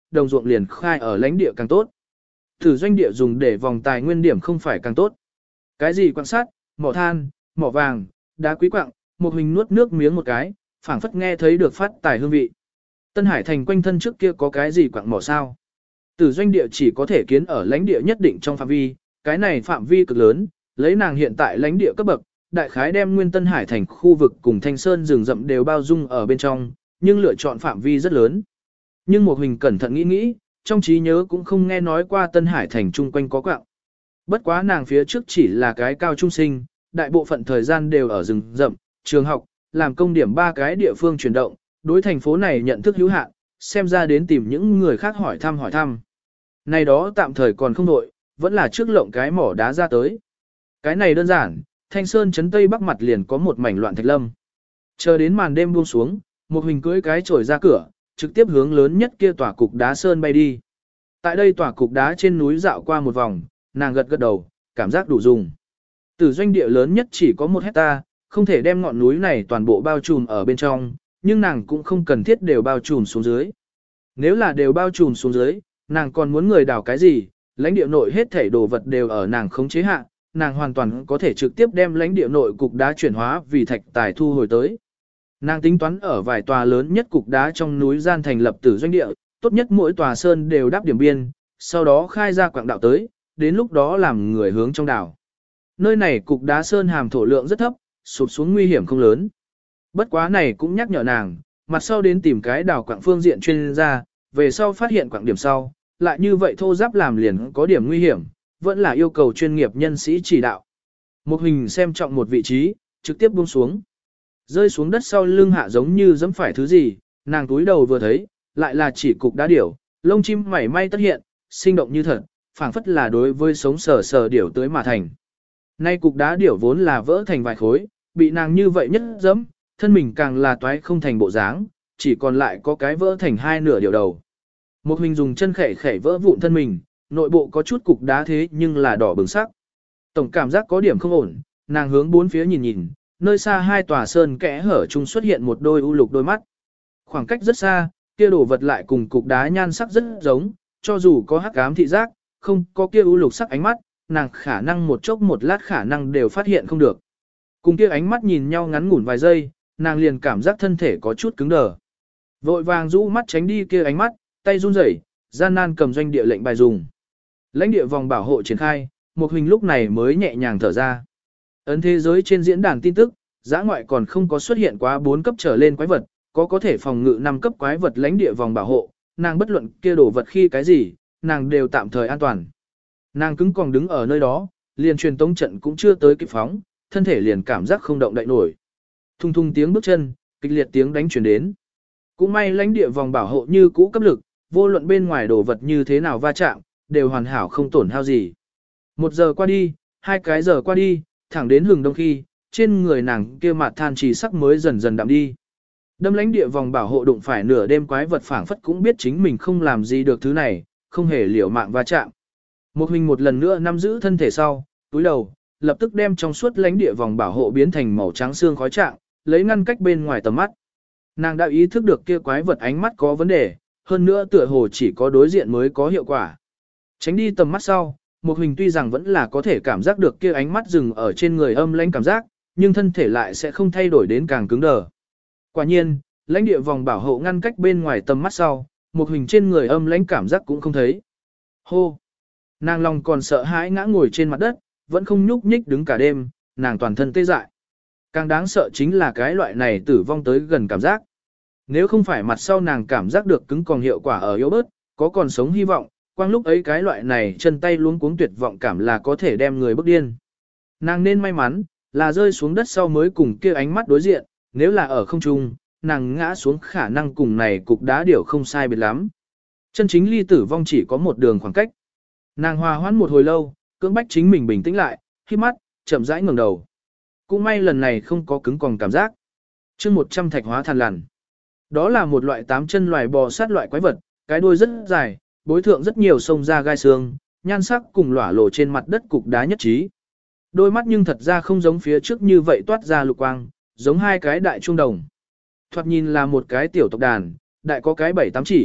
Speaker 1: đồng ruộng liền khai ở lãnh địa càng tốt. Thử doanh địa dùng để vòng tài nguyên điểm không phải càng tốt. Cái gì quan sát, mỏ than, mỏ vàng, đá quý quặng, một hình nuốt nước miếng một cái, phảng phất nghe thấy được phát tài hương vị. Tân Hải thành quanh thân trước kia có cái gì quặng mỏ sao? Tử doanh địa chỉ có thể kiến ở lãnh địa nhất định trong phạm vi, cái này phạm vi cực lớn, lấy nàng hiện tại lãnh địa cấp bậc, đại khái đem nguyên Tân Hải thành khu vực cùng Thanh Sơn rừng rậm đều bao dung ở bên trong, nhưng lựa chọn phạm vi rất lớn. Nhưng một hình cẩn thận nghĩ nghĩ, trong trí nhớ cũng không nghe nói qua Tân Hải thành chung quanh có quặng. Bất quá nàng phía trước chỉ là cái cao trung sinh, đại bộ phận thời gian đều ở rừng rậm, trường học, làm công điểm ba cái địa phương chuyển động, đối thành phố này nhận thức hữu hạn, xem ra đến tìm những người khác hỏi thăm hỏi thăm. Này đó tạm thời còn không đội, vẫn là trước lộng cái mỏ đá ra tới. Cái này đơn giản, Thanh Sơn chấn tây bắc mặt liền có một mảnh loạn thạch lâm. Chờ đến màn đêm buông xuống, một hình cưỡi cái chổi ra cửa, trực tiếp hướng lớn nhất kia tòa cục đá sơn bay đi. Tại đây tòa cục đá trên núi dạo qua một vòng, nàng gật gật đầu, cảm giác đủ dùng. Tử doanh địa lớn nhất chỉ có một hecta, không thể đem ngọn núi này toàn bộ bao trùm ở bên trong, nhưng nàng cũng không cần thiết đều bao trùm xuống dưới. Nếu là đều bao trùm xuống dưới, nàng còn muốn người đào cái gì, lãnh địa nội hết thảy đồ vật đều ở nàng khống chế hạ, nàng hoàn toàn có thể trực tiếp đem lãnh địa nội cục đá chuyển hóa vì thạch tài thu hồi tới. Nàng tính toán ở vài tòa lớn nhất cục đá trong núi gian thành lập tử doanh địa, tốt nhất mỗi tòa sơn đều đáp điểm biên, sau đó khai ra quảng đạo tới, đến lúc đó làm người hướng trong đảo. Nơi này cục đá sơn hàm thổ lượng rất thấp, sụp xuống nguy hiểm không lớn. Bất quá này cũng nhắc nhở nàng, mặt sau đến tìm cái đảo quảng phương diện chuyên gia, về sau phát hiện quảng điểm sau, lại như vậy thô giáp làm liền có điểm nguy hiểm, vẫn là yêu cầu chuyên nghiệp nhân sĩ chỉ đạo. Một hình xem trọng một vị trí, trực tiếp buông xuống. Rơi xuống đất sau lưng hạ giống như giẫm phải thứ gì, nàng túi đầu vừa thấy, lại là chỉ cục đá điểu, lông chim mảy may tất hiện, sinh động như thật, phảng phất là đối với sống sờ sờ điểu tới mà thành. Nay cục đá điểu vốn là vỡ thành vài khối, bị nàng như vậy nhất dẫm, thân mình càng là toái không thành bộ dáng, chỉ còn lại có cái vỡ thành hai nửa điểu đầu. Một hình dùng chân khẻ khẻ vỡ vụn thân mình, nội bộ có chút cục đá thế nhưng là đỏ bừng sắc. Tổng cảm giác có điểm không ổn, nàng hướng bốn phía nhìn nhìn, nơi xa hai tòa sơn kẽ hở chung xuất hiện một đôi u lục đôi mắt. Khoảng cách rất xa, kia đồ vật lại cùng cục đá nhan sắc rất giống, cho dù có hắc ám thị giác, không có kia u lục sắc ánh mắt, nàng khả năng một chốc một lát khả năng đều phát hiện không được. Cùng kia ánh mắt nhìn nhau ngắn ngủn vài giây, nàng liền cảm giác thân thể có chút cứng đờ. Vội vàng rũ mắt tránh đi kia ánh mắt, tay run rẩy, gian nan cầm doanh địa lệnh bài dùng. Lãnh địa vòng bảo hộ triển khai, một hình lúc này mới nhẹ nhàng thở ra. Ấn thế giới trên diễn đàn tin tức, giã ngoại còn không có xuất hiện quá bốn cấp trở lên quái vật, có có thể phòng ngự năm cấp quái vật lãnh địa vòng bảo hộ, nàng bất luận kia đổ vật khi cái gì, nàng đều tạm thời an toàn. Nàng cứng còn đứng ở nơi đó, liền truyền tống trận cũng chưa tới kịp phóng, thân thể liền cảm giác không động đậy nổi. Thung thung tiếng bước chân, kịch liệt tiếng đánh truyền đến. Cũng may lãnh địa vòng bảo hộ như cũ cấp lực, vô luận bên ngoài đồ vật như thế nào va chạm, đều hoàn hảo không tổn hao gì. Một giờ qua đi, hai cái giờ qua đi, thẳng đến hừng đông khi, trên người nàng kia mặt than trì sắc mới dần dần đậm đi. Đâm lãnh địa vòng bảo hộ đụng phải nửa đêm quái vật phảng phất cũng biết chính mình không làm gì được thứ này, không hề liều mạng va chạm. Một hình một lần nữa nắm giữ thân thể sau, túi đầu, lập tức đem trong suốt lãnh địa vòng bảo hộ biến thành màu trắng xương khói trạng, lấy ngăn cách bên ngoài tầm mắt. Nàng đã ý thức được kia quái vật ánh mắt có vấn đề, hơn nữa tựa hồ chỉ có đối diện mới có hiệu quả. Tránh đi tầm mắt sau, một hình tuy rằng vẫn là có thể cảm giác được kia ánh mắt dừng ở trên người âm lãnh cảm giác, nhưng thân thể lại sẽ không thay đổi đến càng cứng đờ. Quả nhiên, lãnh địa vòng bảo hộ ngăn cách bên ngoài tầm mắt sau, một hình trên người âm lãnh cảm giác cũng không thấy. Hô! Nàng lòng còn sợ hãi ngã ngồi trên mặt đất, vẫn không nhúc nhích đứng cả đêm, nàng toàn thân tê dại. Càng đáng sợ chính là cái loại này tử vong tới gần cảm giác. Nếu không phải mặt sau nàng cảm giác được cứng còn hiệu quả ở yếu bớt, có còn sống hy vọng, quang lúc ấy cái loại này chân tay luống cuống tuyệt vọng cảm là có thể đem người bức điên. Nàng nên may mắn, là rơi xuống đất sau mới cùng kia ánh mắt đối diện, nếu là ở không trung, nàng ngã xuống khả năng cùng này cục đá điểu không sai biệt lắm. Chân chính ly tử vong chỉ có một đường khoảng cách. Nàng hòa hoãn một hồi lâu, cưỡng bách chính mình bình tĩnh lại, khi mắt, chậm rãi ngẩng đầu. Cũng may lần này không có cứng còn cảm giác. Chương một trăm thạch hóa than lằn. Đó là một loại tám chân loài bò sát loại quái vật, cái đuôi rất dài, bối thượng rất nhiều sông ra gai xương, nhan sắc cùng lỏa lộ trên mặt đất cục đá nhất trí. Đôi mắt nhưng thật ra không giống phía trước như vậy toát ra lục quang, giống hai cái đại trung đồng. Thoạt nhìn là một cái tiểu tộc đàn, đại có cái bảy tám chỉ,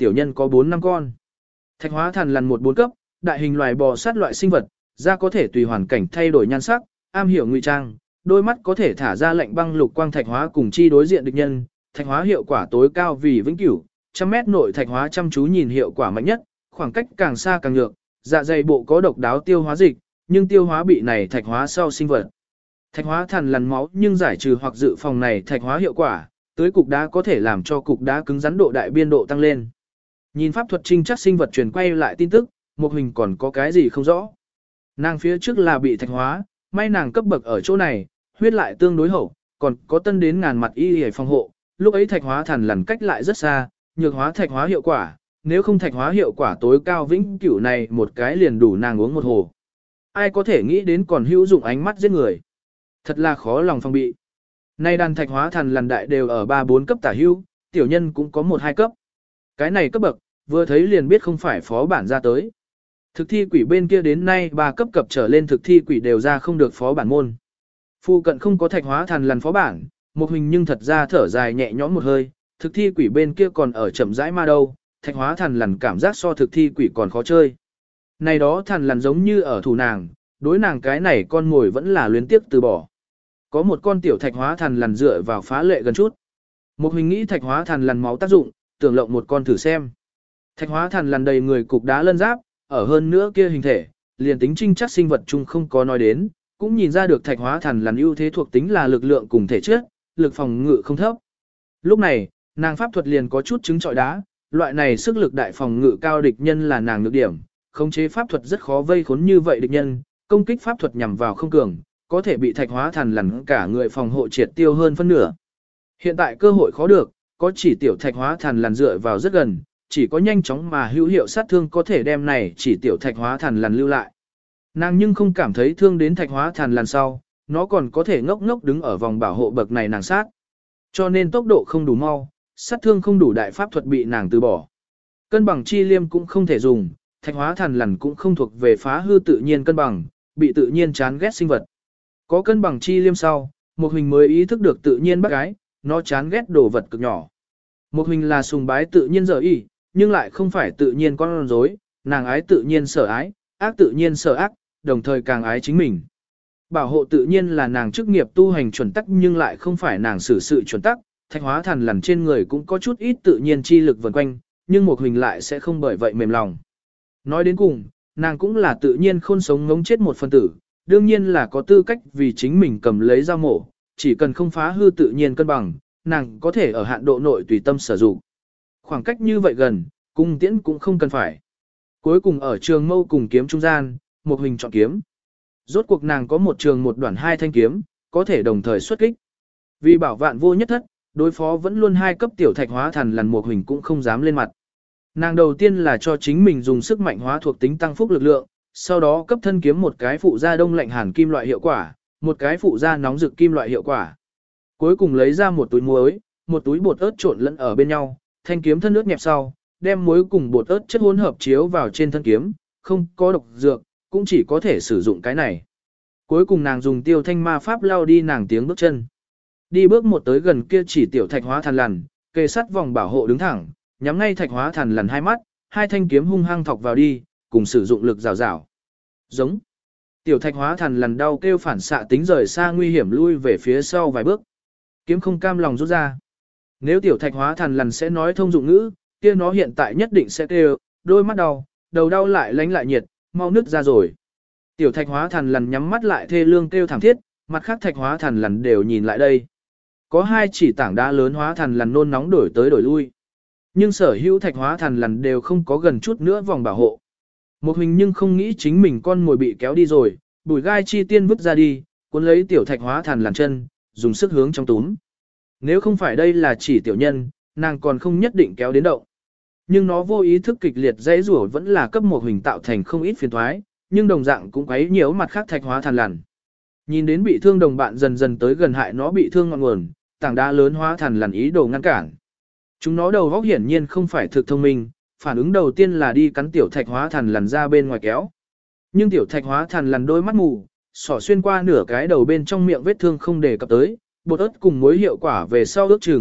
Speaker 1: tiểu nhân có bốn năm con. Thạch hóa thằn lằn một bốn cấp, đại hình loài bò sát loại sinh vật, da có thể tùy hoàn cảnh thay đổi nhan sắc, am hiểu ngụy trang, đôi mắt có thể thả ra lệnh băng lục quang thạch hóa cùng chi đối diện địch nhân, thạch hóa hiệu quả tối cao vì vĩnh cửu, trăm mét nội thạch hóa chăm chú nhìn hiệu quả mạnh nhất, khoảng cách càng xa càng nhược, dạ dày bộ có độc đáo tiêu hóa dịch, nhưng tiêu hóa bị này thạch hóa sau sinh vật. Thạch hóa thằn lằn máu nhưng giải trừ hoặc dự phòng này thạch hóa hiệu quả, tới cục đá có thể làm cho cục đá cứng rắn độ đại biên độ tăng lên. Nhìn pháp thuật trinh chắc sinh vật truyền quay lại tin tức, một hình còn có cái gì không rõ. Nàng phía trước là bị thạch hóa, may nàng cấp bậc ở chỗ này, huyết lại tương đối hậu, còn có tân đến ngàn mặt y để phòng hộ, lúc ấy thạch hóa thằn lằn cách lại rất xa, nhược hóa thạch hóa hiệu quả, nếu không thạch hóa hiệu quả tối cao vĩnh cửu này một cái liền đủ nàng uống một hồ. Ai có thể nghĩ đến còn hữu dụng ánh mắt giết người. Thật là khó lòng phòng bị. Nay đàn thạch hóa thằn lằn đại đều ở ba bốn cấp tả hữu, tiểu nhân cũng có một hai cấp. Cái này cấp bậc, vừa thấy liền biết không phải phó bản ra tới. Thực thi quỷ bên kia đến nay ba cấp cập trở lên thực thi quỷ đều ra không được phó bản môn. Phu cận không có thạch hóa thằn lằn phó bản, một hình nhưng thật ra thở dài nhẹ nhõm một hơi, thực thi quỷ bên kia còn ở chậm rãi ma đâu, thạch hóa thằn lằn cảm giác so thực thi quỷ còn khó chơi. Này đó thằn lằn giống như ở thủ nàng, đối nàng cái này con mồi vẫn là luyến tiếc từ bỏ. Có một con tiểu thạch hóa thằn lằn dựa vào phá lệ gần chút. Một hình nghĩ thạch hóa thằn lằn máu tác dụng, tưởng lộng một con thử xem. Thạch hóa thằn lằn đầy người cục đá lân giáp, ở hơn nữa kia hình thể, liền tính trinh chắc sinh vật chung không có nói đến, cũng nhìn ra được thạch hóa thằn lằn ưu thế thuộc tính là lực lượng cùng thể chất, lực phòng ngự không thấp. Lúc này, nàng pháp thuật liền có chút chứng trọi đá, loại này sức lực đại phòng ngự cao địch nhân là nàng nhược điểm, khống chế pháp thuật rất khó vây khốn như vậy địch nhân, công kích pháp thuật nhằm vào không cường, có thể bị thạch hóa thằn lằn cả người phòng hộ triệt tiêu hơn phân nửa. Hiện tại cơ hội khó được, có chỉ tiểu thạch hóa thằn lằn dựa vào rất gần, chỉ có nhanh chóng mà hữu hiệu sát thương có thể đem này chỉ tiểu thạch hóa thằn lằn lưu lại. Nàng nhưng không cảm thấy thương đến thạch hóa thằn lằn sau, nó còn có thể ngốc ngốc đứng ở vòng bảo hộ bậc này nàng sát. Cho nên tốc độ không đủ mau, sát thương không đủ đại pháp thuật bị nàng từ bỏ. Cân bằng chi liêm cũng không thể dùng, thạch hóa thằn lằn cũng không thuộc về phá hư tự nhiên cân bằng, bị tự nhiên chán ghét sinh vật. Có cân bằng chi liêm sau, một hình mới ý thức được tự nhiên bác gái, nó chán ghét đồ vật cực nhỏ. Một hình là sùng bái tự nhiên dở ý, nhưng lại không phải tự nhiên con rối, nàng ái tự nhiên sở ái, ác tự nhiên sở ác, đồng thời càng ái chính mình. Bảo hộ tự nhiên là nàng chức nghiệp tu hành chuẩn tắc nhưng lại không phải nàng xử sự chuẩn tắc, thạch hóa thằn lằn trên người cũng có chút ít tự nhiên chi lực vần quanh, nhưng một hình lại sẽ không bởi vậy mềm lòng. Nói đến cùng, nàng cũng là tự nhiên khôn sống ngống chết một phân tử, đương nhiên là có tư cách vì chính mình cầm lấy dao mổ, chỉ cần không phá hư tự nhiên cân bằng, nàng có thể ở hạn độ nội tùy tâm sử dụng. Khoảng cách như vậy gần, cung tiễn cũng không cần phải. Cuối cùng ở trường mâu cùng kiếm trung gian, một hình chọn kiếm. Rốt cuộc nàng có một trường một đoạn hai thanh kiếm, có thể đồng thời xuất kích. Vì bảo vạn vô nhất thất, đối phó vẫn luôn hai cấp tiểu thạch hóa thằn lằn một hình cũng không dám lên mặt. Nàng đầu tiên là cho chính mình dùng sức mạnh hóa thuộc tính tăng phúc lực lượng, sau đó cấp thân kiếm một cái phụ gia đông lạnh hàn kim loại hiệu quả, một cái phụ gia nóng rực kim loại hiệu quả. Cuối cùng lấy ra một túi muối, một túi bột ớt trộn lẫn ở bên nhau, thanh kiếm thân nước nhẹp sau, đem muối cùng bột ớt chất hỗn hợp chiếu vào trên thân kiếm, không có độc dược, cũng chỉ có thể sử dụng cái này. Cuối cùng nàng dùng tiêu thanh ma pháp lao đi nàng tiếng bước chân. Đi bước một tới gần kia chỉ tiểu thạch hóa thằn lằn, kề sát vòng bảo hộ đứng thẳng, nhắm ngay thạch hóa thằn lằn hai mắt, hai thanh kiếm hung hăng thọc vào đi, cùng sử dụng lực rào rào. Giống. Tiểu thạch hóa thằn lằn đau kêu phản xạ tính rời xa nguy hiểm lui về phía sau vài bước. Kiếm không cam lòng rút ra. Nếu tiểu thạch hóa thằn lằn sẽ nói thông dụng ngữ, kia nó hiện tại nhất định sẽ kêu, đôi mắt đau, đầu đau lại lánh lại nhiệt, mau nứt ra rồi. Tiểu thạch hóa thằn lằn nhắm mắt lại thê lương kêu thảm thiết, mặt khác thạch hóa thằn lằn đều nhìn lại đây. Có hai chỉ tảng đá lớn hóa thằn lằn nôn nóng đổi tới đổi lui. Nhưng sở hữu thạch hóa thằn lằn đều không có gần chút nữa vòng bảo hộ. Một hình nhưng không nghĩ chính mình con mồi bị kéo đi rồi, bùi gai chi tiên vứt ra đi, cuốn lấy tiểu thạch hóa thằn lằn chân, dùng sức hướng trong túm. Nếu không phải đây là chỉ tiểu nhân, nàng còn không nhất định kéo đến động. Nhưng nó vô ý thức kịch liệt dãy rủa vẫn là cấp một hình tạo thành không ít phiền toái, nhưng đồng dạng cũng quấy nhiễu mặt khác thạch hóa thằn lằn. Nhìn đến bị thương đồng bạn dần dần tới gần hại nó bị thương ngọn nguồn, tảng đá lớn hóa thằn lằn ý đồ ngăn cản. Chúng nó đầu óc hiển nhiên không phải thực thông minh, phản ứng đầu tiên là đi cắn tiểu thạch hóa thằn lằn ra bên ngoài kéo. Nhưng tiểu thạch hóa thằn lằn đôi mắt mù, xỏ xuyên qua nửa cái đầu bên trong miệng vết thương không đề cập tới, bột ớt cùng muối hiệu quả về sau ước chừng,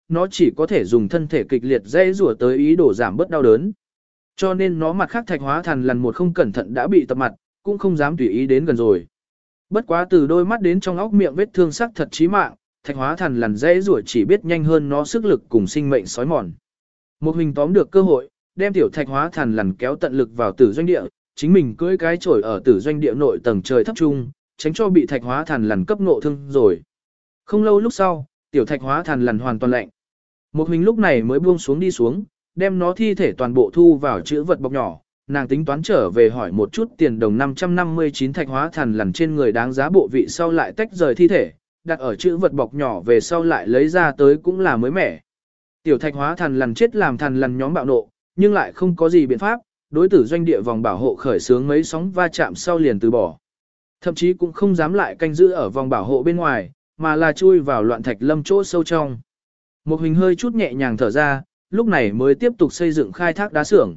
Speaker 1: nó chỉ có thể dùng thân thể kịch liệt dây rủa tới ý đồ giảm bớt đau đớn. Cho nên nó mặt khác thạch hóa thằn lằn một không cẩn thận đã bị tập mặt, cũng không dám tùy ý đến gần rồi. Bất quá từ đôi mắt đến trong óc miệng vết thương sắc thật chí mạng, thạch hóa thằn lằn dây rủa chỉ biết nhanh hơn nó sức lực cùng sinh mệnh sói mòn. Một hình tóm được cơ hội, đem tiểu thạch hóa thằn lằn kéo tận lực vào tử doanh địa, chính mình cưỡi cái chổi ở tử doanh địa nội tầng trời thấp trung, tránh cho bị thạch hóa thằn lằn cấp nộ thương rồi. Không lâu lúc sau, tiểu thạch hóa thằn lằn hoàn toàn lạnh. Một hình lúc này mới buông xuống đi xuống, đem nó thi thể toàn bộ thu vào chữ vật bọc nhỏ, nàng tính toán trở về hỏi một chút tiền đồng năm trăm năm mươi chín thạch hóa thằn lằn trên người đáng giá bộ vị sau lại tách rời thi thể, đặt ở chữ vật bọc nhỏ về sau lại lấy ra tới cũng là mới mẻ. Tiểu thạch hóa thằn lằn chết làm thằn lằn nhóm bạo nộ, nhưng lại không có gì biện pháp, đối tử doanh địa vòng bảo hộ khởi sướng mấy sóng va chạm sau liền từ bỏ. Thậm chí cũng không dám lại canh giữ ở vòng bảo hộ bên ngoài, mà là chui vào loạn thạch lâm chỗ sâu trong. Một hình hơi chút nhẹ nhàng thở ra, lúc này mới tiếp tục xây dựng khai thác đá xưởng.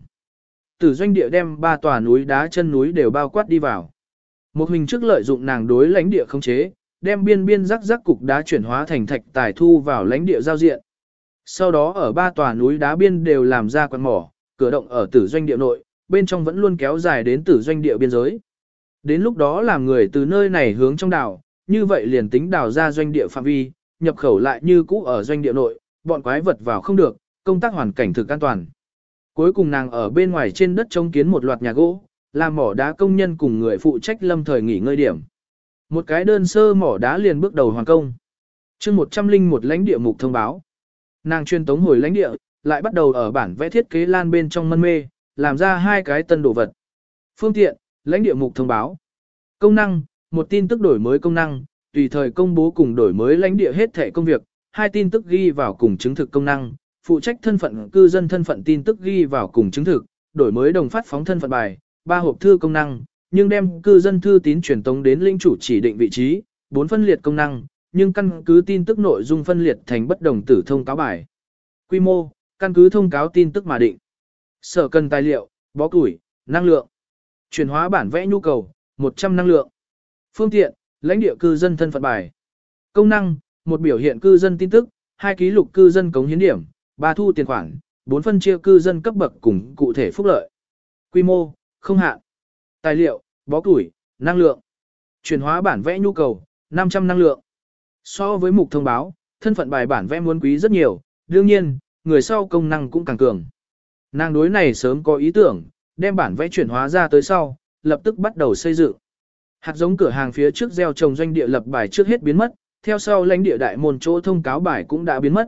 Speaker 1: Tử doanh địa đem ba tòa núi đá chân núi đều bao quát đi vào. Một hình trước lợi dụng nàng đối lãnh địa khống chế, đem biên biên rắc rắc cục đá chuyển hóa thành thạch tài thu vào lãnh địa giao diện. Sau đó ở ba tòa núi đá biên đều làm ra quán mỏ, cửa động ở tử doanh địa nội, bên trong vẫn luôn kéo dài đến tử doanh địa biên giới. Đến lúc đó làm người từ nơi này hướng trong đảo, như vậy liền tính đảo ra doanh địa phạm vi, nhập khẩu lại như cũ ở doanh địa nội, bọn quái vật vào không được, công tác hoàn cảnh thực an toàn. Cuối cùng nàng ở bên ngoài trên đất trông kiến một loạt nhà gỗ, làm mỏ đá công nhân cùng người phụ trách lâm thời nghỉ ngơi điểm. Một cái đơn sơ mỏ đá liền bước đầu hoàn công. chương một trăm linh một lãnh địa mục thông báo. Nàng chuyên tống hồi lãnh địa, lại bắt đầu ở bản vẽ thiết kế lan bên trong mân mê, làm ra hai cái tân đồ vật. Phương tiện, lãnh địa mục thông báo. Công năng, một tin tức đổi mới công năng, tùy thời công bố cùng đổi mới lãnh địa hết thể công việc, hai tin tức ghi vào cùng chứng thực công năng, phụ trách thân phận cư dân thân phận tin tức ghi vào cùng chứng thực, đổi mới đồng phát phóng thân phận bài, ba hộp thư công năng, nhưng đem cư dân thư tín truyền tống đến linh chủ chỉ định vị trí, bốn phân liệt công năng, nhưng căn cứ tin tức nội dung phân liệt thành bất đồng tử thông cáo bài. Quy mô, căn cứ thông cáo tin tức mà định. Sở cần tài liệu, bó củi, năng lượng. Chuyển hóa bản vẽ nhu cầu, một trăm năng lượng. Phương tiện, lãnh địa cư dân thân phận bài. Công năng, một biểu hiện cư dân tin tức, hai ký lục cư dân cống hiến điểm, ba thu tiền khoản, bốn phân chia cư dân cấp bậc cùng cụ thể phúc lợi. Quy mô, không hạn. Tài liệu, bó củi, năng lượng. Chuyển hóa bản vẽ nhu cầu, năm trăm năng lượng. So với mục thông báo, thân phận bài bản vẽ muốn quý rất nhiều, đương nhiên, người sau công năng cũng càng cường. Nàng đối này sớm có ý tưởng, đem bản vẽ chuyển hóa ra tới sau, lập tức bắt đầu xây dựng. Hạt giống cửa hàng phía trước gieo trồng doanh địa lập bài trước hết biến mất, theo sau lãnh địa đại môn chỗ thông cáo bài cũng đã biến mất.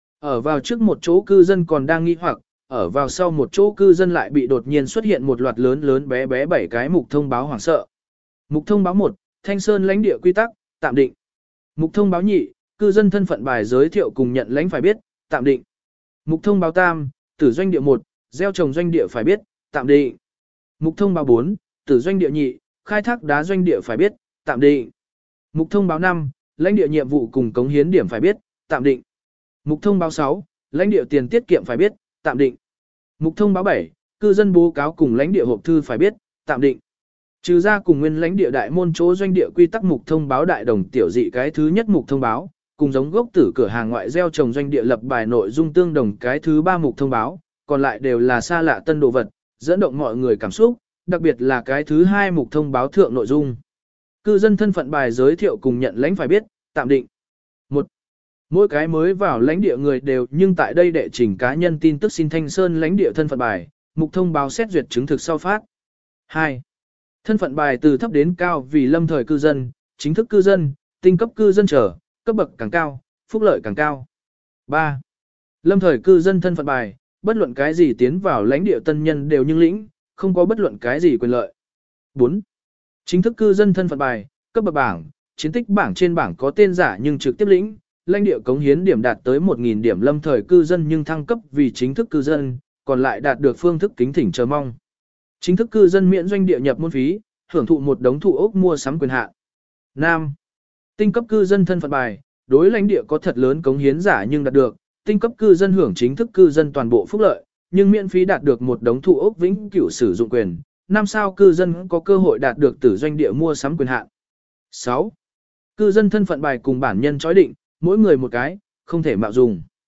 Speaker 1: Ở vào trước một chỗ cư dân còn đang nghi hoặc, ở vào sau một chỗ cư dân lại bị đột nhiên xuất hiện một loạt lớn lớn bé bé bảy cái mục thông báo hoảng sợ. Mục thông báo một, Thanh Sơn lãnh địa quy tắc, tạm định. Mục thông báo nhị, cư dân thân phận bài giới thiệu cùng nhận lãnh phải biết, tạm định. Mục thông báo tam, tử doanh địa một, gieo trồng doanh địa phải biết, tạm định. Mục thông báo bốn, tử doanh địa nhị, khai thác đá doanh địa phải biết, tạm định. Mục thông báo năm, lãnh địa nhiệm vụ cùng cống hiến điểm phải biết, tạm định. Mục thông báo sáu, lãnh địa tiền tiết kiệm phải biết, tạm định. Mục thông báo bảy, cư dân báo cáo cùng lãnh địa hộp thư phải biết, tạm định. Trừ ra cùng nguyên lãnh địa đại môn chỗ doanh địa quy tắc mục thông báo đại đồng tiểu dị cái thứ nhất mục thông báo, cùng giống gốc tử cửa hàng ngoại gieo trồng doanh địa lập bài nội dung tương đồng cái thứ ba mục thông báo, còn lại đều là xa lạ tân đồ vật, dẫn động mọi người cảm xúc, đặc biệt là cái thứ hai mục thông báo thượng nội dung. Cư dân thân phận bài giới thiệu cùng nhận lãnh phải biết, tạm định. một. Mỗi cái mới vào lãnh địa người đều nhưng tại đây đệ trình cá nhân tin tức xin Thanh Sơn lãnh địa thân phận bài, mục thông báo xét duyệt chứng thực sau phát. hai. Thân phận bài từ thấp đến cao vì lâm thời cư dân, chính thức cư dân, tinh cấp cư dân trở, cấp bậc càng cao, phúc lợi càng cao. ba. Lâm thời cư dân thân phận bài, bất luận cái gì tiến vào lãnh địa tân nhân đều nhưng lĩnh, không có bất luận cái gì quyền lợi. bốn. Chính thức cư dân thân phận bài, cấp bậc bảng, chiến tích bảng trên bảng có tên giả nhưng trực tiếp lĩnh, lãnh địa cống hiến điểm đạt tới một nghìn điểm lâm thời cư dân nhưng thăng cấp vì chính thức cư dân, còn lại đạt được phương thức kính thỉnh chờ mong. Chính thức cư dân miễn doanh địa nhập môn phí, hưởng thụ một đống thụ ốc mua sắm quyền hạn. năm. Tinh cấp cư dân thân phận bài, đối lãnh địa có thật lớn cống hiến giả nhưng đạt được, tinh cấp cư dân hưởng chính thức cư dân toàn bộ phúc lợi, nhưng miễn phí đạt được một đống thụ ốc vĩnh cửu sử dụng quyền. Năm sao cư dân có cơ hội đạt được từ doanh địa mua sắm quyền hạn. sáu. Cư dân thân phận bài cùng bản nhân chói định, mỗi người một cái, không thể mạo dùng.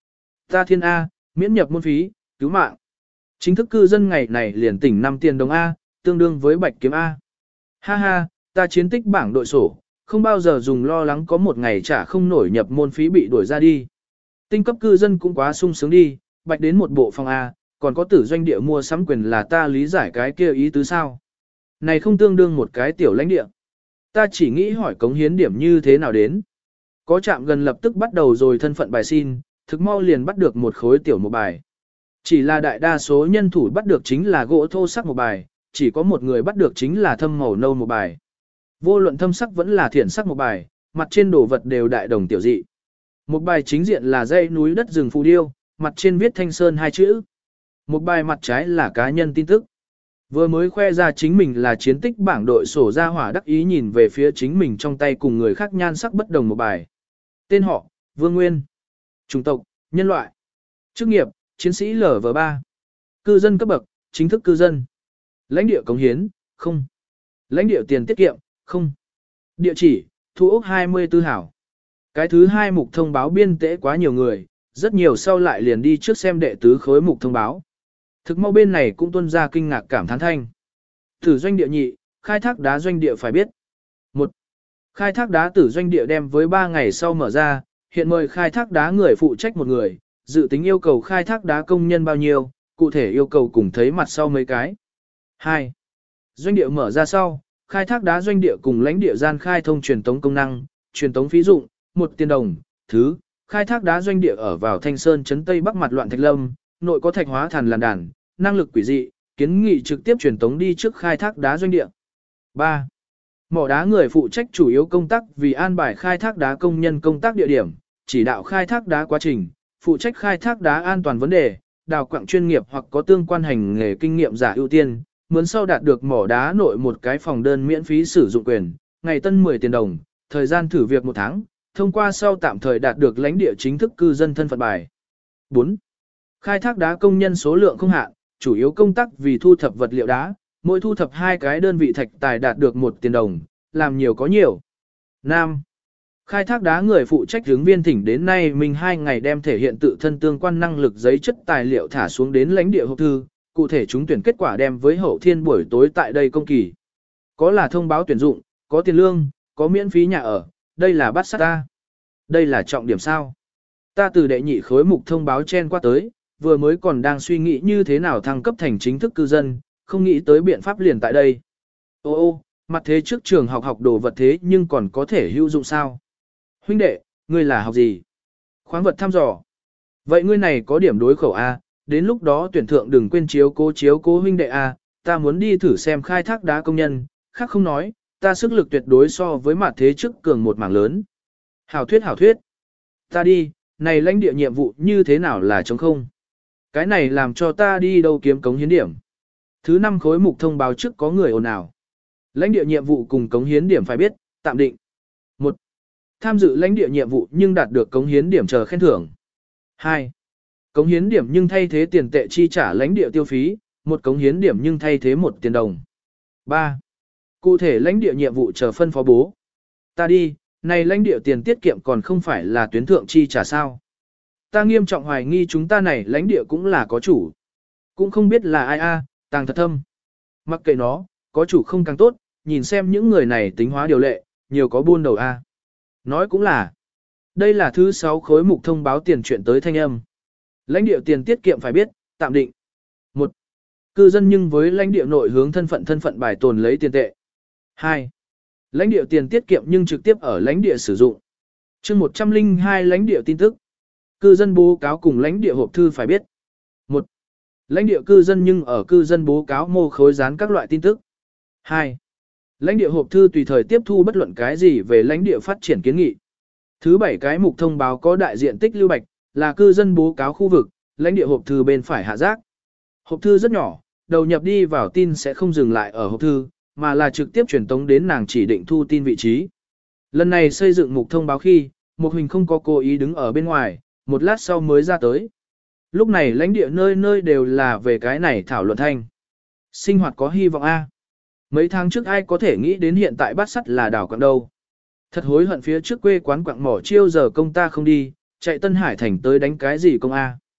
Speaker 1: Ta thiên A, miễn nhập môn phí, cứu mạng. Chính thức cư dân ngày này liền tỉnh năm tiền đồng A, tương đương với bạch kiếm A. Ha ha, ta chiến tích bảng đội sổ, không bao giờ dùng lo lắng có một ngày trả không nổi nhập môn phí bị đuổi ra đi. Tinh cấp cư dân cũng quá sung sướng đi, bạch đến một bộ phòng A, còn có tử doanh địa mua sắm quyền là ta lý giải cái kia ý tứ sao. Này không tương đương một cái tiểu lãnh địa. Ta chỉ nghĩ hỏi cống hiến điểm như thế nào đến. Có chạm gần lập tức bắt đầu rồi thân phận bài xin, thực mau liền bắt được một khối tiểu một bài. Chỉ là đại đa số nhân thủ bắt được chính là gỗ thô sắc một bài, chỉ có một người bắt được chính là thâm màu nâu một bài. Vô luận thâm sắc vẫn là thiện sắc một bài, mặt trên đồ vật đều đại đồng tiểu dị. Một bài chính diện là dãy núi đất rừng phù điêu, mặt trên viết Thanh Sơn hai chữ. Một bài mặt trái là cá nhân tin tức. Vừa mới khoe ra chính mình là chiến tích bảng đội sổ ra hỏa đắc ý nhìn về phía chính mình trong tay cùng người khác nhan sắc bất đồng một bài. Tên họ, Vương Nguyên. Chủng tộc, nhân loại. Chức nghiệp, chiến sĩ L V ba. Cư dân cấp bậc, chính thức cư dân. Lãnh địa cống hiến, không. Lãnh địa tiền tiết kiệm, không. Địa chỉ, Thu Úc hai mươi tư hảo. Cái thứ hai mục thông báo biên tễ quá nhiều người, rất nhiều sau lại liền đi trước xem đệ tứ khối mục thông báo. Thực mau bên này cũng tuân ra kinh ngạc cảm thán thanh. Tử doanh địa nhị, khai thác đá doanh địa phải biết. Một, khai thác đá tử doanh địa đem với ba ngày sau mở ra, hiện mời khai thác đá người phụ trách một người, dự tính yêu cầu khai thác đá công nhân bao nhiêu, cụ thể yêu cầu cùng thấy mặt sau mấy cái. Hai, doanh địa mở ra sau, khai thác đá doanh địa cùng lãnh địa gian khai thông truyền tống công năng, truyền tống phí dụng, một tiền đồng. Thứ, khai thác đá doanh địa ở vào Thanh Sơn trấn Tây Bắc mặt loạn thạch lâm, nội có thạch hóa thần làn đàn, năng lực quỷ dị, kiến nghị trực tiếp truyền tống đi trước khai thác đá doanh địa. Ba, mỏ đá người phụ trách chủ yếu công tác vì an bài khai thác đá công nhân công tác địa điểm, chỉ đạo khai thác đá quá trình, phụ trách khai thác đá an toàn vấn đề, đào quặng chuyên nghiệp hoặc có tương quan hành nghề kinh nghiệm giả ưu tiên, muốn sau đạt được mỏ đá nội một cái phòng đơn miễn phí sử dụng quyền, ngày tân mười tiền đồng, thời gian thử việc một tháng, thông qua sau tạm thời đạt được lãnh địa chính thức cư dân thân phận bài. Bốn, khai thác đá công nhân số lượng không hạn, chủ yếu công tác vì thu thập vật liệu đá, mỗi thu thập hai cái đơn vị thạch tài đạt được một tiền đồng, làm nhiều có nhiều. Năm, khai thác đá người phụ trách hướng viên thỉnh đến nay mình hai ngày đem thể hiện tự thân tương quan năng lực giấy chất tài liệu thả xuống đến lãnh địa hộp thư, cụ thể chúng tuyển kết quả đem với hậu thiên buổi tối tại đây công kỳ. Có là thông báo tuyển dụng, có tiền lương, có miễn phí nhà ở, đây là bắt sát ta. Đây là trọng điểm sao. Ta từ đệ nhị khối mục thông báo chen qua tới, vừa mới còn đang suy nghĩ như thế nào thăng cấp thành chính thức cư dân, không nghĩ tới biện pháp liền tại đây. Ô ô, mặt thế trước trường học học đồ vật thế nhưng còn có thể hữu dụng sao? Huynh đệ, ngươi là học gì? Khoáng vật thăm dò. Vậy ngươi này có điểm đối khẩu A, đến lúc đó tuyển thượng đừng quên chiếu cố chiếu cố huynh đệ A, ta muốn đi thử xem khai thác đá công nhân, khác không nói, ta sức lực tuyệt đối so với mặt thế trước cường một mảng lớn. Hảo thuyết hảo thuyết. Ta đi, này lãnh địa nhiệm vụ như thế nào là trống không? Cái này làm cho ta đi đâu kiếm cống hiến điểm. Thứ năm khối mục thông báo trước có người ồn ào. Lãnh địa nhiệm vụ cùng cống hiến điểm phải biết, tạm định. Một, tham dự lãnh địa nhiệm vụ nhưng đạt được cống hiến điểm chờ khen thưởng. Hai, cống hiến điểm nhưng thay thế tiền tệ chi trả lãnh địa tiêu phí, một cống hiến điểm nhưng thay thế một tiền đồng. Ba, cụ thể lãnh địa nhiệm vụ chờ phân phó bố. Ta đi, này lãnh địa tiền tiết kiệm còn không phải là tuyến thượng chi trả sao. Ta nghiêm trọng hoài nghi chúng ta này lãnh địa cũng là có chủ. Cũng không biết là ai a, tàng thật thâm. Mặc kệ nó, có chủ không càng tốt, nhìn xem những người này tính hóa điều lệ, nhiều có buôn đầu a. Nói cũng là, đây là thứ sáu khối mục thông báo tiền chuyện tới thanh âm. Lãnh địa tiền tiết kiệm phải biết, tạm định. Một, cư dân nhưng với lãnh địa nội hướng thân phận thân phận bài tồn lấy tiền tệ. Hai, lãnh địa tiền tiết kiệm nhưng trực tiếp ở lãnh địa sử dụng. Chương một trăm linh hai lãnh địa tin tức. Cư dân bố cáo cùng lãnh địa hộp thư phải biết. Một, lãnh địa cư dân nhưng ở cư dân bố cáo mô khối dán các loại tin tức. Hai, lãnh địa hộp thư tùy thời tiếp thu bất luận cái gì về lãnh địa phát triển kiến nghị. Thứ bảy cái mục thông báo có đại diện tích lưu bạch, là cư dân bố cáo khu vực, lãnh địa hộp thư bên phải hạ giác. Hộp thư rất nhỏ, đầu nhập đi vào tin sẽ không dừng lại ở hộp thư, mà là trực tiếp truyền tống đến nàng chỉ định thu tin vị trí. Lần này xây dựng mục thông báo khi, Mục Huỳnh không có cố ý đứng ở bên ngoài, một lát sau mới ra tới. Lúc này lãnh địa nơi nơi đều là về cái này thảo luận thanh. Sinh hoạt có hy vọng A. Mấy tháng trước ai có thể nghĩ đến hiện tại bát sắt là đảo quặng đâu. Thật hối hận phía trước quê quán quặng mỏ chiêu giờ công ta không đi, chạy Tân Hải thành tới đánh cái gì công A.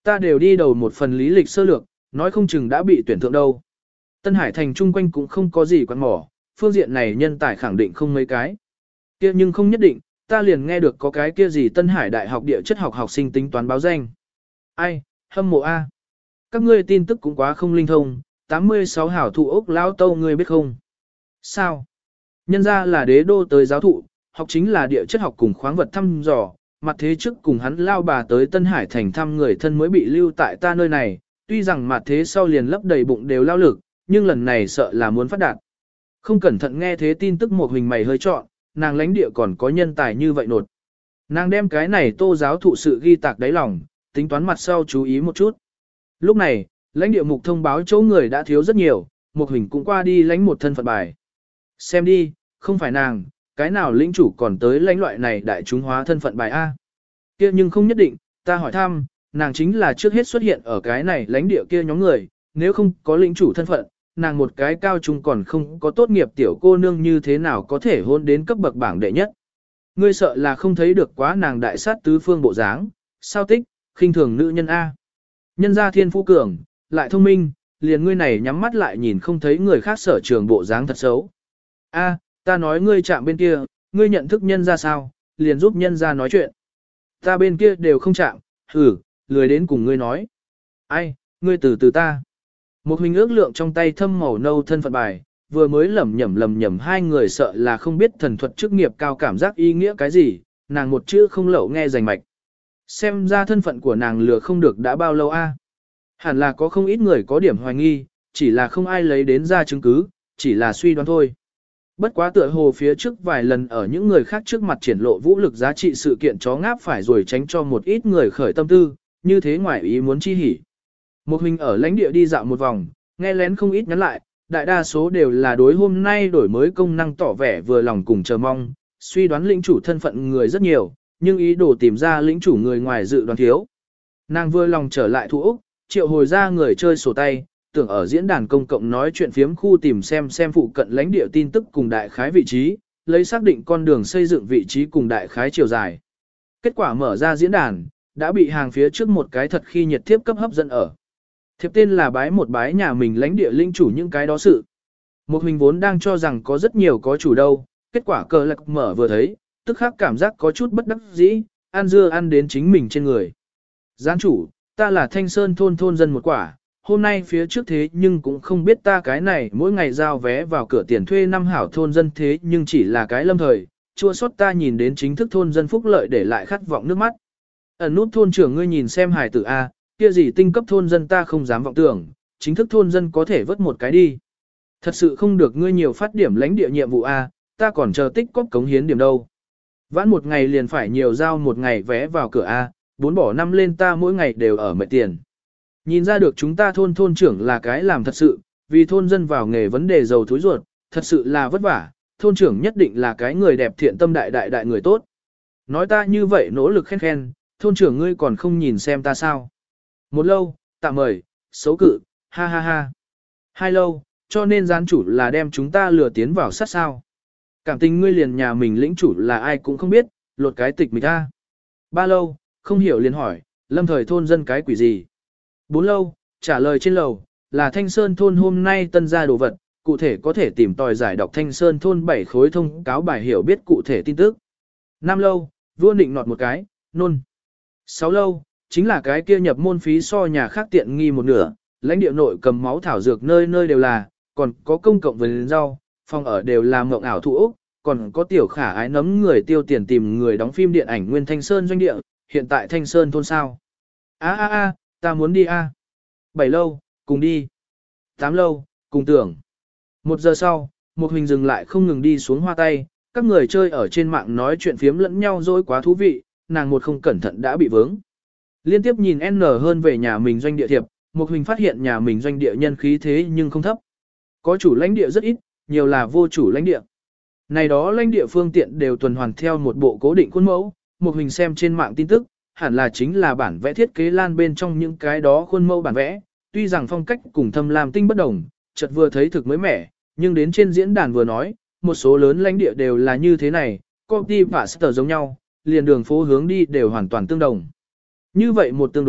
Speaker 1: Ta đều đi đầu một phần lý lịch sơ lược, nói không chừng đã bị tuyển thượng đâu. Tân Hải thành chung quanh cũng không có gì quan mỏ, phương diện này nhân tài khẳng định không mấy cái. Kia nhưng không nhất định, ta liền nghe được có cái kia gì Tân Hải Đại học địa chất học học sinh tính toán báo danh. Ai, hâm mộ A. Các ngươi tin tức cũng quá không linh thông, tám mươi sáu hảo thụ ốc lao tâu ngươi biết không? Sao? Nhân ra là đế đô tới giáo thụ, học chính là địa chất học cùng khoáng vật thăm dò, mặt thế trước cùng hắn lao bà tới Tân Hải thành thăm người thân mới bị lưu tại ta nơi này, tuy rằng mặt thế sau liền lấp đầy bụng đều lao lực, nhưng lần này sợ là muốn phát đạt. Không cẩn thận nghe thế tin tức một hình mày hơi trọn, nàng lãnh địa còn có nhân tài như vậy nột. Nàng đem cái này tô giáo thụ sự ghi tạc đáy lòng, tính toán mặt sau chú ý một chút. Lúc này, lãnh địa mục thông báo chỗ người đã thiếu rất nhiều, một hình cũng qua đi lãnh một thân phận bài. Xem đi, không phải nàng, cái nào lĩnh chủ còn tới lãnh loại này đại chúng hóa thân phận bài A. Kia nhưng không nhất định, ta hỏi thăm, nàng chính là trước hết xuất hiện ở cái này lãnh địa kia nhóm người, nếu không có lĩnh chủ thân phận, nàng một cái cao trung còn không có tốt nghiệp tiểu cô nương như thế nào có thể hôn đến cấp bậc bảng đệ nhất. Ngươi sợ là không thấy được quá nàng đại sát tứ phương bộ dáng, sao tích, khinh thường nữ nhân A. Nhân gia thiên phú cường, lại thông minh, liền ngươi này nhắm mắt lại nhìn không thấy người khác sở trường bộ dáng thật xấu. A, ta nói ngươi chạm bên kia, ngươi nhận thức nhân gia sao, liền giúp nhân gia nói chuyện. Ta bên kia đều không chạm, hử, lười đến cùng ngươi nói. Ai, ngươi từ từ ta. Một hình ước lượng trong tay thâm màu nâu thân phận bài, vừa mới lẩm nhẩm lẩm nhẩm hai người sợ là không biết thần thuật chức nghiệp cao cảm giác ý nghĩa cái gì, nàng một chữ không lậu nghe rành mạch. Xem ra thân phận của nàng lừa không được đã bao lâu a? Hẳn là có không ít người có điểm hoài nghi, chỉ là không ai lấy đến ra chứng cứ, chỉ là suy đoán thôi. Bất quá tựa hồ phía trước vài lần ở những người khác trước mặt triển lộ vũ lực giá trị sự kiện chó ngáp phải rồi tránh cho một ít người khởi tâm tư, như thế ngoài ý muốn chi hỉ. Một mình ở lãnh địa đi dạo một vòng, nghe lén không ít nhắn lại, đại đa số đều là đối hôm nay đổi mới công năng tỏ vẻ vừa lòng cùng chờ mong, suy đoán lĩnh chủ thân phận người rất nhiều, nhưng ý đồ tìm ra lĩnh chủ người ngoài dự đoán thiếu. Nàng vừa lòng trở lại Thu Úc, triệu hồi ra người chơi sổ tay, tưởng ở diễn đàn công cộng nói chuyện phiếm khu tìm xem xem phụ cận lãnh địa tin tức cùng đại khái vị trí, lấy xác định con đường xây dựng vị trí cùng đại khái chiều dài. Kết quả mở ra diễn đàn, đã bị hàng phía trước một cái thật khi nhiệt thiếp cấp hấp dẫn ở. Thiếp tên là bái một bái nhà mình lãnh địa linh chủ những cái đó sự. Một mình vốn đang cho rằng có rất nhiều có chủ đâu, kết quả cờ lạc mở vừa thấy, tức khắc cảm giác có chút bất đắc dĩ, ăn dưa ăn đến chính mình trên người. Gián chủ, ta là Thanh Sơn thôn thôn dân một quả, hôm nay phía trước thế nhưng cũng không biết ta cái này mỗi ngày giao vé vào cửa tiền thuê năm hảo thôn dân thế nhưng chỉ là cái lâm thời, chua xót ta nhìn đến chính thức thôn dân phúc lợi để lại khát vọng nước mắt. Ẩn nút thôn trưởng ngươi nhìn xem hải tử A, kia gì tinh cấp thôn dân ta không dám vọng tưởng, chính thức thôn dân có thể vớt một cái đi. Thật sự không được ngươi nhiều phát điểm lãnh địa nhiệm vụ A, ta còn chờ tích cóp cống hiến điểm đâu. Vãn một ngày liền phải nhiều giao một ngày vé vào cửa A, bốn bỏ năm lên ta mỗi ngày đều ở mệt tiền. Nhìn ra được chúng ta thôn thôn trưởng là cái làm thật sự, vì thôn dân vào nghề vấn đề giàu thúi ruột, thật sự là vất vả, thôn trưởng nhất định là cái người đẹp thiện tâm đại đại đại người tốt. Nói ta như vậy nỗ lực khen khen, thôn trưởng ngươi còn không nhìn xem ta sao. Một lâu, tạm mời, xấu cự, ha ha ha. Hai lâu, cho nên gián chủ là đem chúng ta lừa tiến vào sát sao. Cảm tình ngươi liền nhà mình lĩnh chủ là ai cũng không biết, lột cái tịch mịch ta. Ba lâu, không hiểu liền hỏi, lâm thời thôn dân cái quỷ gì. Bốn lâu, trả lời trên lầu, là Thanh Sơn thôn hôm nay tân ra đồ vật, cụ thể có thể tìm tòi giải đọc Thanh Sơn thôn bảy khối thông cáo bài hiểu biết cụ thể tin tức. Năm lâu, vua định nọt một cái, nôn. Sáu lâu, chính là cái kia nhập môn phí so nhà khác tiện nghi một nửa, lãnh địa nội cầm máu thảo dược nơi nơi đều là, còn có công cộng vườn rau, phòng ở đều là mộng ảo thụ ốc, còn có tiểu khả ái nấm người tiêu tiền tìm người đóng phim điện ảnh nguyên Thanh Sơn doanh địa, hiện tại Thanh Sơn thôn sao. A a a, ta muốn đi a. Bảy lâu, cùng đi. Tám lâu, cùng tưởng. Một giờ sau, một hình dừng lại không ngừng đi xuống hoa tay, các người chơi ở trên mạng nói chuyện phiếm lẫn nhau dối quá thú vị, nàng một không cẩn thận đã bị vướng. Liên tiếp nhìn N hơn về nhà mình doanh địa thiệp, một hình phát hiện nhà mình doanh địa nhân khí thế nhưng không thấp. Có chủ lãnh địa rất ít, nhiều là vô chủ lãnh địa. Này đó lãnh địa phương tiện đều tuần hoàn theo một bộ cố định khuôn mẫu, một hình xem trên mạng tin tức, hẳn là chính là bản vẽ thiết kế lan bên trong những cái đó khuôn mẫu bản vẽ, tuy rằng phong cách cùng thâm lam tinh bất đồng, chợt vừa thấy thực mới mẻ, nhưng đến trên diễn đàn vừa nói, một số lớn lãnh địa đều là như thế này, copy và sở giống nhau, liền đường phố hướng đi đều hoàn toàn tương đồng. Như vậy một tương đối,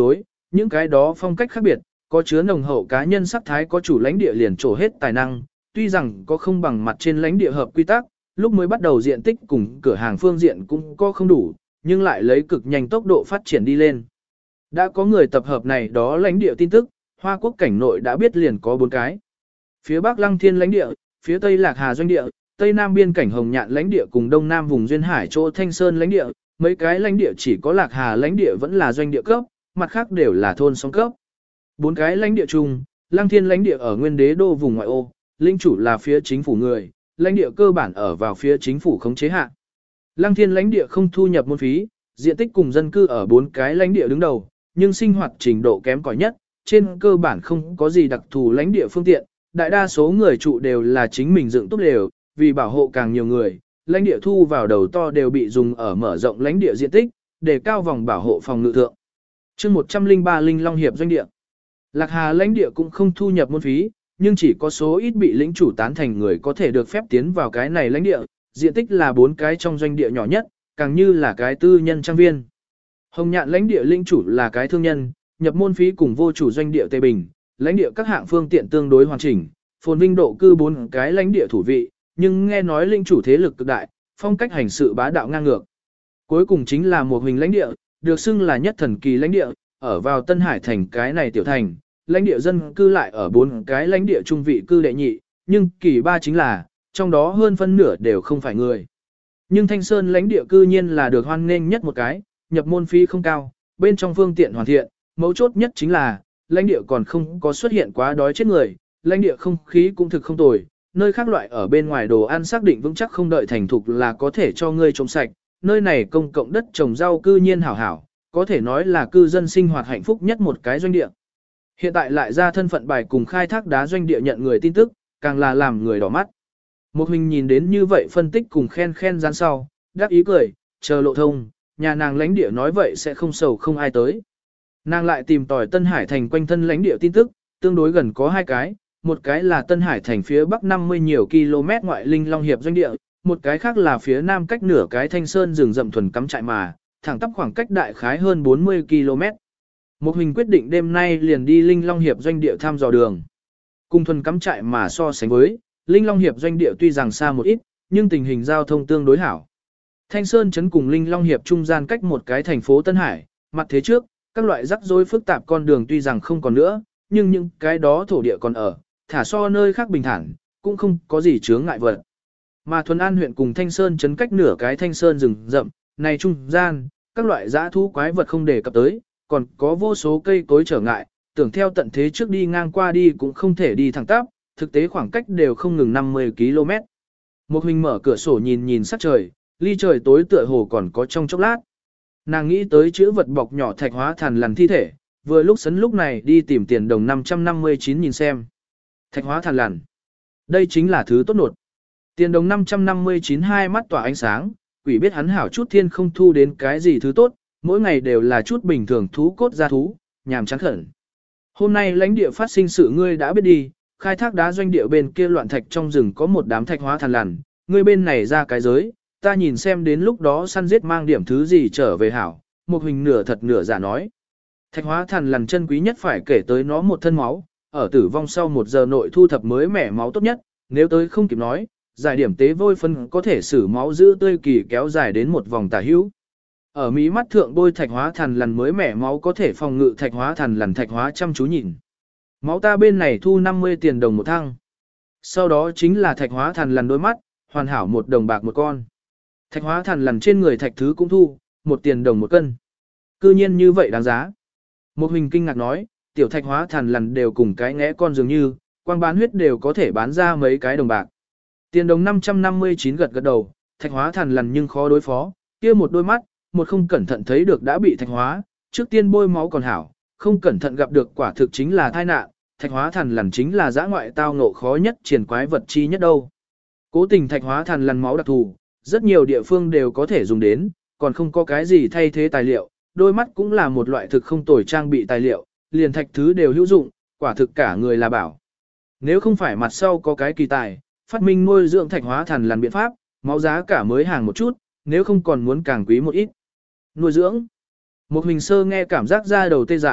Speaker 1: những cái đó phong cách khác biệt, có chứa nồng hậu cá nhân sắc thái có chủ lãnh địa liền trổ hết tài năng, tuy rằng có không bằng mặt trên lãnh địa hợp quy tắc, lúc mới bắt đầu diện tích cùng cửa hàng phương diện cũng có không đủ, nhưng lại lấy cực nhanh tốc độ phát triển đi lên. Đã có người tập hợp này đó lãnh địa tin tức, Hoa Quốc cảnh nội đã biết liền có bốn cái. Phía Bắc Lăng Thiên lãnh địa, phía Tây Lạc Hà doanh địa, Tây Nam biên cảnh Hồng Nhạn lãnh địa cùng Đông Nam vùng duyên hải chỗ Thanh Sơn lãnh địa, mấy cái lãnh địa chỉ có Lạc Hà lãnh địa vẫn là doanh địa cấp, mặt khác đều là thôn xóm cấp. Bốn cái lãnh địa chung, Lăng Thiên lãnh địa ở Nguyên Đế đô vùng ngoại ô, linh chủ là phía chính phủ người, lãnh địa cơ bản ở vào phía chính phủ khống chế hạ. Lăng Thiên lãnh địa không thu nhập môn phí, diện tích cùng dân cư ở bốn cái lãnh địa đứng đầu, nhưng sinh hoạt trình độ kém cỏi nhất, trên cơ bản không có gì đặc thù lãnh địa phương tiện, đại đa số người trụ đều là chính mình dựng tốt đều, vì bảo hộ càng nhiều người, lãnh địa thu vào đầu to đều bị dùng ở mở rộng lãnh địa diện tích, để cao vòng bảo hộ phòng ngự thượng. Chương một trăm lẻ ba Linh Long hiệp doanh địa. Lạc Hà lãnh địa cũng không thu nhập môn phí, nhưng chỉ có số ít bị lĩnh chủ tán thành người có thể được phép tiến vào cái này lãnh địa, diện tích là bốn cái trong doanh địa nhỏ nhất, càng như là cái tư nhân trang viên. Hồng Nhạn lãnh địa lĩnh chủ là cái thương nhân, nhập môn phí cùng vô chủ doanh địa Tây Bình, lãnh địa các hạng phương tiện tương đối hoàn chỉnh, phồn vinh độ cư bốn cái lãnh địa thủ vị, nhưng nghe nói lĩnh chủ thế lực cực đại, phong cách hành sự bá đạo ngang ngược. Cuối cùng chính là một hình lãnh địa, được xưng là nhất thần kỳ lãnh địa, ở vào Tân Hải thành cái này tiểu thành, lãnh địa dân cư lại ở bốn cái lãnh địa trung vị cư đệ nhị, nhưng kỳ ba chính là, trong đó hơn phân nửa đều không phải người. Nhưng Thanh Sơn lãnh địa cư nhiên là được hoan nghênh nhất một cái, nhập môn phí không cao, bên trong phương tiện hoàn thiện, mấu chốt nhất chính là, lãnh địa còn không có xuất hiện quá đói chết người, lãnh địa không khí cũng thực không tồi, nơi khác loại ở bên ngoài đồ ăn xác định vững chắc không đợi thành thục là có thể cho ngươi trồng sạch, nơi này công cộng đất trồng rau cư nhiên hảo hảo, có thể nói là cư dân sinh hoạt hạnh phúc nhất một cái doanh địa. Hiện tại lại ra thân phận bài cùng khai thác đá doanh địa nhận người tin tức, càng là làm người đỏ mắt. Một hình nhìn đến như vậy phân tích cùng khen khen gian sau, đáp ý cười, chờ lộ thông, nhà nàng lãnh địa nói vậy sẽ không sầu không ai tới. Nàng lại tìm tòi Tân Hải thành quanh thân lãnh địa tin tức, tương đối gần có hai cái, một cái là Tân Hải thành phía bắc năm mươi nhiều km ngoại Linh Long hiệp doanh địa, một cái khác là phía nam cách nửa cái Thanh Sơn rừng rậm thuần cắm trại mà, thẳng tắp khoảng cách đại khái hơn bốn mươi ki lô mét. Một hình quyết định đêm nay liền đi Linh Long hiệp doanh địa thăm dò đường. Cùng thuần cắm trại mà so sánh với, Linh Long hiệp doanh địa tuy rằng xa một ít, nhưng tình hình giao thông tương đối hảo. Thanh Sơn trấn cùng Linh Long hiệp trung gian cách một cái thành phố Tân Hải, mặt thế trước, các loại rắc rối phức tạp con đường tuy rằng không còn nữa, nhưng những cái đó thổ địa còn ở, thả so nơi khác bình thản, cũng không có gì chướng ngại vật. Mà Thuần An huyện cùng Thanh Sơn trấn cách nửa cái Thanh Sơn rừng rậm, này trung gian, các loại dã thú quái vật không đề cập tới, còn có vô số cây cối trở ngại, tưởng theo tận thế trước đi ngang qua đi cũng không thể đi thẳng tắp, thực tế khoảng cách đều không ngừng năm mươi ki lô mét. Một hình mở cửa sổ nhìn nhìn sắc trời, ly trời tối tựa hồ còn có trong chốc lát. Nàng nghĩ tới chữ vật bọc nhỏ thạch hóa thằn lằn thi thể, vừa lúc sấn lúc này đi tìm tiền đồng năm trăm năm mươi chín nhìn xem. Thạch hóa thằn lằn. Đây chính là thứ tốt nột. Tiền đồng năm trăm năm mươi chín hai mắt tỏa ánh sáng, quỷ biết hắn hảo chút thiên không thu đến cái gì thứ tốt, mỗi ngày đều là chút bình thường thú cốt ra thú, nhàm chán khẩn. Hôm nay lãnh địa phát sinh sự ngươi đã biết đi, khai thác đá doanh địa bên kia loạn thạch trong rừng có một đám thạch hóa thằn lằn, ngươi bên này ra cái giới, ta nhìn xem đến lúc đó săn giết mang điểm thứ gì trở về hảo, một hình nửa thật nửa giả nói. Thạch hóa thằn lằn chân quý nhất phải kể tới nó một thân máu, ở tử vong sau một giờ nội thu thập mới mẻ máu tốt nhất, nếu tới không kịp nói, giải điểm tế vôi phân có thể xử máu giữ tươi kỳ kéo dài đến một vòng tả hữu. Ở mí mắt thượng bôi thạch hóa thằn lằn mới mẻ máu có thể phòng ngự thạch hóa thằn lằn thạch hóa chăm chú nhìn. Máu ta bên này thu năm mươi tiền đồng một thăng. Sau đó chính là thạch hóa thằn lằn đôi mắt, hoàn hảo một đồng bạc một con. Thạch hóa thằn lằn trên người thạch thứ cũng thu, một tiền đồng một cân. Cư nhiên như vậy đáng giá. Một hình kinh ngạc nói, tiểu thạch hóa thằn lằn đều cùng cái ngẽ con dường như, quang bán huyết đều có thể bán ra mấy cái đồng bạc. Tiền đồng năm trăm năm mươi chín gật gật đầu, thạch hóa thằn lằn nhưng khó đối phó, kia một đôi mắt, một không cẩn thận thấy được đã bị thạch hóa, trước tiên bôi máu còn hảo, không cẩn thận gặp được quả thực chính là tai nạn, thạch hóa thằn lằn chính là dã ngoại tao ngộ khó nhất triển quái vật chi nhất đâu. Cố tình thạch hóa thằn lằn máu đặc thù, rất nhiều địa phương đều có thể dùng đến, còn không có cái gì thay thế tài liệu, đôi mắt cũng là một loại thực không tồi trang bị tài liệu, liền thạch thứ đều hữu dụng, quả thực cả người là bảo. Nếu không phải mặt sau có cái kỳ tài, phát minh nuôi dưỡng thạch hóa thằn lằn biện pháp, máu giá cả mới hàng một chút, nếu không còn muốn càng quý một ít. Nuôi dưỡng. Một hình sơ nghe cảm giác ra đầu tê dại,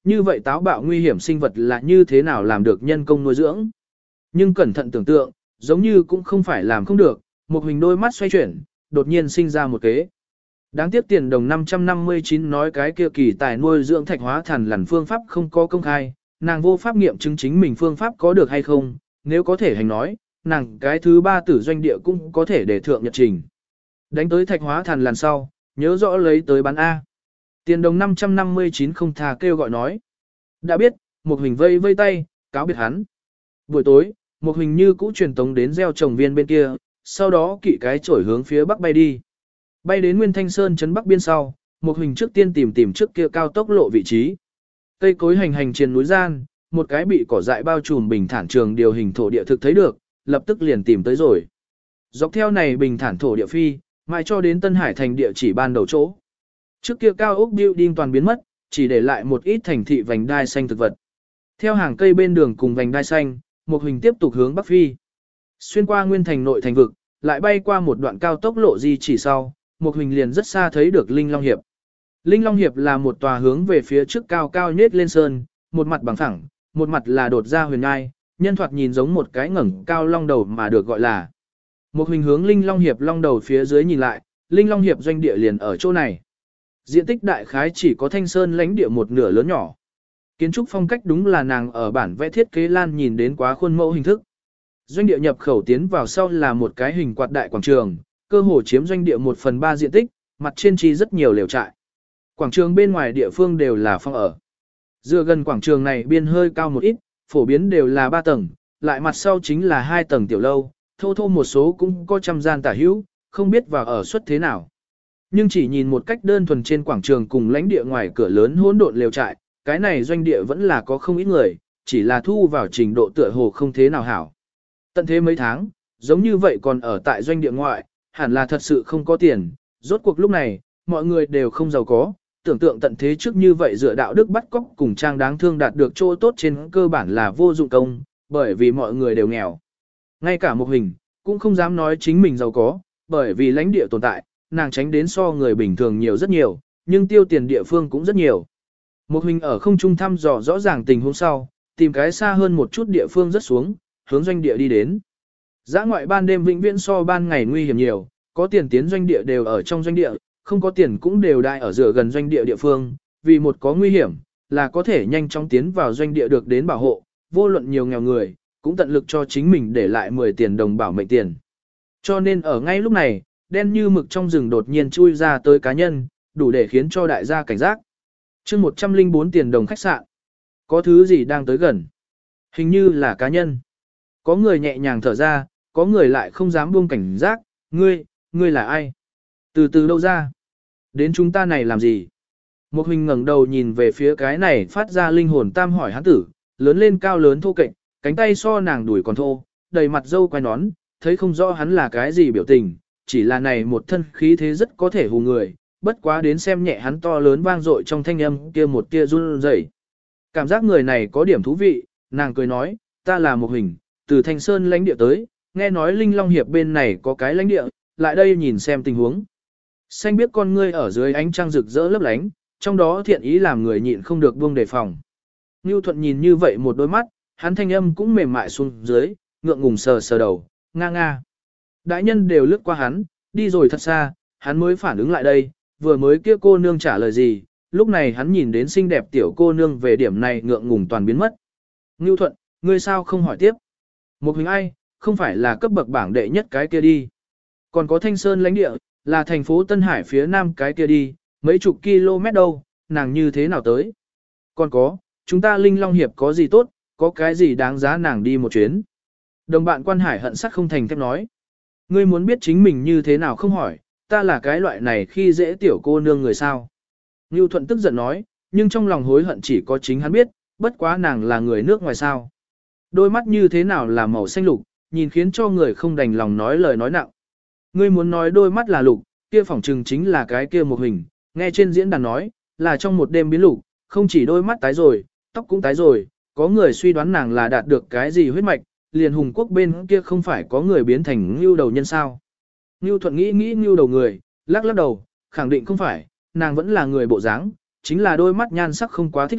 Speaker 1: như vậy táo bạo nguy hiểm sinh vật là như thế nào làm được nhân công nuôi dưỡng. Nhưng cẩn thận tưởng tượng, giống như cũng không phải làm không được, một hình đôi mắt xoay chuyển, đột nhiên sinh ra một kế. Đáng tiếc tiền đồng năm trăm năm mươi chín nói cái kia kỳ tài nuôi dưỡng thạch hóa thần lằn phương pháp không có công khai, nàng vô pháp nghiệm chứng chính mình phương pháp có được hay không, nếu có thể hành nói, nàng cái thứ ba tử doanh địa cũng có thể để thượng nhật trình. Đánh tới thạch hóa thần lằn sau, nhớ rõ lấy tới bán A. Tiền đồng năm trăm năm mươi chín không thà kêu gọi nói. Đã biết, một hình vây vây tay, cáo biệt hắn. Buổi tối, một hình như cũ truyền tống đến gieo trồng viên bên kia, sau đó kỵ cái chổi hướng phía bắc bay đi. Bay đến Nguyên Thanh Sơn trấn bắc biên sau, một hình trước tiên tìm tìm trước kia cao tốc lộ vị trí. Cây cối hành hành trên núi gian, một cái bị cỏ dại bao trùm bình thản trường điều hình thổ địa thực thấy được, lập tức liền tìm tới rồi. Dọc theo này bình thản thổ địa phi, mãi cho đến Tân Hải thành địa chỉ ban đầu chỗ. Trước kia cao ốc building toàn biến mất, chỉ để lại một ít thành thị vành đai xanh thực vật. Theo hàng cây bên đường cùng vành đai xanh, một hình tiếp tục hướng bắc phi. Xuyên qua nguyên thành nội thành vực, lại bay qua một đoạn cao tốc lộ di chỉ sau, một hình liền rất xa thấy được Linh Long Hiệp. Linh Long Hiệp là một tòa hướng về phía trước cao cao nhết lên sơn, một mặt bằng thẳng, một mặt là đột ra huyền ngai, nhân thoạt nhìn giống một cái ngẩng cao long đầu mà được gọi là. Một hình hướng Linh Long Hiệp long đầu phía dưới nhìn lại, Linh Long Hiệp doanh địa liền ở chỗ này. Diện tích đại khái chỉ có Thanh Sơn lãnh địa một nửa lớn nhỏ. Kiến trúc phong cách đúng là nàng ở bản vẽ thiết kế lan nhìn đến quá khuôn mẫu hình thức. Doanh địa nhập khẩu tiến vào sau là một cái hình quạt đại quảng trường, cơ hồ chiếm doanh địa một phần ba diện tích, mặt trên chi rất nhiều lều trại. Quảng trường bên ngoài địa phương đều là phòng ở. Dựa gần quảng trường này biên hơi cao một ít, phổ biến đều là ba tầng, lại mặt sau chính là hai tầng tiểu lâu, thô thô một số cũng có trăm gian tả hữu, không biết vào ở suất thế nào. Nhưng chỉ nhìn một cách đơn thuần trên quảng trường cùng lãnh địa ngoài cửa lớn hỗn độn lều trại, cái này doanh địa vẫn là có không ít người, chỉ là thu vào trình độ tựa hồ không thế nào hảo. Tận thế mấy tháng, giống như vậy còn ở tại doanh địa ngoại, hẳn là thật sự không có tiền, rốt cuộc lúc này, mọi người đều không giàu có, tưởng tượng tận thế trước như vậy dựa đạo đức bắt cóc cùng trang đáng thương đạt được chỗ tốt trên cơ bản là vô dụng công, bởi vì mọi người đều nghèo. Ngay cả một hình, cũng không dám nói chính mình giàu có, bởi vì lãnh địa tồn tại, nàng tránh đến so người bình thường nhiều rất nhiều, nhưng tiêu tiền địa phương cũng rất nhiều. Một hình ở không trung thăm dò rõ ràng tình huống sau, tìm cái xa hơn một chút địa phương rất xuống, hướng doanh địa đi đến. Dã ngoại ban đêm vĩnh viễn so ban ngày nguy hiểm nhiều, có tiền tiến doanh địa đều ở trong doanh địa, không có tiền cũng đều đại ở dựa gần doanh địa địa phương, vì một có nguy hiểm, là có thể nhanh chóng tiến vào doanh địa được đến bảo hộ, vô luận nhiều nghèo người, cũng tận lực cho chính mình để lại mười tiền đồng bảo mệnh tiền. Cho nên ở ngay lúc này, đen như mực trong rừng đột nhiên chui ra tới cá nhân, đủ để khiến cho đại gia cảnh giác. chương một trăm lẻ bốn tiền đồng khách sạn. Có thứ gì đang tới gần? Hình như là cá nhân. Có người nhẹ nhàng thở ra, có người lại không dám buông cảnh giác. Ngươi, ngươi là ai? Từ từ đâu ra? Đến chúng ta này làm gì? Một hình ngẩng đầu nhìn về phía cái này phát ra linh hồn tam hỏi hắn tử, lớn lên cao lớn thô kệch, cánh tay so nàng đuổi còn thô, đầy mặt râu quai nón, thấy không rõ hắn là cái gì biểu tình, chỉ là này một thân khí thế rất có thể hù người, bất quá đến xem nhẹ hắn to lớn vang dội trong thanh âm kia một tia run rẩy. Cảm giác người này có điểm thú vị, nàng cười nói, ta là một hình, từ Thanh Sơn lãnh địa tới, nghe nói Linh Long Hiệp bên này có cái lãnh địa, lại đây nhìn xem tình huống. Xanh biết con ngươi ở dưới ánh trăng rực rỡ lấp lánh, trong đó thiện ý làm người nhịn không được buông đề phòng. Ngưu Thuận nhìn như vậy một đôi mắt, hắn thanh âm cũng mềm mại xuống dưới, ngượng ngùng sờ sờ đầu, nga nga. Đại nhân đều lướt qua hắn, đi rồi thật xa, hắn mới phản ứng lại đây, vừa mới kia cô nương trả lời gì, lúc này hắn nhìn đến xinh đẹp tiểu cô nương về điểm này ngượng ngùng toàn biến mất. Ngưu Thuận, ngươi sao không hỏi tiếp? Một hình ai, không phải là cấp bậc bảng đệ nhất cái kia đi. Còn có Thanh Sơn lãnh địa, là thành phố Tân Hải phía nam cái kia đi, mấy chục km đâu, nàng như thế nào tới? Còn có, chúng ta Linh Long Hiệp có gì tốt, có cái gì đáng giá nàng đi một chuyến? Đồng bạn Quan Hải hận sắt không thành thép nói. Ngươi muốn biết chính mình như thế nào không hỏi, ta là cái loại này khi dễ tiểu cô nương người sao. Ngưu Thuận tức giận nói, nhưng trong lòng hối hận chỉ có chính hắn biết, bất quá nàng là người nước ngoài sao. Đôi mắt như thế nào là màu xanh lục, nhìn khiến cho người không đành lòng nói lời nói nặng. Ngươi muốn nói đôi mắt là lục, kia phỏng trừng chính là cái kia một hình, nghe trên diễn đàn nói, là trong một đêm biến lục, không chỉ đôi mắt tái rồi, tóc cũng tái rồi, có người suy đoán nàng là đạt được cái gì huyết mạch, liền Hùng Quốc bên kia không phải có người biến thành ngưu đầu nhân sao. Ngưu Thuận nghĩ nghĩ ngưu đầu người, lắc lắc đầu, khẳng định không phải, nàng vẫn là người bộ dáng, chính là đôi mắt nhan sắc không quá thích hợp,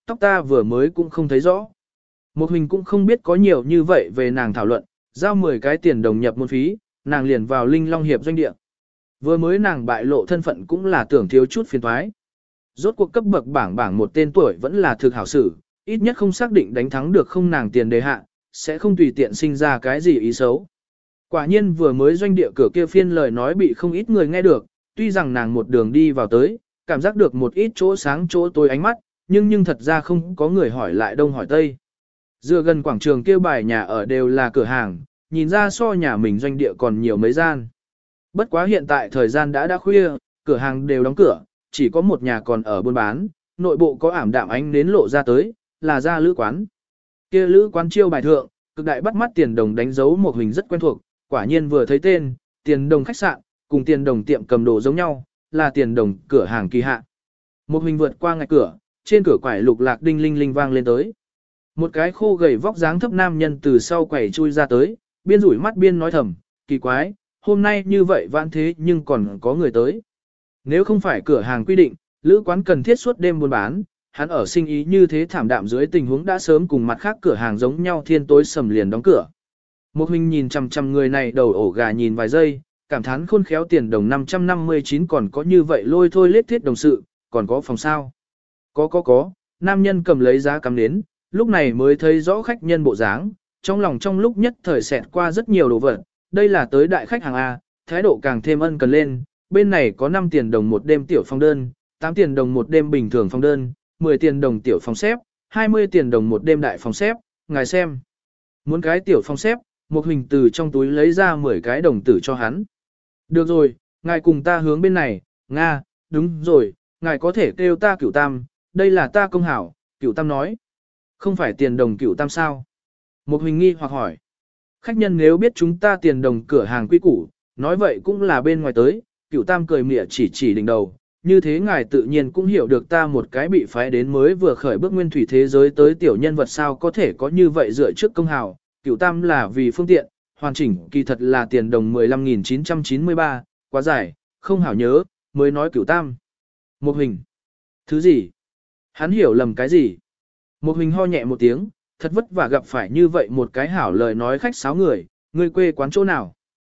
Speaker 1: tóc ta vừa mới cũng không thấy rõ. Một hình cũng không biết có nhiều như vậy về nàng thảo luận, giao mười cái tiền đồng nhập môn phí, nàng liền vào Linh Long Hiệp doanh địa. Vừa mới nàng bại lộ thân phận cũng là tưởng thiếu chút phiền toái. Rốt cuộc cấp bậc bảng bảng một tên tuổi vẫn là thực hảo sử, ít nhất không xác định đánh thắng được không nàng tiền đề hạ, sẽ không tùy tiện sinh ra cái gì ý xấu. Quả nhiên vừa mới doanh địa cửa kia phiên lời nói bị không ít người nghe được, tuy rằng nàng một đường đi vào tới, cảm giác được một ít chỗ sáng chỗ tối ánh mắt, nhưng nhưng thật ra không có người hỏi lại đông hỏi tây. Dựa gần quảng trường kia bài nhà ở đều là cửa hàng, nhìn ra so nhà mình doanh địa còn nhiều mấy gian. Bất quá hiện tại thời gian đã đã khuya, cửa hàng đều đóng cửa, chỉ có một nhà còn ở buôn bán, nội bộ có ảm đạm ánh nến lộ ra tới, là gia lữ quán. Kia lữ quán chiêu bài thượng, cực đại bắt mắt tiền đồng đánh dấu một hình rất quen thuộc, quả nhiên vừa thấy tên, tiền đồng khách sạn, cùng tiền đồng tiệm cầm đồ giống nhau, là tiền đồng cửa hàng kỳ hạ. Một hình vượt qua ngạch cửa, trên cửa quải lục lạc đinh linh linh vang lên tới. Một cái khô gầy vóc dáng thấp nam nhân từ sau quầy chui ra tới, biên rủi mắt biên nói thầm, kỳ quái, hôm nay như vậy vãn thế nhưng còn có người tới. Nếu không phải cửa hàng quy định, lữ quán cần thiết suốt đêm buôn bán, hắn ở sinh ý như thế thảm đạm dưới tình huống đã sớm cùng mặt khác cửa hàng giống nhau thiên tối sầm liền đóng cửa. Một huynh nhìn chằm chằm người này đầu ổ gà nhìn vài giây, cảm thán khôn khéo tiền đồng năm trăm năm mươi chín còn có như vậy lôi thôi lết thiết đồng sự, còn có phòng sao. Có có có, nam nhân cầm lấy giá cắm đến, lúc này mới thấy rõ khách nhân bộ dáng, trong lòng trong lúc nhất thời xẹt qua rất nhiều đồ vật, đây là tới đại khách hàng A, thái độ càng thêm ân cần lên, bên này có năm tiền đồng một đêm tiểu phòng đơn, tám tiền đồng một đêm bình thường phòng đơn, mười tiền đồng tiểu phòng xếp, hai mươi tiền đồng một đêm đại phòng xếp, ngài xem. Muốn cái tiểu phòng xếp, một hình từ trong túi lấy ra mười cái đồng tử cho hắn. Được rồi, ngài cùng ta hướng bên này, Nga, đúng rồi, ngài có thể kêu ta cửu tam, đây là ta công hảo, cửu tam nói. Không phải tiền đồng cửu tam sao? Một hình nghi hoặc hỏi. Khách nhân nếu biết chúng ta tiền đồng cửa hàng quy củ, nói vậy cũng là bên ngoài tới, cửu tam cười mỉa chỉ chỉ đỉnh đầu. Như thế ngài tự nhiên cũng hiểu được ta một cái bị phái đến mới vừa khởi bước nguyên thủy thế giới tới tiểu nhân vật sao có thể có như vậy dựa trước công hào. Cửu tam là vì phương tiện, hoàn chỉnh kỳ thật là tiền đồng mười lăm nghìn chín trăm chín mươi ba, quá dài, không hảo nhớ, mới nói cửu tam. Một hình. Thứ gì? Hắn hiểu lầm cái gì? Một hình ho nhẹ một tiếng, thật vất vả gặp phải như vậy một cái hảo lời nói khách sáo người, người quê quán chỗ nào?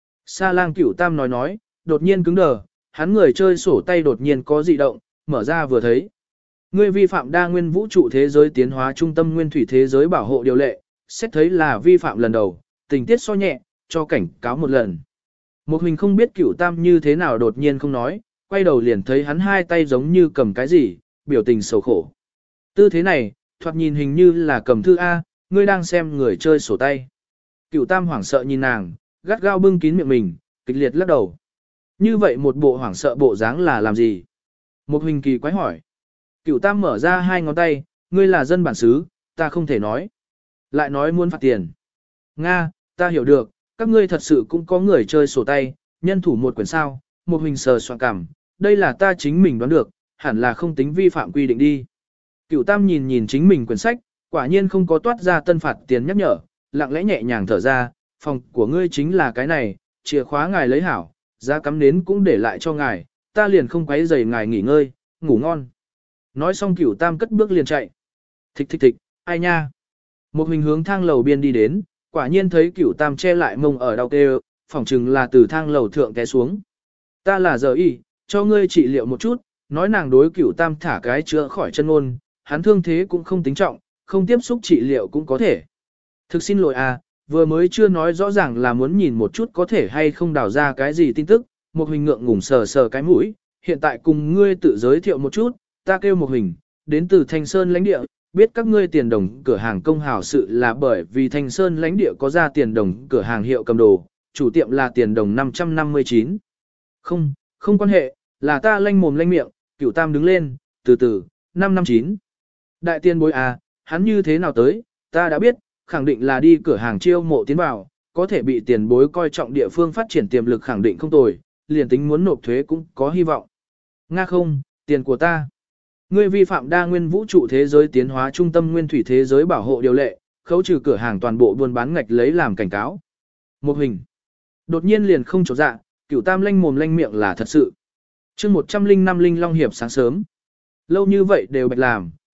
Speaker 1: Sa lang cửu tam nói nói, đột nhiên cứng đờ, hắn người chơi sổ tay đột nhiên có dị động, mở ra vừa thấy. Ngươi vi phạm đa nguyên vũ trụ thế giới tiến hóa trung tâm nguyên thủy thế giới bảo hộ điều lệ, xét thấy là vi phạm lần đầu, tình tiết so nhẹ, cho cảnh cáo một lần. Một hình không biết cửu tam như thế nào đột nhiên không nói, quay đầu liền thấy hắn hai tay giống như cầm cái gì, biểu tình sầu khổ. Tư thế này, thoạt nhìn hình như là cầm thư A, ngươi đang xem người chơi sổ tay. Cửu tam hoảng sợ nhìn nàng, gắt gao bưng kín miệng mình, kịch liệt lắc đầu. Như vậy một bộ hoảng sợ bộ dáng là làm gì? Một hình kỳ quái hỏi. Cửu tam mở ra hai ngón tay, ngươi là dân bản xứ, ta không thể nói. Lại nói muốn phạt tiền. Nga, ta hiểu được, các ngươi thật sự cũng có người chơi sổ tay, nhân thủ một quyển sao, một hình sờ soạn cảm, đây là ta chính mình đoán được, hẳn là không tính vi phạm quy định đi. Cửu tam nhìn nhìn chính mình quyển sách, quả nhiên không có toát ra tân phạt tiền nhắc nhở, lặng lẽ nhẹ nhàng thở ra, phòng của ngươi chính là cái này, chìa khóa ngài lấy hảo, giá cắm nến cũng để lại cho ngài, ta liền không quấy rầy ngài nghỉ ngơi, ngủ ngon. Nói xong cửu tam cất bước liền chạy. Thịch thịch thịch, ai nha. Một hình hướng thang lầu biên đi đến, quả nhiên thấy cửu tam che lại mông ở đau tê, phỏng chừng là từ thang lầu thượng té xuống. Ta là giờ y, cho ngươi trị liệu một chút, nói nàng đối cửu tam thả cái chữa khỏi chân ngôn, hắn thương thế cũng không tính trọng, không tiếp xúc trị liệu cũng có thể. Thực xin lỗi à, vừa mới chưa nói rõ ràng là muốn nhìn một chút có thể hay không đào ra cái gì tin tức, một hình ngượng ngùng sờ sờ cái mũi, hiện tại cùng ngươi tự giới thiệu một chút, ta kêu một hình, đến từ Thanh Sơn lãnh địa, biết các ngươi tiền đồng cửa hàng công hào sự là bởi vì Thanh Sơn lãnh địa có ra tiền đồng cửa hàng hiệu cầm đồ, chủ tiệm là tiền đồng năm trăm năm mươi chín. Không, không quan hệ, là ta lanh mồm lanh miệng, cửu tam đứng lên, từ từ, năm năm chín. Đại tiền bối à, hắn như thế nào tới, ta đã biết, khẳng định là đi cửa hàng chiêu mộ tiến vào, có thể bị tiền bối coi trọng địa phương phát triển tiềm lực khẳng định không tồi, liền tính muốn nộp thuế cũng có hy vọng. Nga không, tiền của ta. Ngươi vi phạm đa nguyên vũ trụ thế giới tiến hóa trung tâm nguyên thủy thế giới bảo hộ điều lệ, khấu trừ cửa hàng toàn bộ buôn bán ngạch lấy làm cảnh cáo. Một hình. Đột nhiên liền không trột dạ, cửu tam lanh mồm lanh miệng là thật sự. chương một trăm linh năm Linh Long Hiệp sáng sớm. Lâu như vậy đều bạch làm,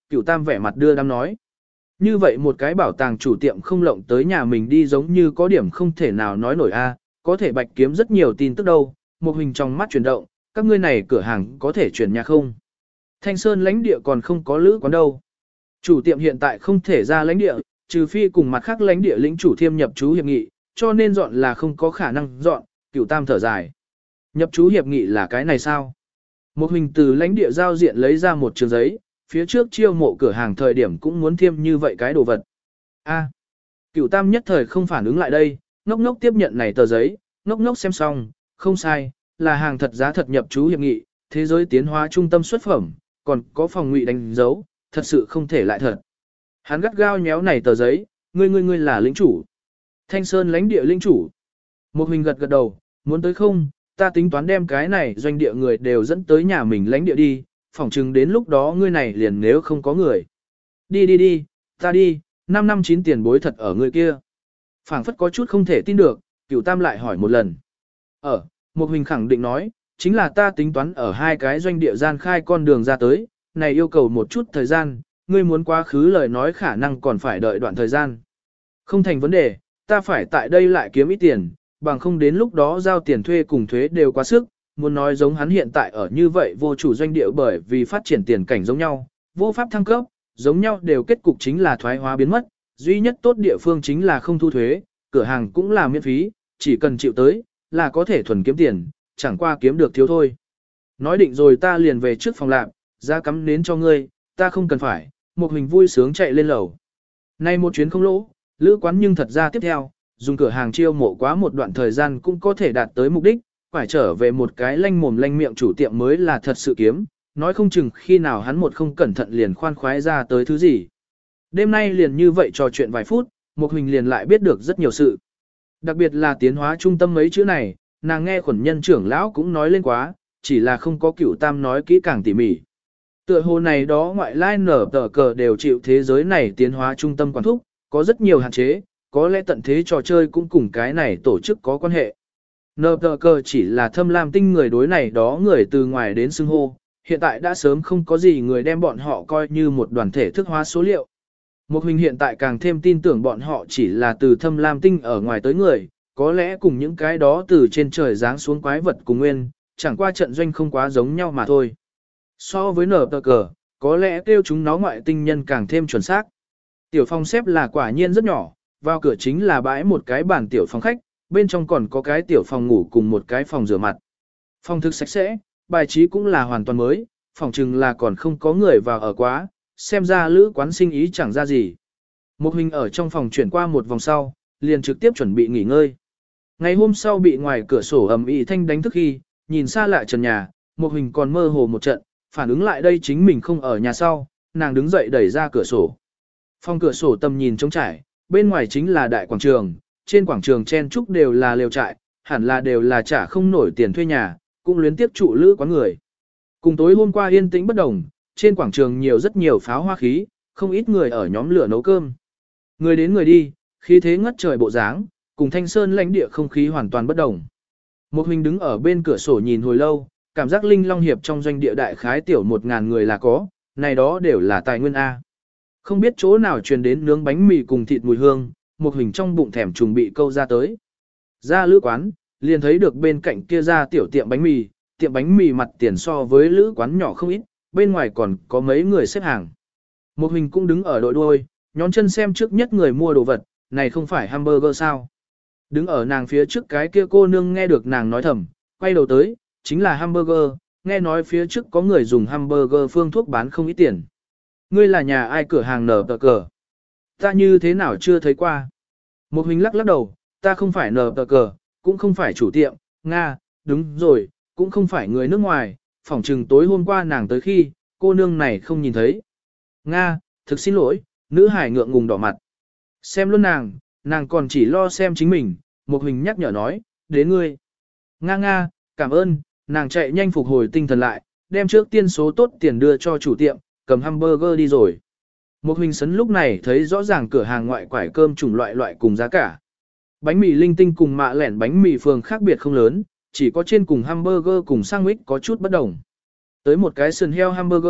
Speaker 1: Cửu Tam vẻ mặt đưa đám nói. Như vậy một cái bảo tàng chủ tiệm không lộng tới nhà mình đi giống như có điểm không thể nào nói nổi a, có thể bạch kiếm rất nhiều tin tức đâu, một hình trong mắt chuyển động, các ngươi này cửa hàng có thể chuyển nhà không? Thanh Sơn lãnh địa còn không có lữ quán đâu. Chủ tiệm hiện tại không thể ra lãnh địa, trừ phi cùng mặt khác lãnh địa lĩnh chủ thiêm nhập chú hiệp nghị, cho nên dọn là không có khả năng dọn, Cửu Tam thở dài. Nhập chú hiệp nghị là cái này sao? Một hình từ lãnh địa giao diện lấy ra một trường giấy, phía trước chiêu mộ cửa hàng thời điểm cũng muốn thiêm như vậy cái đồ vật. A. Cửu Tam nhất thời không phản ứng lại đây, ngốc ngốc tiếp nhận này tờ giấy, ngốc ngốc xem xong, không sai, là hàng thật giá thật nhập chú hiệp nghị, thế giới tiến hóa trung tâm xuất phẩm, còn có phòng ngụy đánh dấu, thật sự không thể lại thật. Hắn gắt gao nhéo này tờ giấy, ngươi ngươi ngươi là lĩnh chủ. Thanh Sơn lãnh địa lĩnh chủ. Một hình gật gật đầu, muốn tới không, ta tính toán đem cái này doanh địa người đều dẫn tới nhà mình lãnh địa đi, phỏng chừng đến lúc đó ngươi này liền nếu không có người. Đi đi đi, ta đi, năm năm chín tiền bối thật ở người kia. Phảng phất có chút không thể tin được, Cửu Tam lại hỏi một lần. Ở, một hình khẳng định nói, chính là ta tính toán ở hai cái doanh địa gian khai con đường ra tới, này yêu cầu một chút thời gian, ngươi muốn quá khứ lời nói khả năng còn phải đợi đoạn thời gian. Không thành vấn đề, ta phải tại đây lại kiếm ít tiền, bằng không đến lúc đó giao tiền thuê cùng thuế đều quá sức, muốn nói giống hắn hiện tại ở như vậy vô chủ doanh địa bởi vì phát triển tiền cảnh giống nhau, vô pháp thăng cấp, giống nhau đều kết cục chính là thoái hóa biến mất, duy nhất tốt địa phương chính là không thu thuế, cửa hàng cũng là miễn phí, chỉ cần chịu tới, là có thể thuần kiếm tiền, chẳng qua kiếm được thiếu thôi. Nói định rồi ta liền về trước phòng lạp, ra cắm nến cho ngươi, ta không cần phải, một hình vui sướng chạy lên lầu. Nay một chuyến không lỗ, lữ quán nhưng thật ra tiếp theo, dùng cửa hàng chiêu mộ quá một đoạn thời gian cũng có thể đạt tới mục đích, phải trở về một cái lanh mồm lanh miệng chủ tiệm mới là thật sự kiếm, nói không chừng khi nào hắn một không cẩn thận liền khoan khoái ra tới thứ gì. Đêm nay liền như vậy trò chuyện vài phút, một hình liền lại biết được rất nhiều sự. Đặc biệt là tiến hóa trung tâm mấy chữ này, nàng nghe khuẩn nhân trưởng lão cũng nói lên quá, chỉ là không có Cửu Tam nói kỹ càng tỉ mỉ. Tựa hồ này đó ngoại lai nở tờ cờ đều chịu thế giới này tiến hóa trung tâm quản thúc, có rất nhiều hạn chế, có lẽ tận thế trò chơi cũng cùng cái này tổ chức có quan hệ. Nở tờ cờ chỉ là thâm lam tinh người đối này đó người từ ngoài đến xưng hô, hiện tại đã sớm không có gì người đem bọn họ coi như một đoàn thể thức hóa số liệu. Một hình hiện tại càng thêm tin tưởng bọn họ chỉ là từ thâm lam tinh ở ngoài tới người, có lẽ cùng những cái đó từ trên trời giáng xuống quái vật cùng nguyên, chẳng qua trận doanh không quá giống nhau mà thôi. So với nở tờ cờ, có lẽ kêu chúng nó ngoại tinh nhân càng thêm chuẩn xác. Tiểu phòng xếp là quả nhiên rất nhỏ, vào cửa chính là bãi một cái bàn tiểu phòng khách, bên trong còn có cái tiểu phòng ngủ cùng một cái phòng rửa mặt. Phòng thực sạch sẽ, bài trí cũng là hoàn toàn mới, phòng chừng là còn không có người vào ở quá, xem ra lữ quán sinh ý chẳng ra gì. Một hình ở trong phòng chuyển qua một vòng sau, liền trực tiếp chuẩn bị nghỉ ngơi. Ngày hôm sau bị ngoài cửa sổ ầm ĩ thanh đánh thức khi, nhìn xa lạ trần nhà, một hình còn mơ hồ một trận, phản ứng lại đây chính mình không ở nhà sau, nàng đứng dậy đẩy ra cửa sổ. Phòng cửa sổ tầm nhìn trống trải, bên ngoài chính là đại quảng trường, trên quảng trường chen trúc đều là lều trại, hẳn là đều là trả không nổi tiền thuê nhà, cũng luyến tiếp trụ lữ quán người. Cùng tối hôm qua yên tĩnh bất đồng, trên quảng trường nhiều rất nhiều pháo hoa khí, không ít người ở nhóm lửa nấu cơm. Người đến người đi, khí thế ngất trời bộ dáng, cùng Thanh Sơn lãnh địa không khí hoàn toàn bất đồng. Một huynh đứng ở bên cửa sổ nhìn hồi lâu, cảm giác linh long hiệp trong doanh địa đại khái tiểu một ngàn người là có, này đó đều là tài nguyên A. Không biết chỗ nào truyền đến nướng bánh mì cùng thịt mùi hương, một hình trong bụng thèm trùng bị câu ra tới. Ra lữ quán, liền thấy được bên cạnh kia ra tiểu tiệm bánh mì, tiệm bánh mì mặt tiền so với lữ quán nhỏ không ít, bên ngoài còn có mấy người xếp hàng. Một hình cũng đứng ở đội đuôi, nhón chân xem trước nhất người mua đồ vật, này không phải hamburger sao. Đứng ở nàng phía trước cái kia cô nương nghe được nàng nói thầm, quay đầu tới, chính là hamburger, nghe nói phía trước có người dùng hamburger phương thuốc bán không ít tiền. Ngươi là nhà ai cửa hàng nở tờ cờ? Ta như thế nào chưa thấy qua? Một hình lắc lắc đầu, ta không phải nở tờ cờ, cũng không phải chủ tiệm, Nga, đúng rồi, cũng không phải người nước ngoài, phỏng chừng tối hôm qua nàng tới khi, cô nương này không nhìn thấy. Nga, thực xin lỗi, nữ hải ngượng ngùng đỏ mặt. Xem luôn nàng, nàng còn chỉ lo xem chính mình, một hình nhắc nhở nói, đến ngươi. Nga nga, cảm ơn, nàng chạy nhanh phục hồi tinh thần lại, đem trước tiên số tốt tiền đưa cho chủ tiệm, cầm hamburger đi rồi. Một hình sấn lúc này thấy rõ ràng cửa hàng ngoại quải cơm chủng loại loại cùng giá cả. Bánh mì linh tinh cùng mạ lẻn bánh mì phường khác biệt không lớn, chỉ có trên cùng hamburger cùng sandwich có chút bất đồng. Tới một cái sườn heo hamburger,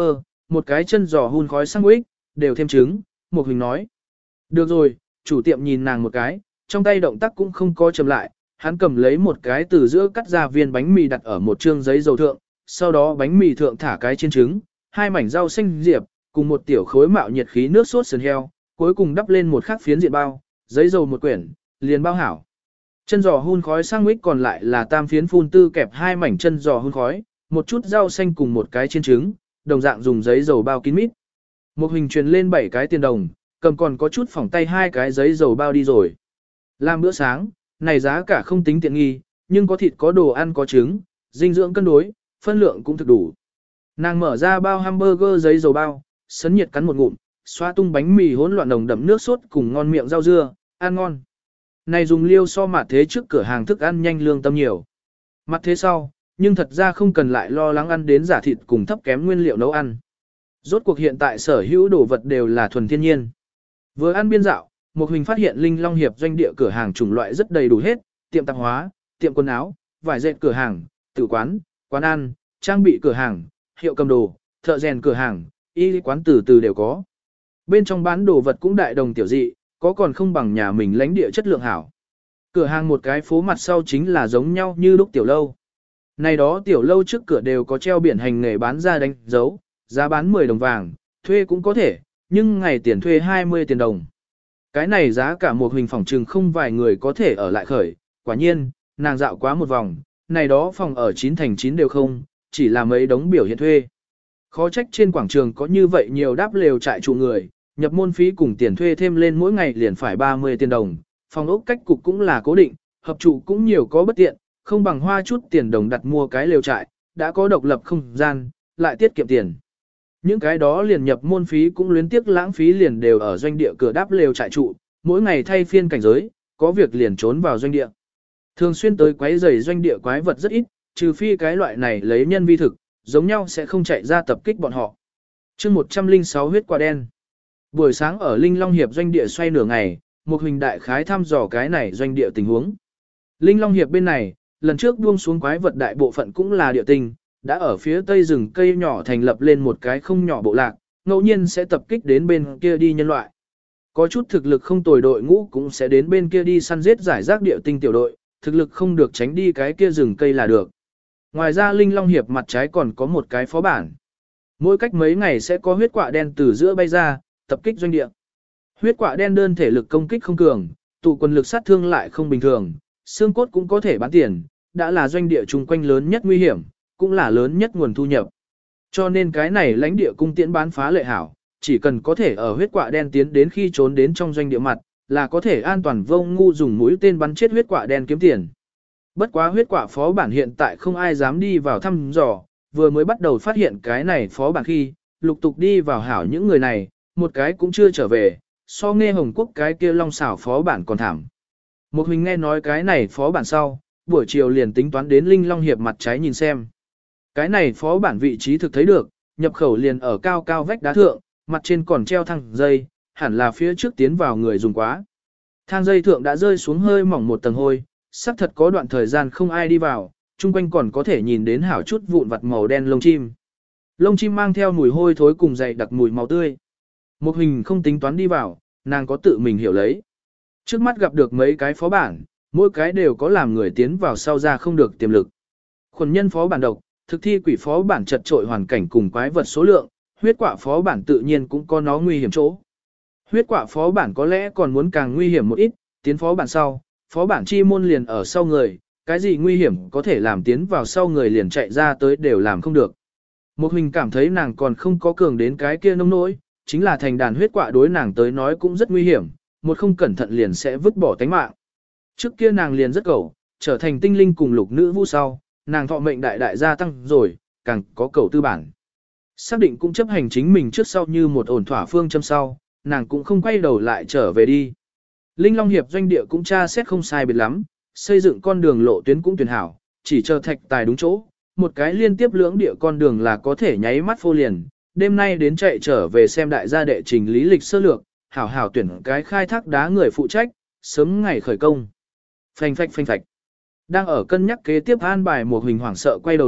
Speaker 1: một cái chân giò hun khói sandwich, đều thêm trứng, Một Huỳnh nói. Được rồi, chủ tiệm nhìn nàng một cái, trong tay động tác cũng không có chậm lại, hắn cầm lấy một cái từ giữa cắt ra viên bánh mì đặt ở một trương giấy dầu thượng, sau đó bánh mì thượng thả cái chiên trứng, hai mảnh rau xanh diệp, cùng một tiểu khối mạo nhiệt khí nước sốt sườn heo, cuối cùng đắp lên một khắc phiến diện bao, giấy dầu một quyển, liền bao hảo. Chân giò hun khói sandwich còn lại là tam phiến phun tư kẹp hai mảnh chân giò hun khói, một chút rau xanh cùng một cái chiên trứng, đồng dạng dùng giấy dầu bao kín mít. Một Huỳnh truyền lên bảy cái tiền đồng, cầm còn có chút phỏng tay hai cái giấy dầu bao đi rồi. Làm bữa sáng, này giá cả không tính tiện nghi, nhưng có thịt có đồ ăn có trứng, dinh dưỡng cân đối, phân lượng cũng thực đủ. Nàng mở ra bao hamburger giấy dầu bao, sấn nhiệt cắn một ngụm, xoa tung bánh mì hỗn loạn nồng đậm nước sốt cùng ngon miệng rau dưa, ăn ngon. Này dùng liêu so mặt thế trước cửa hàng thức ăn nhanh lương tâm nhiều. Mặt thế sau, nhưng thật ra không cần lại lo lắng ăn đến giả thịt cùng thấp kém nguyên liệu nấu ăn. Rốt cuộc hiện tại sở hữu đồ vật đều là thuần thiên nhiên. Vừa ăn biên dạo, Một Huỳnh phát hiện Linh Long Hiệp doanh địa cửa hàng chủng loại rất đầy đủ hết, tiệm tạp hóa, tiệm quần áo, vải dệt cửa hàng, tử quán, quán ăn, trang bị cửa hàng, hiệu cầm đồ, thợ rèn cửa hàng, y quán từ từ đều có. Bên trong bán đồ vật cũng đại đồng tiểu dị, có còn không bằng nhà mình lãnh địa chất lượng hảo. Cửa hàng một cái phố mặt sau chính là giống nhau như lúc tiểu lâu. Này đó tiểu lâu trước cửa đều có treo biển hành nghề bán ra đánh dấu, giá bán mười đồng vàng, thuê cũng có thể, nhưng ngày tiền thuê hai mươi tiền đồng. Cái này giá cả Một Huỳnh phòng trừng không vài người có thể ở lại khởi, quả nhiên, nàng dạo quá một vòng, này đó phòng ở chín thành chín đều không, chỉ là mấy đống biểu hiện thuê. Khó trách trên quảng trường có như vậy nhiều đáp lều trại trụ người, nhập môn phí cùng tiền thuê thêm lên mỗi ngày liền phải ba mươi tiền đồng, phòng ốc cách cục cũng là cố định, hợp trụ cũng nhiều có bất tiện, không bằng hoa chút tiền đồng đặt mua cái lều trại, đã có độc lập không gian, lại tiết kiệm tiền. Những cái đó liền nhập môn phí cũng luyến tiếc lãng phí liền đều ở doanh địa cửa đáp lều trại trụ, mỗi ngày thay phiên cảnh giới, có việc liền trốn vào doanh địa. Thường xuyên tới quấy rầy doanh địa quái vật rất ít, trừ phi cái loại này lấy nhân vi thực, giống nhau sẽ không chạy ra tập kích bọn họ. chương một trăm lẻ sáu huyết quả đen. Buổi sáng ở Linh Long Hiệp doanh địa xoay nửa ngày, Một Huỳnh đại khái thăm dò cái này doanh địa tình huống. Linh Long Hiệp bên này, lần trước buông xuống quái vật đại bộ phận cũng là địa tinh, đã ở phía tây rừng cây nhỏ thành lập lên một cái không nhỏ bộ lạc, ngẫu nhiên sẽ tập kích đến bên kia đi nhân loại. Có chút thực lực không tồi đội ngũ cũng sẽ đến bên kia đi săn giết giải rác địa tinh tiểu đội, thực lực không được tránh đi cái kia rừng cây là được. Ngoài ra Linh Long Hiệp mặt trái còn có một cái phó bản. Mỗi cách mấy ngày sẽ có huyết quạ đen từ giữa bay ra, tập kích doanh địa. Huyết quạ đen đơn thể lực công kích không cường, tụ quân lực sát thương lại không bình thường, xương cốt cũng có thể bán tiền, đã là doanh địa chung quanh lớn nhất nguy hiểm, cũng là lớn nhất nguồn thu nhập. Cho nên cái này lãnh địa cung tiễn bán phá lệ hảo, chỉ cần có thể ở huyết quạ đen tiến đến khi trốn đến trong doanh địa mặt, là có thể an toàn vô ngu dùng mũi tên bắn chết huyết quạ đen kiếm tiền. Bất quá huyết quạ phó bản hiện tại không ai dám đi vào thăm dò, vừa mới bắt đầu phát hiện cái này phó bản khi, lục tục đi vào hảo những người này, một cái cũng chưa trở về, so nghe Hồng Quốc cái kia long xảo phó bản còn thảm. Một Huỳnh nghe nói cái này phó bản sau, buổi chiều liền tính toán đến Linh Long Hiệp mặt trái nhìn xem. Cái này phó bản vị trí thực thấy được, nhập khẩu liền ở cao cao vách đá thượng, mặt trên còn treo thang dây, hẳn là phía trước tiến vào người dùng quá. Thang dây thượng đã rơi xuống hơi mỏng một tầng hôi, xác thật có đoạn thời gian không ai đi vào, chung quanh còn có thể nhìn đến hảo chút vụn vặt màu đen lông chim. Lông chim mang theo mùi hôi thối cùng dày đặc mùi máu tươi. Một Huỳnh không tính toán đi vào, nàng có tự mình hiểu lấy. Trước mắt gặp được mấy cái phó bản, mỗi cái đều có làm người tiến vào sau ra không được tiềm lực. Khuẩn nhân phó bản độc, thực thi quỷ phó bản chật trội hoàn cảnh cùng quái vật số lượng, huyết quả phó bản tự nhiên cũng có nó nguy hiểm chỗ. Huyết quả phó bản có lẽ còn muốn càng nguy hiểm một ít, tiến phó bản sau, phó bản chi môn liền ở sau người, cái gì nguy hiểm có thể làm tiến vào sau người liền chạy ra tới đều làm không được. Một Huỳnh cảm thấy nàng còn không có cường đến cái kia nông nỗi, chính là thành đàn huyết quạ đối nàng tới nói cũng rất nguy hiểm, một không cẩn thận liền sẽ vứt bỏ tánh mạng. Trước kia nàng liền rất cầu, trở thành tinh linh cùng lục nữ vu sau, nàng thọ mệnh đại đại gia tăng rồi, càng có cầu tư bản. Xác định cũng chấp hành chính mình trước sau như một ổn thỏa phương châm sau, nàng cũng không quay đầu lại trở về đi. Linh Long Hiệp doanh địa cũng tra xét không sai biệt lắm, xây dựng con đường lộ tuyến cũng tuyển hảo, chỉ chờ thạch tài đúng chỗ, một cái liên tiếp lưỡng địa con đường là có thể nháy mắt phô liền. Đêm nay đến chạy trở về xem đại gia đệ trình lý lịch sơ lược, hảo hảo tuyển cái khai thác đá người phụ trách, sớm ngày khởi công. Phanh phạch phanh phạch. Đang ở cân nhắc kế tiếp an bài một Huỳnh hoảng sợ quay đầu lại,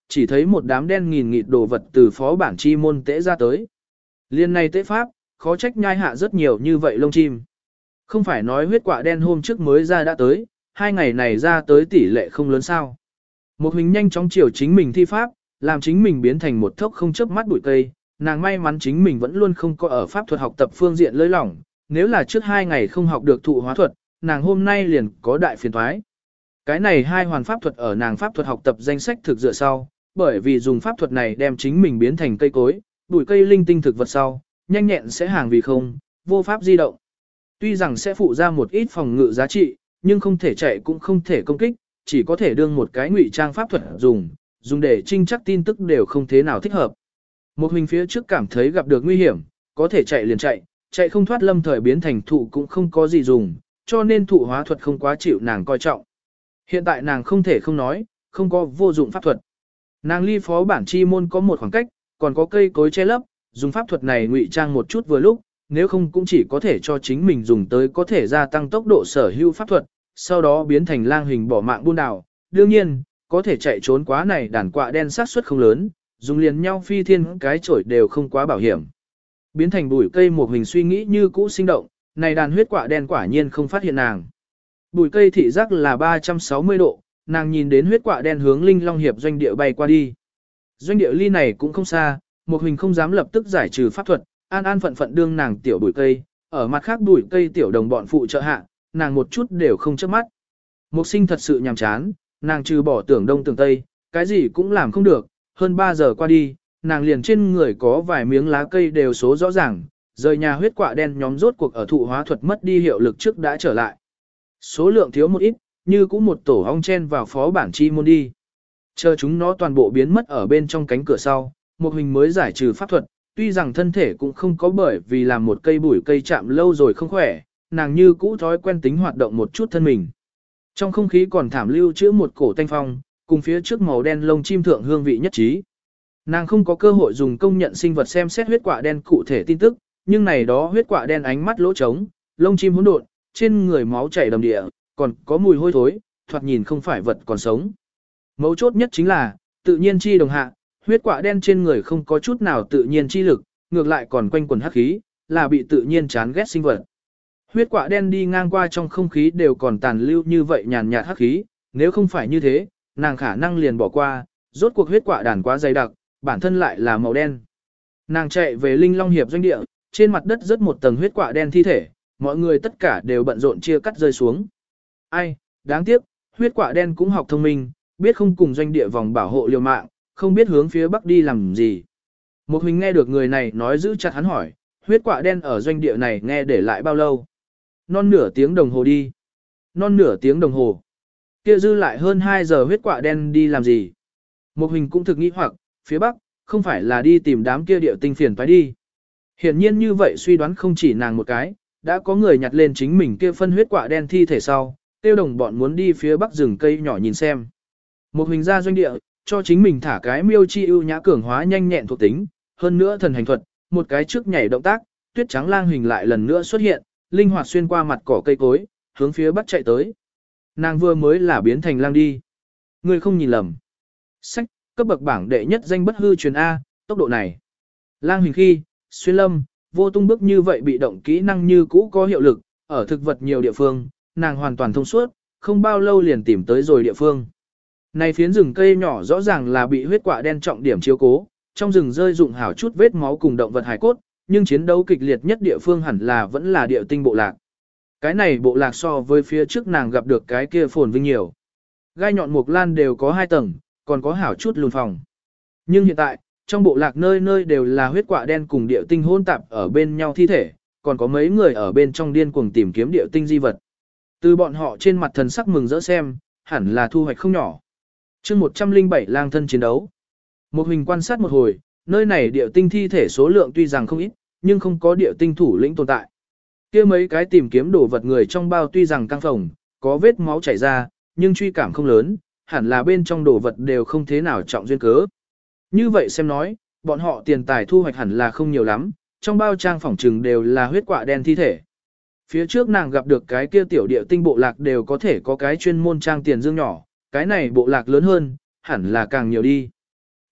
Speaker 1: chỉ thấy một đám đen nghìn nghịt đồ vật từ phó bản chi môn tễ ra tới. Liên này tế pháp, khó trách nhai hạ rất nhiều như vậy lông chim. Không phải nói huyết quạ đen hôm trước mới ra đã tới, hai ngày này ra tới tỷ lệ không lớn sao. Một hình nhanh chóng chiều chính mình thi pháp, làm chính mình biến thành một thốc không chớp mắt bụi cây, nàng may mắn chính mình vẫn luôn không có ở pháp thuật học tập phương diện lơi lỏng, nếu là trước hai ngày không học được thụ hóa thuật, nàng hôm nay liền có đại phiền toái. Cái này hai hoàn pháp thuật ở nàng pháp thuật học tập danh sách thực dựa sau, bởi vì dùng pháp thuật này đem chính mình biến thành cây cối, bụi cây linh tinh thực vật sau, nhanh nhẹn sẽ hàng vì không, vô pháp di động. Tuy rằng sẽ phụ ra một ít phòng ngự giá trị, nhưng không thể chạy cũng không thể công kích, chỉ có thể đương một cái ngụy trang pháp thuật dùng, dùng để trinh chắc tin tức đều không thế nào thích hợp. Một hình phía trước cảm thấy gặp được nguy hiểm, có thể chạy liền chạy, chạy không thoát lâm thời biến thành thụ cũng không có gì dùng, cho nên thụ hóa thuật không quá chịu nàng coi trọng. Hiện tại nàng không thể không nói, không có vô dụng pháp thuật. Nàng ly phó bản chi môn có một khoảng cách, còn có cây cối che lấp, dùng pháp thuật này ngụy trang một chút vừa lúc, nếu không cũng chỉ có thể cho chính mình dùng tới có thể gia tăng tốc độ sở hữu pháp thuật, sau đó biến thành lang hình bỏ mạng buôn đảo. Đương nhiên, có thể chạy trốn quá này đàn quạ đen sát suất không lớn, dùng liền nhau phi thiên cái chổi đều không quá bảo hiểm. Biến thành bụi cây một hình suy nghĩ như cũ sinh động, này đàn huyết quạ đen quả nhiên không phát hiện nàng. Bụi cây thị giác là ba trăm sáu mươi độ, nàng nhìn đến huyết quạ đen hướng Linh Long Hiệp doanh địa bay qua đi. Doanh địa ly này cũng không xa, một hình không dám lập tức giải trừ pháp thuật, an an phận phận đương nàng tiểu bụi cây, ở mặt khác bụi cây tiểu đồng bọn phụ trợ hạ, nàng một chút đều không chớp mắt. Mục sinh thật sự nhàm chán, nàng trừ bỏ tưởng đông tưởng tây, cái gì cũng làm không được, hơn ba giờ qua đi, nàng liền trên người có vài miếng lá cây đều số rõ ràng, rời nhà huyết quạ đen nhóm rốt cuộc ở thụ hóa thuật mất đi hiệu lực trước đã trở lại. Số lượng thiếu một ít, như cũng một tổ ong chen vào phó bản chi môn đi. Chờ chúng nó toàn bộ biến mất ở bên trong cánh cửa sau, một hình mới giải trừ pháp thuật, tuy rằng thân thể cũng không có bởi vì làm một cây bụi cây chạm lâu rồi không khỏe, nàng như cũ thói quen tính hoạt động một chút thân mình. Trong không khí còn thảm lưu chữa một cổ tanh phong, cùng phía trước màu đen lông chim thượng hương vị nhất trí. Nàng không có cơ hội dùng công nhận sinh vật xem xét huyết quạ đen cụ thể tin tức, nhưng này đó huyết quạ đen ánh mắt lỗ trống, lông chim hỗn độn, trên người máu chảy đầm địa, còn có mùi hôi thối, thoạt nhìn không phải vật còn sống. Mấu chốt nhất chính là, tự nhiên chi đồng hạ, huyết quạ đen trên người không có chút nào tự nhiên chi lực, ngược lại còn quanh quần hắc khí, là bị tự nhiên chán ghét sinh vật. Huyết quạ đen đi ngang qua trong không khí đều còn tàn lưu như vậy nhàn nhạt hắc khí, nếu không phải như thế, nàng khả năng liền bỏ qua, rốt cuộc huyết quạ đàn quá dày đặc, bản thân lại là màu đen. Nàng chạy về Linh Long Hiệp doanh địa, trên mặt đất rất một tầng huyết quạ đen thi thể, mọi người tất cả đều bận rộn chia cắt rơi xuống. Ai, đáng tiếc, huyết quạ đen cũng học thông minh, biết không cùng doanh địa vòng bảo hộ liều mạng, không biết hướng phía bắc đi làm gì. Một hình nghe được người này nói giữ chặt hắn hỏi, huyết quạ đen ở doanh địa này nghe để lại bao lâu? Non nửa tiếng đồng hồ đi. Non nửa tiếng đồng hồ. Kia dư lại hơn hai giờ huyết quạ đen đi làm gì? Một hình cũng thực nghĩ hoặc, phía bắc, không phải là đi tìm đám kia địa tinh phiền phải đi. Hiển nhiên như vậy suy đoán không chỉ nàng một cái, đã có người nhặt lên chính mình kia phân huyết quạ đen thi thể sau, tiêu đồng bọn muốn đi phía bắc rừng cây nhỏ nhìn xem. Một hình ra doanh địa, cho chính mình thả cái miêu chi ưu nhã cường hóa nhanh nhẹn thuộc tính, hơn nữa thần hành thuật, một cái trước nhảy động tác, tuyết trắng lang hình lại lần nữa xuất hiện, linh hoạt xuyên qua mặt cỏ cây cối, hướng phía bắc chạy tới. Nàng vừa mới là biến thành lang đi. Người không nhìn lầm. Sách, cấp bậc bảng đệ nhất danh bất hư truyền A, tốc độ này. Lang hình khi, xuyên lâm, vô tung bước như vậy bị động kỹ năng như cũ có hiệu lực, ở thực vật nhiều địa phương, nàng hoàn toàn thông suốt, không bao lâu liền tìm tới rồi địa phương. Này phiến rừng cây nhỏ rõ ràng là bị huyết quạ đen trọng điểm chiếu cố, trong rừng rơi dụng hảo chút vết máu cùng động vật hải cốt, nhưng chiến đấu kịch liệt nhất địa phương hẳn là vẫn là địa tinh bộ lạc. Cái này bộ lạc so với phía trước nàng gặp được cái kia phồn vinh nhiều. Gai nhọn mục lan đều có hai tầng, còn có hảo chút lùn phòng. Nhưng hiện tại, trong bộ lạc nơi nơi đều là huyết quạ đen cùng địa tinh hôn tạp ở bên nhau thi thể, còn có mấy người ở bên trong điên cuồng tìm kiếm địa tinh di vật. Từ bọn họ trên mặt thần sắc mừng rỡ xem, hẳn là thu hoạch không nhỏ. chương một trăm lẻ bảy lang thân chiến đấu. Một hình quan sát một hồi, nơi này địa tinh thi thể số lượng tuy rằng không ít, nhưng không có địa tinh thủ lĩnh tồn tại. Kia mấy cái tìm kiếm đồ vật người trong bao tuy rằng căng phồng, có vết máu chảy ra, nhưng truy cảm không lớn, hẳn là bên trong đồ vật đều không thế nào trọng duyên cớ. Như vậy xem nói, bọn họ tiền tài thu hoạch hẳn là không nhiều lắm, trong bao trang phỏng trừng đều là huyết quạ đen thi thể. Phía trước nàng gặp được cái kia tiểu địa tinh bộ lạc đều có thể có cái chuyên môn trang tiền dương nhỏ, cái này bộ lạc lớn hơn, hẳn là càng nhiều đi.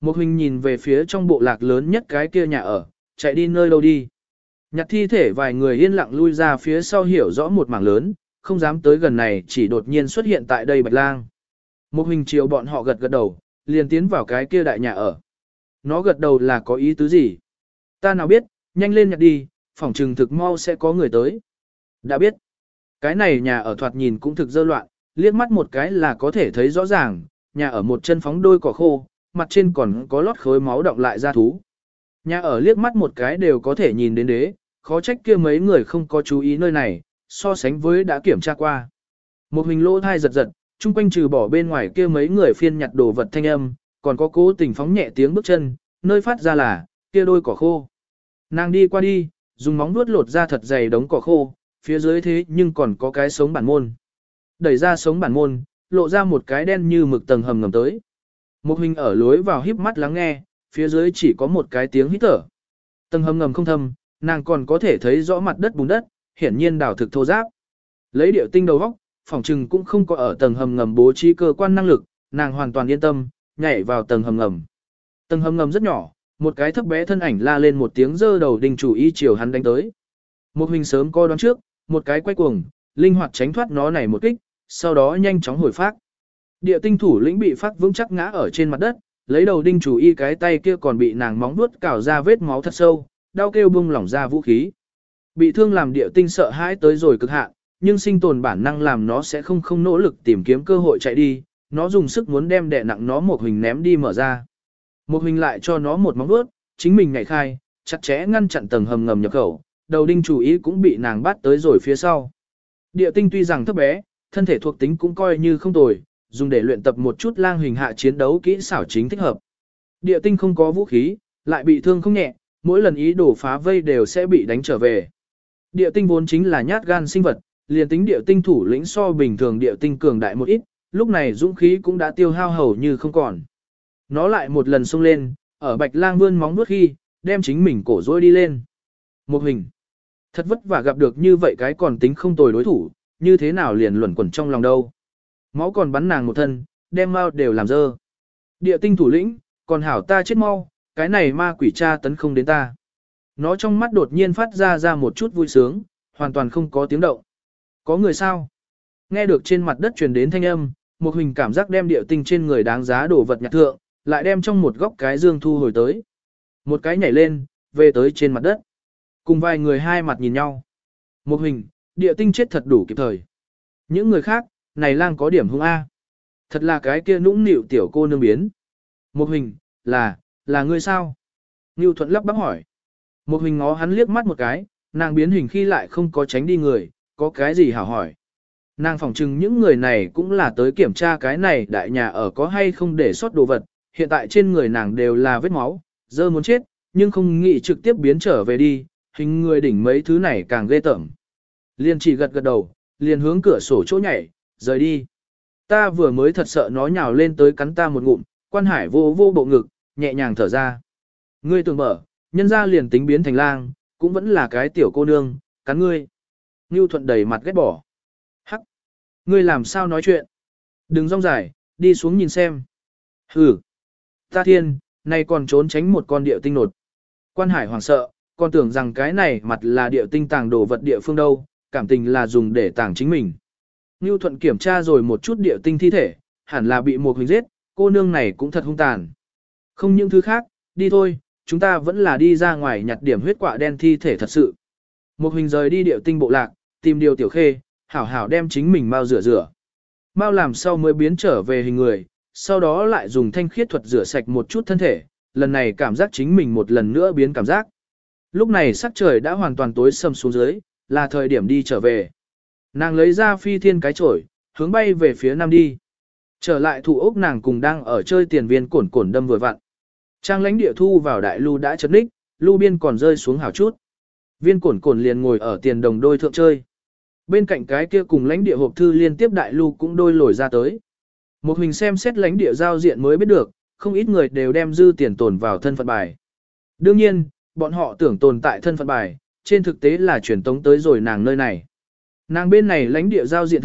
Speaker 1: Một hình nhìn về phía trong bộ lạc lớn nhất cái kia nhà ở, chạy đi nơi đâu đi. Nhặt thi thể vài người yên lặng lui ra phía sau hiểu rõ một mảng lớn, không dám tới gần này chỉ đột nhiên xuất hiện tại đây Bạch Lang. Một hình chiều bọn họ gật gật đầu, liền tiến vào cái kia đại nhà ở. Nó gật đầu là có ý tứ gì? Ta nào biết, nhanh lên nhặt đi, phỏng trừng thực mau sẽ có người tới. Đã biết. Cái này nhà ở thoạt nhìn cũng thực dơ loạn, liếc mắt một cái là có thể thấy rõ ràng, nhà ở một chân phóng đôi cỏ khô, mặt trên còn có lót khối máu động lại ra thú. Nhà ở liếc mắt một cái đều có thể nhìn đến đế, khó trách kia mấy người không có chú ý nơi này, so sánh với đã kiểm tra qua. Một hình lỗ thai giật giật, chung quanh trừ bỏ bên ngoài kia mấy người phiên nhặt đồ vật thanh âm, còn có cố tình phóng nhẹ tiếng bước chân, nơi phát ra là, kia đôi cỏ khô. Nàng đi qua đi, dùng móng vuốt lột ra thật dày đống cỏ khô, phía dưới thế nhưng còn có cái sống bản môn. Đẩy ra sống bản môn, lộ ra một cái đen như mực tầng hầm ngầm tới. Một hình ở lối vào híp mắt lắng nghe, phía dưới chỉ có một cái tiếng hít thở. Tầng hầm ngầm không thâm, nàng còn có thể thấy rõ mặt đất bùn đất, hiển nhiên đào thực thô giáp. Lấy điệu tinh đầu góc, phòng trừng cũng không có ở tầng hầm ngầm bố trí cơ quan năng lực, nàng hoàn toàn yên tâm, nhảy vào tầng hầm ngầm. Tầng hầm ngầm rất nhỏ, một cái thấp bé thân ảnh la lên một tiếng giơ đầu đinh chủ ý chiều hắn đánh tới. Một hình sớm coi đoán trước, một cái quay cuồng, linh hoạt tránh thoát nó này một kích, sau đó nhanh chóng hồi phát. Địa tinh thủ lĩnh bị phát vững chắc ngã ở trên mặt đất, lấy đầu đinh chủ y cái tay kia còn bị nàng móng vuốt cào ra vết máu thật sâu, đau kêu bung lỏng ra vũ khí. Bị thương làm địa tinh sợ hãi tới rồi cực hạn, nhưng sinh tồn bản năng làm nó sẽ không không nỗ lực tìm kiếm cơ hội chạy đi, nó dùng sức muốn đem đè nặng nó một hình ném đi mở ra. Một hình lại cho nó một móng vuốt, chính mình nhảy khai, chặt chẽ ngăn chặn tầng hầm ngầm nhập khẩu, đầu đinh chủ ý cũng bị nàng bắt tới rồi phía sau. Địa tinh tuy rằng thấp bé, thân thể thuộc tính cũng coi như không tồi, dùng để luyện tập một chút lang hình hạ chiến đấu kỹ xảo chính thích hợp. Địa tinh không có vũ khí, lại bị thương không nhẹ, mỗi lần ý đồ phá vây đều sẽ bị đánh trở về. Địa tinh vốn chính là nhát gan sinh vật, liền tính địa tinh thủ lĩnh so bình thường địa tinh cường đại một ít, lúc này dũng khí cũng đã tiêu hao hầu như không còn. Nó lại một lần xông lên, ở Bạch Lang vươn móng vuốt khi, đem chính mình cổ rôi đi lên. Một hình. Thật vất vả gặp được như vậy cái còn tính không tồi đối thủ, như thế nào liền luẩn quẩn trong lòng đâu. Máu còn bắn nàng một thân, đem mau đều làm dơ. Địa tinh thủ lĩnh, còn hảo ta chết mau, cái này ma quỷ cha tấn không đến ta. Nó trong mắt đột nhiên phát ra ra một chút vui sướng, hoàn toàn không có tiếng động. Có người sao? Nghe được trên mặt đất truyền đến thanh âm, một hình cảm giác đem địa tinh trên người đáng giá đồ vật nhặt thượng, lại đem trong một góc cái dương thu hồi tới. Một cái nhảy lên, về tới trên mặt đất. Cùng vài người hai mặt nhìn nhau. Một hình, địa tinh chết thật đủ kịp thời. Những người khác, này lang có điểm hung A. Thật là cái kia nũng nịu tiểu cô nương biến. Một hình, là, là ngươi sao? Ngưu Thuận lắp bắp hỏi. Một hình ngó hắn liếc mắt một cái, nàng biến hình khi lại không có tránh đi người, có cái gì hảo hỏi. Nàng phỏng chừng những người này cũng là tới kiểm tra cái này đại nhà ở có hay không để sót đồ vật, hiện tại trên người nàng đều là vết máu, dơ muốn chết, nhưng không nghĩ trực tiếp biến trở về đi, hình người đỉnh mấy thứ này càng ghê tởm. Liền chỉ gật gật đầu, liền hướng cửa sổ chỗ nhảy, rời đi. Ta vừa mới thật sợ nó nhào lên tới cắn ta một ngụm, Quan Hải vô vô bộ ngực, nhẹ nhàng thở ra. Ngươi tưởng mở, nhân ra liền tính biến thành lang, cũng vẫn là cái tiểu cô nương, cắn ngươi. Ngưu Thuận đầy mặt ghét bỏ. Hắc! Ngươi làm sao nói chuyện? Đừng rong dài, đi xuống nhìn xem. Hừ! Ta thiên, nay còn trốn tránh một con điệu tinh nột. Quan Hải hoảng sợ, còn tưởng rằng cái này mặt là điệu tinh tàng đồ vật địa phương đâu, cảm tình là dùng để tàng chính mình. Ngưu Thuận kiểm tra rồi một chút điệu tinh thi thể, hẳn là bị một hình giết, cô nương này cũng thật hung tàn. Không những thứ khác, đi thôi, chúng ta vẫn là đi ra ngoài nhặt điểm huyết quạ đen thi thể thật sự. Một hình rời đi điệu tinh bộ lạc, tìm điều tiểu khê, hảo hảo đem chính mình mau rửa rửa. Mau làm sau mới biến trở về hình người, sau đó lại dùng thanh khiết thuật rửa sạch một chút thân thể, lần này cảm giác chính mình một lần nữa biến cảm giác. Lúc này sắc trời đã hoàn toàn tối sầm xuống dưới, là thời điểm đi trở về. Nàng lấy ra phi thiên cái chổi, hướng bay về phía nam đi. Trở lại thủ ốc nàng cùng đang ở chơi tiền viên cổn cổn đâm vừa vặn. Trang lãnh địa thu vào đại lưu đã chật ních, lưu biên còn rơi xuống hảo chút. Viên cổn cổn liền ngồi ở tiền đồng đôi thượng chơi. Bên cạnh cái kia cùng lãnh địa hộp thư liên tiếp đại lưu cũng đôi lồi ra tới. Một hình xem xét lãnh địa giao diện mới biết được, không ít người đều đem dư tiền tồn vào thân phận bài. Đương nhiên, bọn họ tưởng tồn tại thân phận bài, trên thực tế là truyền tống tới rồi nàng nơi này. Nàng bên này lãnh địa giao diện thượng,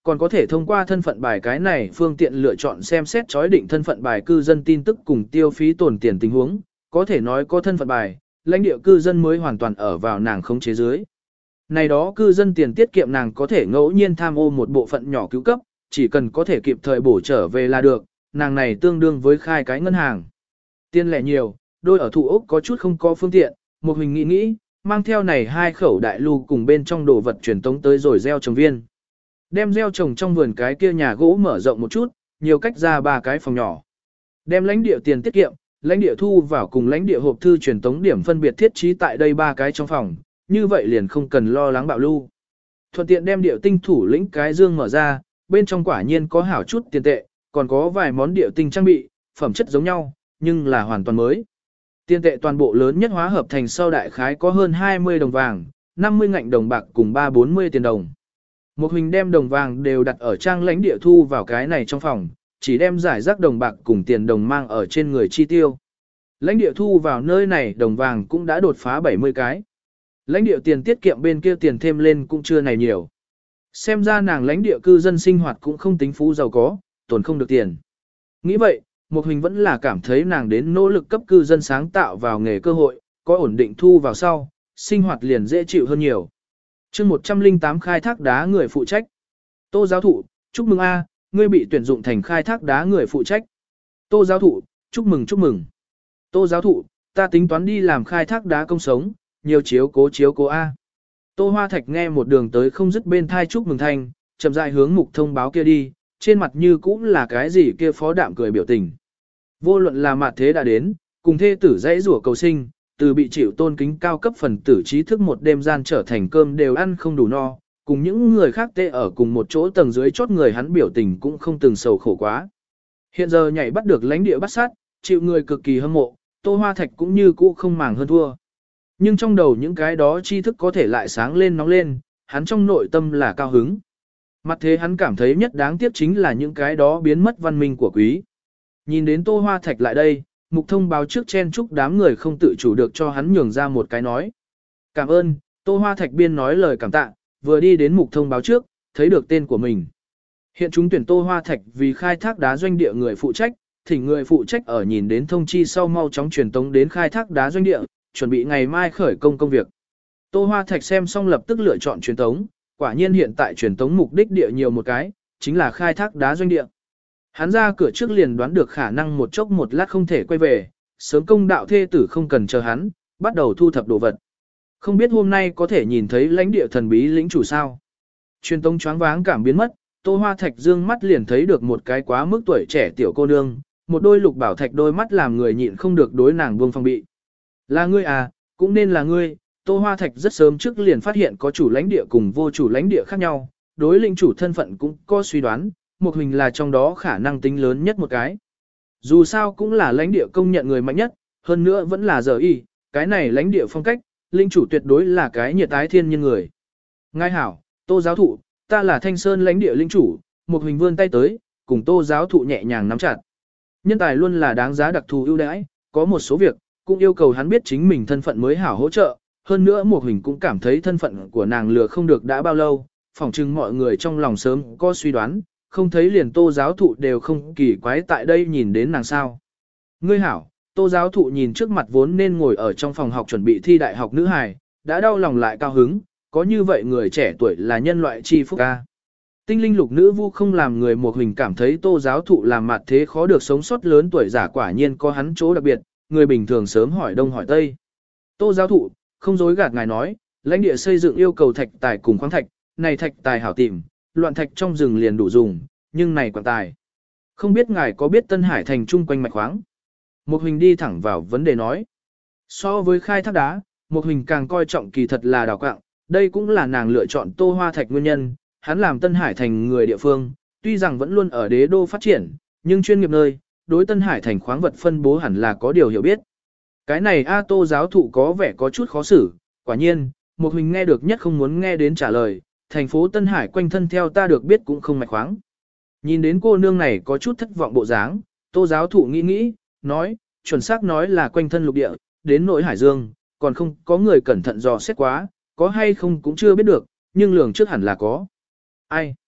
Speaker 1: còn có thể thông qua thân phận bài cái này phương tiện lựa chọn xem xét chói định thân phận bài cư dân tin tức cùng tiêu phí tổn tiền tình huống, có thể nói có thân phận bài, lãnh địa cư dân mới hoàn toàn ở vào nàng khống chế dưới. Này đó cư dân tiền tiết kiệm nàng có thể ngẫu nhiên tham ô một bộ phận nhỏ cứu cấp, chỉ cần có thể kịp thời bổ trở về là được, nàng này tương đương với khai cái ngân hàng. Tiền lẻ nhiều, đôi ở thủ ốc có chút không có phương tiện, một hình nghĩ nghĩ, mang theo này hai khẩu đại lưu cùng bên trong đồ vật truyền tống tới rồi gieo trồng viên. Đem gieo trồng trong vườn cái kia nhà gỗ mở rộng một chút, nhiều cách ra ba cái phòng nhỏ. Đem lãnh địa tiền tiết kiệm, lãnh địa thu vào cùng lãnh địa hộp thư truyền tống điểm phân biệt thiết trí tại đây ba cái trong phòng, như vậy liền không cần lo lắng bạo lưu. Thuận tiện đem điệu tinh thủ lĩnh cái dương mở ra, bên trong quả nhiên có hảo chút tiền tệ, còn có vài món điệu tinh trang bị, phẩm chất giống nhau, nhưng là hoàn toàn mới. Tiền tệ toàn bộ lớn nhất hóa hợp thành sau đại khái có hơn hai mươi đồng vàng, năm mươi ngạnh đồng bạc cùng ba bốn mươi tiền đồng. Một hình đem đồng vàng đều đặt ở trang lãnh địa thu vào cái này trong phòng, chỉ đem giải rác đồng bạc cùng tiền đồng mang ở trên người chi tiêu. Lãnh địa thu vào nơi này đồng vàng cũng đã đột phá bảy mươi cái. Lãnh địa tiền tiết kiệm bên kia tiền thêm lên cũng chưa này nhiều. Xem ra nàng lãnh địa cư dân sinh hoạt cũng không tính phú giàu có, tồn không được tiền. Nghĩ vậy, một hình vẫn là cảm thấy nàng đến nỗ lực cấp cư dân sáng tạo vào nghề cơ hội, có ổn định thu vào sau, sinh hoạt liền dễ chịu hơn nhiều. chương một trăm lẻ tám khai thác đá người phụ trách. Tô giáo thụ, chúc mừng A, ngươi bị tuyển dụng thành khai thác đá người phụ trách. Tô giáo thụ, chúc mừng chúc mừng. Tô giáo thụ, ta tính toán đi làm khai thác đá công sống, nhiều chiếu cố chiếu cố A. Tô Hoa Thạch nghe một đường tới không dứt bên thai chúc mừng thanh, chậm rãi hướng mục thông báo kia đi, trên mặt như cũng là cái gì kia phó đạm cười biểu tình. Vô luận là mặt thế đã đến, cùng thê tử dãy rủa cầu sinh, từ bị chịu tôn kính cao cấp phần tử trí thức một đêm gian trở thành cơm đều ăn không đủ no, cùng những người khác tê ở cùng một chỗ tầng dưới chốt người hắn biểu tình cũng không từng sầu khổ quá. Hiện giờ nhảy bắt được lãnh địa bắt sát, chịu người cực kỳ hâm mộ, Tô Hoa Thạch cũng như cũ không màng hơn thua. Nhưng trong đầu những cái đó tri thức có thể lại sáng lên nóng lên, hắn trong nội tâm là cao hứng. Mặt thế hắn cảm thấy nhất đáng tiếc chính là những cái đó biến mất văn minh của quý. Nhìn đến Tô Hoa Thạch lại đây, mục thông báo trước chen chúc đám người không tự chủ được cho hắn nhường ra một cái nói. Cảm ơn, Tô Hoa Thạch biên nói lời cảm tạ, vừa đi đến mục thông báo trước, thấy được tên của mình. Hiện chúng tuyển Tô Hoa Thạch vì khai thác đá doanh địa người phụ trách, thỉnh người phụ trách ở nhìn đến thông chi sau mau chóng truyền tống đến khai thác đá doanh địa, chuẩn bị ngày mai khởi công công việc. Tô Hoa Thạch xem xong lập tức lựa chọn truyền tống, quả nhiên hiện tại truyền tống mục đích địa nhiều một cái, chính là khai thác đá doanh địa. Hắn ra cửa trước liền đoán được khả năng một chốc một lát không thể quay về, sớm công đạo thê tử không cần chờ hắn, bắt đầu thu thập đồ vật. Không biết hôm nay có thể nhìn thấy lãnh địa thần bí lĩnh chủ sao. Truyền tống choáng váng cảm biến mất, Tô Hoa Thạch dương mắt liền thấy được một cái quá mức tuổi trẻ tiểu cô nương, một đôi lục bảo thạch đôi mắt làm người nhịn không được đối nàng buông phong bị. Là ngươi à, cũng nên là ngươi, Tô Hoa Thạch rất sớm trước liền phát hiện có chủ lãnh địa cùng vô chủ lãnh địa khác nhau, đối lĩnh chủ thân phận cũng có suy đoán, một hình là trong đó khả năng tính lớn nhất một cái. Dù sao cũng là lãnh địa công nhận người mạnh nhất, hơn nữa vẫn là giờ y, cái này lãnh địa phong cách, lĩnh chủ tuyệt đối là cái nhiệt ái thiên nhân người. Ngài hảo, Tô giáo thụ, ta là Thanh Sơn lãnh địa lĩnh chủ, một hình vươn tay tới, cùng Tô giáo thụ nhẹ nhàng nắm chặt. Nhân tài luôn là đáng giá đặc thù ưu đãi, có một số việc, cũng yêu cầu hắn biết chính mình thân phận mới hảo hỗ trợ, hơn nữa một hình cũng cảm thấy thân phận của nàng lừa không được đã bao lâu, phỏng chừng mọi người trong lòng sớm có suy đoán, không thấy liền Tô giáo thụ đều không kỳ quái tại đây nhìn đến nàng sao. Ngươi hảo, Tô giáo thụ nhìn trước mặt vốn nên ngồi ở trong phòng học chuẩn bị thi đại học nữ hài, đã đau lòng lại cao hứng, có như vậy người trẻ tuổi là nhân loại chi phúc ca. Tinh linh lục nữ vu không làm người một hình cảm thấy Tô giáo thụ làm mặt thế khó được sống sót lớn tuổi giả quả nhiên có hắn chỗ đặc biệt, người bình thường sớm hỏi đông hỏi tây. Tô giáo thụ, không dối gạt ngài nói, lãnh địa xây dựng yêu cầu thạch tài cùng khoáng thạch, này thạch tài hảo tìm, loạn thạch trong rừng liền đủ dùng, nhưng này quảng tài. Không biết ngài có biết Tân Hải thành chung quanh mạch khoáng? Một hình đi thẳng vào vấn đề nói. So với khai thác đá, một hình càng coi trọng kỳ thật là đào quạng, đây cũng là nàng lựa chọn Tô Hoa Thạch nguyên nhân, hắn làm Tân Hải thành người địa phương, tuy rằng vẫn luôn ở đế đô phát triển, nhưng chuyên nghiệp nơi, đối Tân Hải thành khoáng vật phân bố hẳn là có điều hiểu biết. Cái này A Tô giáo thụ có vẻ có chút khó xử, quả nhiên, một hình nghe được nhất không muốn nghe đến trả lời, thành phố Tân Hải quanh thân theo ta được biết cũng không mạch khoáng. Nhìn đến cô nương này có chút thất vọng bộ dáng, Tô giáo thụ nghĩ nghĩ, nói, chuẩn xác nói là quanh thân lục địa, đến nỗi Hải Dương, còn không có người cẩn thận dò xét quá, có hay không cũng chưa biết được, nhưng lường trước hẳn là có. Ai?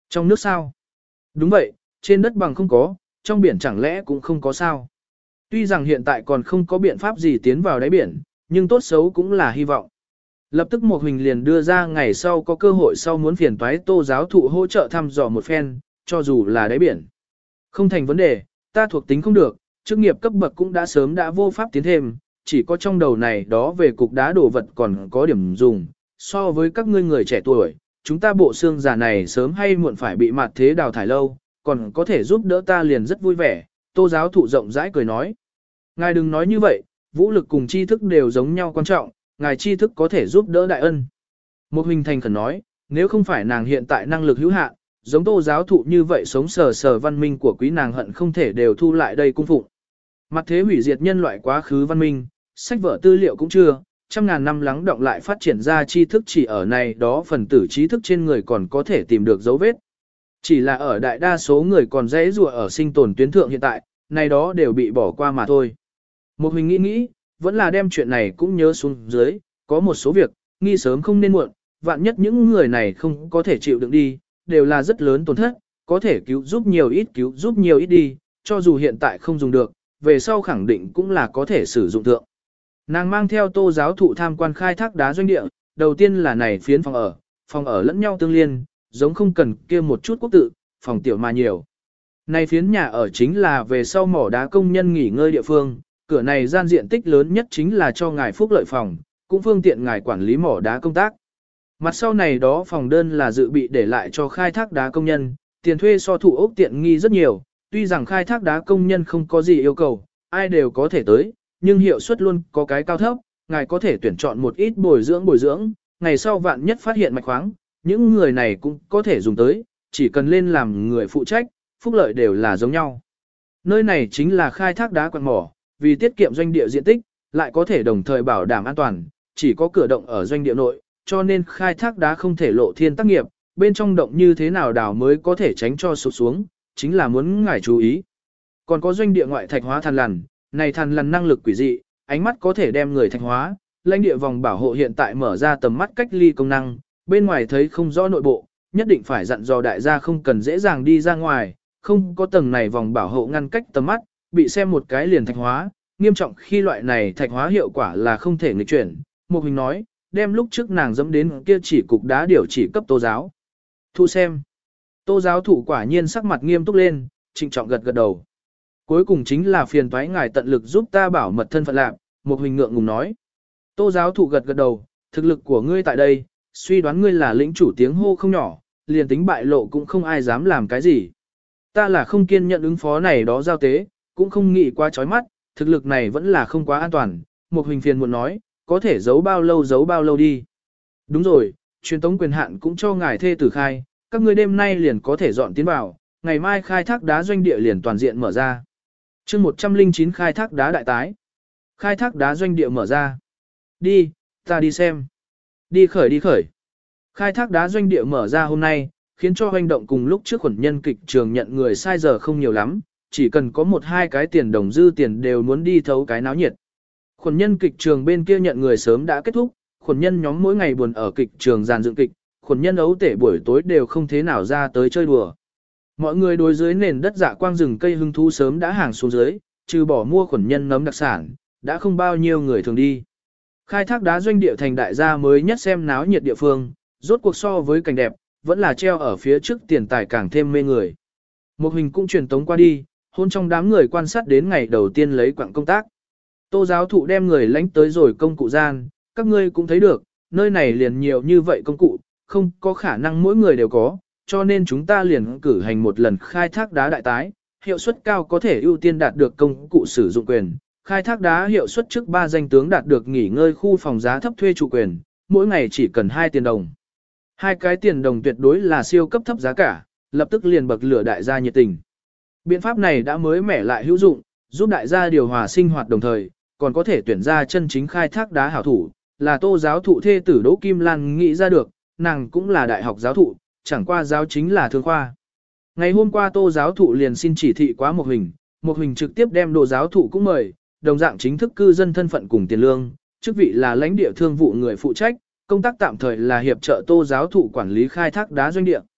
Speaker 1: Trong nước sao? Đúng vậy, trên đất bằng không có, trong biển chẳng lẽ cũng không có sao? Tuy rằng hiện tại còn không có biện pháp gì tiến vào đáy biển, nhưng tốt xấu cũng là hy vọng. Lập tức một hình liền đưa ra ngày sau có cơ hội sau muốn phiền toái Tô giáo thụ hỗ trợ thăm dò một phen, cho dù là đáy biển. Không thành vấn đề, ta thuộc tính không được, chức nghiệp cấp bậc cũng đã sớm đã vô pháp tiến thêm, chỉ có trong đầu này đó về cục đá đồ vật còn có điểm dùng. So với các ngươi người trẻ tuổi, chúng ta bộ xương già này sớm hay muộn phải bị mặt thế đào thải lâu, còn có thể giúp đỡ ta liền rất vui vẻ. Tô giáo thụ rộng rãi cười nói. Ngài đừng nói như vậy, vũ lực cùng tri thức đều giống nhau quan trọng, ngài tri thức có thể giúp đỡ đại ân. Một hình thành khẩn nói, nếu không phải nàng hiện tại năng lực hữu hạn, giống tô giáo thụ như vậy sống sờ sờ văn minh của quý nàng hận không thể đều thu lại đây cung phụng. Mặt thế hủy diệt nhân loại quá khứ văn minh, sách vở tư liệu cũng chưa, trăm ngàn năm lắng động lại phát triển ra tri thức chỉ ở này đó phần tử trí thức trên người còn có thể tìm được dấu vết. Chỉ là ở đại đa số người còn dễ rùa ở sinh tồn tuyến thượng hiện tại, này đó đều bị bỏ qua mà thôi. Một hình nghĩ nghĩ, vẫn là đem chuyện này cũng nhớ xuống dưới, có một số việc, nghi sớm không nên muộn, vạn nhất những người này không có thể chịu đựng đi, đều là rất lớn tổn thất, có thể cứu giúp nhiều ít cứu giúp nhiều ít đi, cho dù hiện tại không dùng được, về sau khẳng định cũng là có thể sử dụng thượng. Nàng mang theo tô giáo thụ tham quan khai thác đá doanh địa, đầu tiên là này phiến phòng ở, phòng ở lẫn nhau tương liên, giống không cần kia một chút quốc tự, phòng tiểu mà nhiều. Này phiến nhà ở chính là về sau mỏ đá công nhân nghỉ ngơi địa phương, cửa này gian diện tích lớn nhất chính là cho ngài phúc lợi phòng, cũng phương tiện ngài quản lý mỏ đá công tác. Mặt sau này đó phòng đơn là dự bị để lại cho khai thác đá công nhân, tiền thuê so thụ ốc tiện nghi rất nhiều, tuy rằng khai thác đá công nhân không có gì yêu cầu, ai đều có thể tới, nhưng hiệu suất luôn có cái cao thấp, ngài có thể tuyển chọn một ít bồi dưỡng bồi dưỡng, ngày sau vạn nhất phát hiện mạch khoáng, những người này cũng có thể dùng tới, chỉ cần lên làm người phụ trách, phúc lợi đều là giống nhau. Nơi này chính là khai thác đá quặng mỏ, vì tiết kiệm doanh địa diện tích, lại có thể đồng thời bảo đảm an toàn, chỉ có cửa động ở doanh địa nội, cho nên khai thác đá không thể lộ thiên tác nghiệp, bên trong động như thế nào đào mới có thể tránh cho sụp xuống, chính là muốn ngài chú ý. Còn có doanh địa ngoại thạch hóa than lằn, này than lằn năng lực quỷ dị, ánh mắt có thể đem người thạch hóa, lãnh địa vòng bảo hộ hiện tại mở ra tầm mắt cách ly công năng, bên ngoài thấy không rõ nội bộ, nhất định phải dặn dò đại gia không cần dễ dàng đi ra ngoài, không có tầng này vòng bảo hộ ngăn cách tầm mắt, bị xem một cái liền thạch hóa, nghiêm trọng khi loại này thạch hóa hiệu quả là không thể nghịch chuyển. Một hình nói, đem lúc trước nàng dẫm đến kia chỉ cục đá điều chỉ cấp tô giáo. Thu xem. Tô giáo thủ quả nhiên sắc mặt nghiêm túc lên, trịnh trọng gật gật đầu. Cuối cùng chính là phiền toái ngài tận lực giúp ta bảo mật thân phận lạc, một hình ngượng ngùng nói. Tô giáo thủ gật gật đầu, thực lực của ngươi tại đây, suy đoán ngươi là lĩnh chủ tiếng hô không nhỏ, liền tính bại lộ cũng không ai dám làm cái gì. Ta là không kiên nhận ứng phó này đó giao tế, cũng không nghĩ quá chói mắt, thực lực này vẫn là không quá an toàn, một hình phiền muốn nói, có thể giấu bao lâu giấu bao lâu đi. Đúng rồi, truyền tống quyền hạn cũng cho ngài thê tử khai, các ngươi đêm nay liền có thể dọn tiến vào, ngày mai khai thác đá doanh địa liền toàn diện mở ra. chương một trăm linh chín khai thác đá đại tái. Khai thác đá doanh địa mở ra. Đi, ta đi xem. Đi khởi đi khởi. Khai thác đá doanh địa mở ra hôm nay, khiến cho hoành động cùng lúc trước khuẩn nhân kịch trường nhận người sai giờ không nhiều lắm, chỉ cần có một hai cái tiền đồng dư tiền đều muốn đi thấu cái náo nhiệt. Khuẩn nhân kịch trường bên kia nhận người sớm đã kết thúc, khuẩn nhân nhóm mỗi ngày buồn ở kịch trường dàn dựng kịch, khuẩn nhân ấu tể buổi tối đều không thế nào ra tới chơi đùa. Mọi người đối dưới nền đất dạ quang rừng cây hưng thú sớm đã hàng xuống dưới, trừ bỏ mua khuẩn nhân nấm đặc sản, đã không bao nhiêu người thường đi. Khai thác đá doanh địa thành đại gia mới nhất xem náo nhiệt địa phương, rốt cuộc so với cảnh đẹp, vẫn là treo ở phía trước tiền tài càng thêm mê người. Một hình cũng truyền tống qua đi, hôn trong đám người quan sát đến ngày đầu tiên lấy quặng công tác. Tô giáo thụ đem người lánh tới rồi công cụ gian, các ngươi cũng thấy được, nơi này liền nhiều như vậy công cụ, không có khả năng mỗi người đều có, cho nên chúng ta liền cử hành một lần khai thác đá đại tái, hiệu suất cao có thể ưu tiên đạt được công cụ sử dụng quyền. Khai thác đá hiệu suất trước ba danh tướng đạt được nghỉ ngơi khu phòng giá thấp thuê chủ quyền, mỗi ngày chỉ cần hai tiền đồng. Hai cái tiền đồng tuyệt đối là siêu cấp thấp giá cả, lập tức liền bậc lửa đại gia nhiệt tình. Biện pháp này đã mới mẻ lại hữu dụng, giúp đại gia điều hòa sinh hoạt đồng thời, còn có thể tuyển ra chân chính khai thác đá hảo thủ, là tô giáo thụ thê tử Đỗ Kim Lan nghĩ ra được, nàng cũng là đại học giáo thụ, chẳng qua giáo chính là thương khoa. Ngày hôm qua tô giáo thụ liền xin chỉ thị quá một hình, một hình trực tiếp đem đồ giáo thụ cũng mời, đồng dạng chính thức cư dân thân phận cùng tiền lương, chức vị là lãnh địa thương vụ người phụ trách, công tác tạm thời là hiệp trợ tô giáo thụ quản lý khai thác đá doanh địa.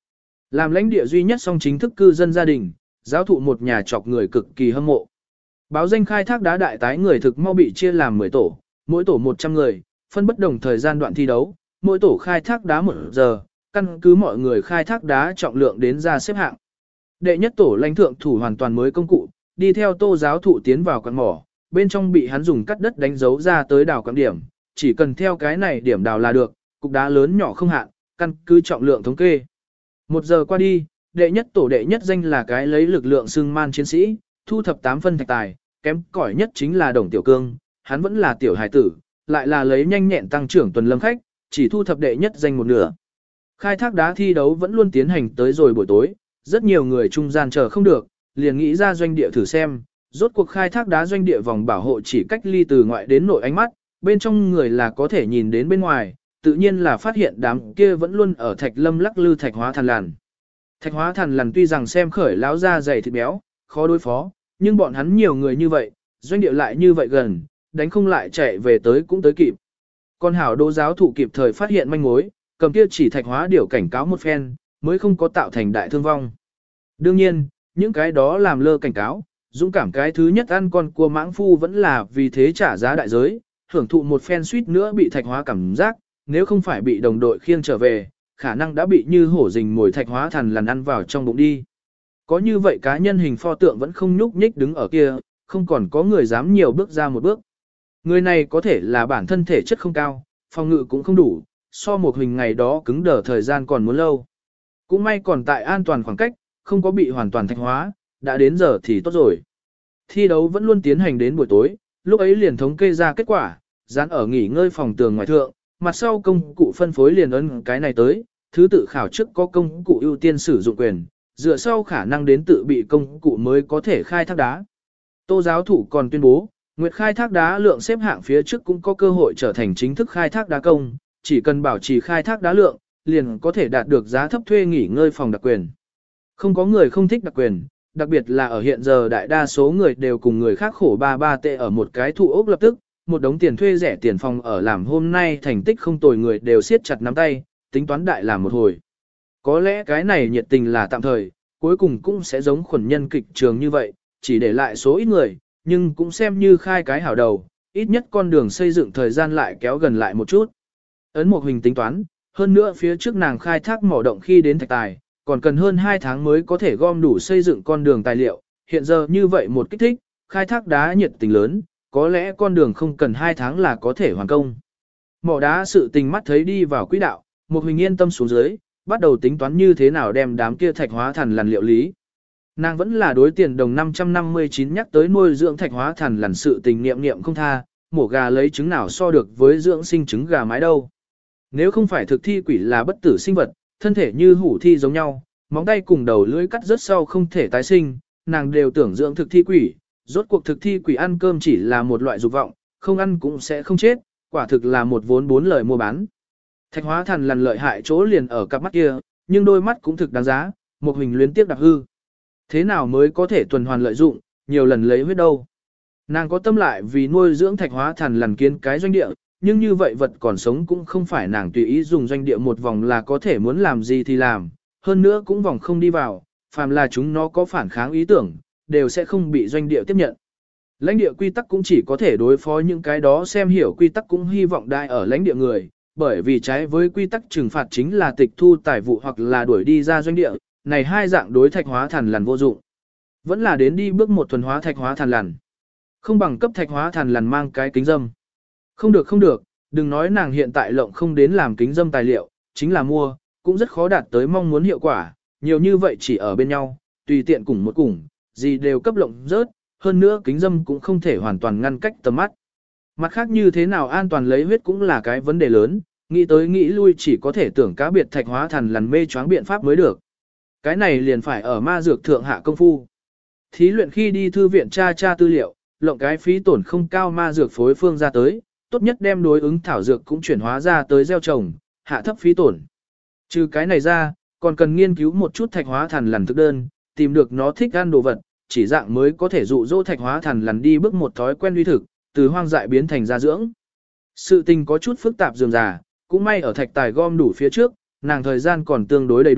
Speaker 1: Làm lãnh địa duy nhất song chính thức cư dân gia đình, giáo thụ một nhà chọc người cực kỳ hâm mộ. Báo danh khai thác đá đại tái người thực mau bị chia làm mười tổ, mỗi tổ một trăm người, phân bất đồng thời gian đoạn thi đấu, mỗi tổ khai thác đá một giờ, căn cứ mọi người khai thác đá trọng lượng đến ra xếp hạng. Đệ nhất tổ lãnh thượng thủ hoàn toàn mới công cụ, đi theo Tô giáo thụ tiến vào quặng mỏ, bên trong bị hắn dùng cắt đất đánh dấu ra tới đào quặng điểm, chỉ cần theo cái này điểm đào là được, cục đá lớn nhỏ không hạn, căn cứ trọng lượng thống kê. Một giờ qua đi, đệ nhất tổ đệ nhất danh là cái lấy lực lượng xưng man chiến sĩ, thu thập tám phân thạch tài, kém cỏi nhất chính là Đồng Tiểu Cương, hắn vẫn là tiểu hài tử, lại là lấy nhanh nhẹn tăng trưởng tuần lâm khách, chỉ thu thập đệ nhất danh một nửa. Khai thác đá thi đấu vẫn luôn tiến hành tới rồi buổi tối, rất nhiều người trung gian chờ không được, liền nghĩ ra doanh địa thử xem, rốt cuộc khai thác đá doanh địa vòng bảo hộ chỉ cách ly từ ngoại đến nội ánh mắt, bên trong người là có thể nhìn đến bên ngoài, tự nhiên là phát hiện đám kia vẫn luôn ở thạch lâm lắc lư thạch hóa thần lằn. Thạch hóa thần lằn tuy rằng xem khởi láo ra dày thịt béo, khó đối phó, nhưng bọn hắn nhiều người như vậy, doanh địa lại như vậy gần, đánh không lại chạy về tới cũng tới kịp. Con hảo đô giáo thụ kịp thời phát hiện manh mối, cầm kia chỉ thạch hóa điều cảnh cáo một phen, mới không có tạo thành đại thương vong. Đương nhiên, những cái đó làm lơ cảnh cáo, dũng cảm cái thứ nhất ăn con cua mãng phu vẫn là vì thế trả giá đại giới, hưởng thụ một phen suýt nữa bị thạch hóa cảm giác, nếu không phải bị đồng đội khiêng trở về, khả năng đã bị như hổ rình mồi thạch hóa thần lằn ăn vào trong bụng đi. Có như vậy cá nhân hình pho tượng vẫn không nhúc nhích đứng ở kia, không còn có người dám nhiều bước ra một bước. Người này có thể là bản thân thể chất không cao, phòng ngự cũng không đủ, so một hình ngày đó cứng đờ thời gian còn muốn lâu. Cũng may còn tại an toàn khoảng cách, không có bị hoàn toàn thạch hóa, đã đến giờ thì tốt rồi. Thi đấu vẫn luôn tiến hành đến buổi tối, lúc ấy liền thống kê ra kết quả, dán ở nghỉ ngơi phòng tường ngoài thượng, mặt sau công cụ phân phối liền ấn cái này tới, thứ tự khảo trước có công cụ ưu tiên sử dụng quyền, dựa sau khả năng đến tự bị công cụ mới có thể khai thác đá. Tô giáo thủ còn tuyên bố, nguyệt khai thác đá lượng xếp hạng phía trước cũng có cơ hội trở thành chính thức khai thác đá công, chỉ cần bảo trì khai thác đá lượng, liền có thể đạt được giá thấp thuê nghỉ ngơi phòng đặc quyền. Không có người không thích đặc quyền, đặc biệt là ở hiện giờ đại đa số người đều cùng người khác khổ ba ba tệ ở một cái thụ ốc lập tức, một đống tiền thuê rẻ tiền phòng ở làm hôm nay thành tích không tồi người đều siết chặt nắm tay, tính toán đại làm một hồi. Có lẽ cái này nhiệt tình là tạm thời, cuối cùng cũng sẽ giống khuẩn nhân kịch trường như vậy, chỉ để lại số ít người, nhưng cũng xem như khai cái hảo đầu, ít nhất con đường xây dựng thời gian lại kéo gần lại một chút. Ấn một hình tính toán, hơn nữa phía trước nàng khai thác mỏ động khi đến thạch tài, còn cần hơn hai tháng mới có thể gom đủ xây dựng con đường tài liệu, hiện giờ như vậy một kích thích, khai thác đá nhiệt tình lớn, có lẽ con đường không cần hai tháng là có thể hoàn công. Mỏ đá sự tình mắt thấy đi vào quỹ đạo, một hình yên tâm xuống dưới, bắt đầu tính toán như thế nào đem đám kia thạch hóa thần lằn liệu lý. Nàng vẫn là đối tiền đồng năm trăm năm mươi chín nhắc tới nuôi dưỡng thạch hóa thần lằn sự tình niệm niệm không tha, mổ gà lấy trứng nào so được với dưỡng sinh trứng gà mái đâu. Nếu không phải thực thi quỷ là bất tử sinh vật, thân thể như hủ thi giống nhau, móng tay cùng đầu lưỡi cắt rớt sau không thể tái sinh, nàng đều tưởng dưỡng thực thi quỷ, rốt cuộc thực thi quỷ ăn cơm chỉ là một loại dục vọng, không ăn cũng sẽ không chết, quả thực là một vốn bốn lời mua bán. Thạch hóa thần lằn lợi hại chỗ liền ở cặp mắt kia, nhưng đôi mắt cũng thực đáng giá, một hình luyến tiếc đặc hư. Thế nào mới có thể tuần hoàn lợi dụng, nhiều lần lấy huyết đâu. Nàng có tâm lại vì nuôi dưỡng thạch hóa thần lằn kiến cái doanh địa, nhưng như vậy vật còn sống cũng không phải nàng tùy ý dùng doanh địa một vòng là có thể muốn làm gì thì làm, hơn nữa cũng vòng không đi vào, phàm là chúng nó có phản kháng ý tưởng, đều sẽ không bị doanh địa tiếp nhận. Lãnh địa quy tắc cũng chỉ có thể đối phó những cái đó xem hiểu quy tắc cũng hy vọng đại ở lãnh địa người, bởi vì trái với quy tắc trừng phạt chính là tịch thu tài vụ hoặc là đuổi đi ra doanh địa, này hai dạng đối thạch hóa thần lằn vô dụng. Vẫn là đến đi bước một thuần hóa thạch hóa thần lằn. Không bằng cấp thạch hóa thần lằn mang cái kính dâm. Không được không được, đừng nói nàng hiện tại lộng không đến làm kính dâm tài liệu, chính là mua, cũng rất khó đạt tới mong muốn hiệu quả, nhiều như vậy chỉ ở bên nhau, tùy tiện cùng một cùng, gì đều cấp lộng rớt, hơn nữa kính dâm cũng không thể hoàn toàn ngăn cách tầm mắt. Mặt khác như thế nào an toàn lấy huyết cũng là cái vấn đề lớn, nghĩ tới nghĩ lui chỉ có thể tưởng cá biệt thạch hóa thần lằn mê choáng biện pháp mới được. Cái này liền phải ở ma dược thượng hạ công phu. Thí luyện khi đi thư viện tra tra tư liệu, lộng cái phí tổn không cao ma dược phối phương ra tới, tốt nhất đem đối ứng thảo dược cũng chuyển hóa ra tới gieo trồng, hạ thấp phí tổn. Trừ cái này ra, còn cần nghiên cứu một chút thạch hóa thần lằn thực đơn, tìm được nó thích ăn đồ vật, chỉ dạng mới có thể dụ dỗ thạch hóa thần lằn đi bước một thói quen uy thực, từ hoang dại biến thành gia dưỡng. Sự tình có chút phức tạp dườm già, cũng may ở thạch tài gom đủ phía trước, nàng thời gian còn tương đối đầy đủ,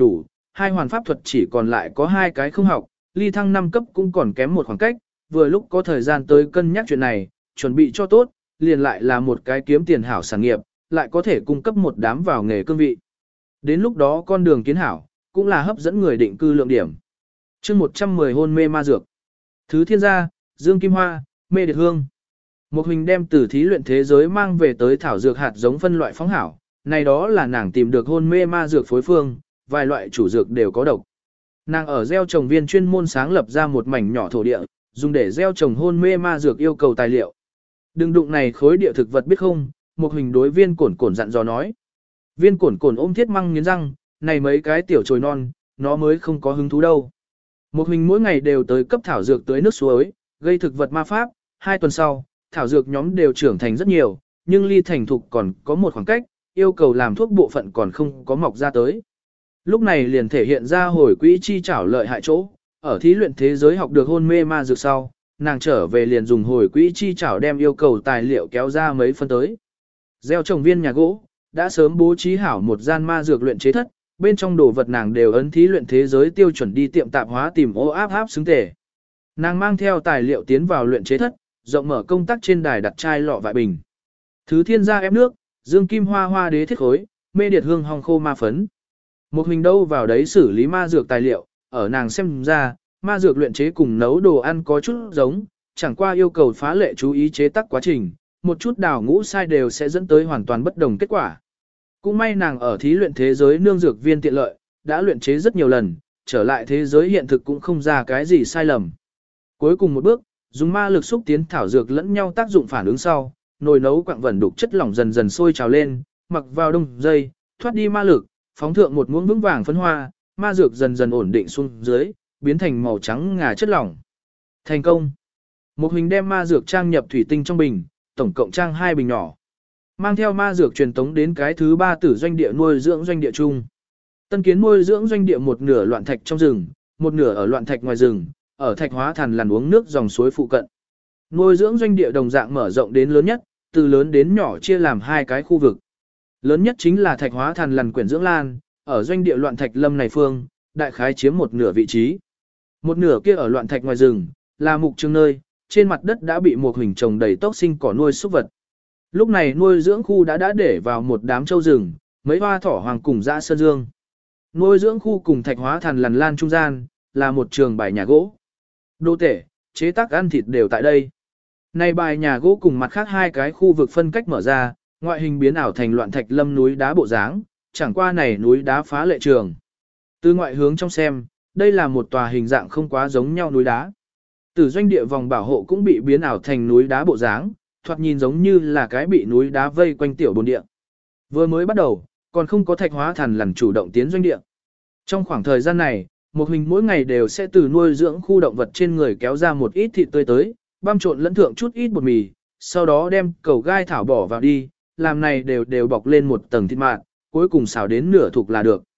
Speaker 1: hai hoàn pháp thuật chỉ còn lại có hai cái không học, ly thăng năm cấp cũng còn kém một khoảng cách, vừa lúc có thời gian tới cân nhắc chuyện này, chuẩn bị cho tốt, liền lại là một cái kiếm tiền hảo sản nghiệp, lại có thể cung cấp một đám vào nghề cương vị. Đến lúc đó con đường kiến hảo, cũng là hấp dẫn người định cư lượng điểm. chương một trăm mười hôn mê ma dược. Thứ thiên gia, Dương Kim Hoa, mê điệt hương. Một hình đem từ thí luyện thế giới mang về tới thảo dược hạt giống phân loại phóng hảo, này đó là nàng tìm được hôn mê ma dược phối phương, vài loại chủ dược đều có độc. Nàng ở gieo trồng viên chuyên môn sáng lập ra một mảnh nhỏ thổ địa, dùng để gieo trồng hôn mê ma dược yêu cầu tài liệu. Đừng đụng này khối địa thực vật biết không, một hình đối viên cổn cổn dặn dò nói. Viên cổn cổn ôm thiết măng nghiến răng, này mấy cái tiểu trồi non, nó mới không có hứng thú đâu. Một hình mỗi ngày đều tới cấp thảo dược tới nước suối, gây thực vật ma pháp, hai tuần sau, thảo dược nhóm đều trưởng thành rất nhiều, nhưng ly thành thục còn có một khoảng cách, yêu cầu làm thuốc bộ phận còn không có mọc ra tới. Lúc này liền thể hiện ra hồi quỹ chi trảo lợi hại chỗ, ở thí luyện thế giới học được hôn mê ma dược sau, nàng trở về liền dùng hồi quỹ chi trảo đem yêu cầu tài liệu kéo ra mấy phân tới. Gieo trồng viên nhà gỗ, đã sớm bố trí hảo một gian ma dược luyện chế thất, bên trong đồ vật nàng đều ấn thí luyện thế giới tiêu chuẩn đi tiệm tạp hóa tìm ô áp áp xứng tề. Nàng mang theo tài liệu tiến vào luyện chế thất, rộng mở công tắc trên đài đặt chai lọ vại bình. Thứ thiên gia ép nước, Dương Kim Hoa hoa đế thiết khối, mê điệt hương hong khô ma phấn. Một hình đâu vào đấy xử lý ma dược tài liệu, ở nàng xem ra, ma dược luyện chế cùng nấu đồ ăn có chút giống, chẳng qua yêu cầu phá lệ chú ý chế tác quá trình, một chút đào ngũ sai đều sẽ dẫn tới hoàn toàn bất đồng kết quả. Cũng may nàng ở thí luyện thế giới nương dược viên tiện lợi, đã luyện chế rất nhiều lần, trở lại thế giới hiện thực cũng không ra cái gì sai lầm. Cuối cùng một bước, dùng ma lực xúc tiến thảo dược lẫn nhau tác dụng phản ứng sau, nồi nấu quặng vẩn đục chất lỏng dần dần sôi trào lên, mặc vào đông dây, thoát đi ma lực, phóng thượng một muỗng vững vàng phấn hoa, ma dược dần dần ổn định xuống dưới, biến thành màu trắng ngà chất lỏng. Thành công. Một hình đem ma dược trang nhập thủy tinh trong bình, tổng cộng trang hai bình nhỏ. Mang theo ma dược truyền tống đến cái thứ ba tử doanh địa nuôi dưỡng doanh địa chung. Tân kiến nuôi dưỡng doanh địa một nửa loạn thạch trong rừng, một nửa ở loạn thạch ngoài rừng, ở thạch hóa thằn lằn uống nước dòng suối phụ cận. Nuôi dưỡng doanh địa đồng dạng mở rộng đến lớn nhất, từ lớn đến nhỏ chia làm hai cái khu vực. Lớn nhất chính là thạch hóa thằn lằn quyển dưỡng lan, ở doanh địa loạn thạch lâm này phương, đại khái chiếm một nửa vị trí. Một nửa kia ở loạn thạch ngoài rừng, là mục trường nơi, trên mặt đất đã bị một hình trồng đầy tốc sinh cỏ nuôi súc vật. Lúc này nuôi dưỡng khu đã đã để vào một đám châu rừng, mấy hoa thỏ hoàng cùng dã sơn dương. Nuôi dưỡng khu cùng thạch hóa thằn lằn lan trung gian, là một trường bài nhà gỗ. Đô tể, chế tác ăn thịt đều tại đây. Này bài nhà gỗ cùng mặt khác hai cái khu vực phân cách mở ra, ngoại hình biến ảo thành loạn thạch lâm núi đá bộ dáng, chẳng qua này núi đá phá lệ trường. Từ ngoại hướng trong xem, đây là một tòa hình dạng không quá giống nhau núi đá. Từ doanh địa vòng bảo hộ cũng bị biến ảo thành núi đá bộ dáng, thoạt nhìn giống như là cái bị núi đá vây quanh tiểu bồn địa. Vừa mới bắt đầu, còn không có thạch hóa thằn lằn chủ động tiến doanh địa. Trong khoảng thời gian này, một hình mỗi ngày đều sẽ từ nuôi dưỡng khu động vật trên người kéo ra một ít thịt tươi tới, băm trộn lẫn thượng chút ít bột mì, sau đó đem cầu gai thảo bỏ vào đi, làm này đều đều bọc lên một tầng thịt mạt, cuối cùng xào đến nửa thục là được.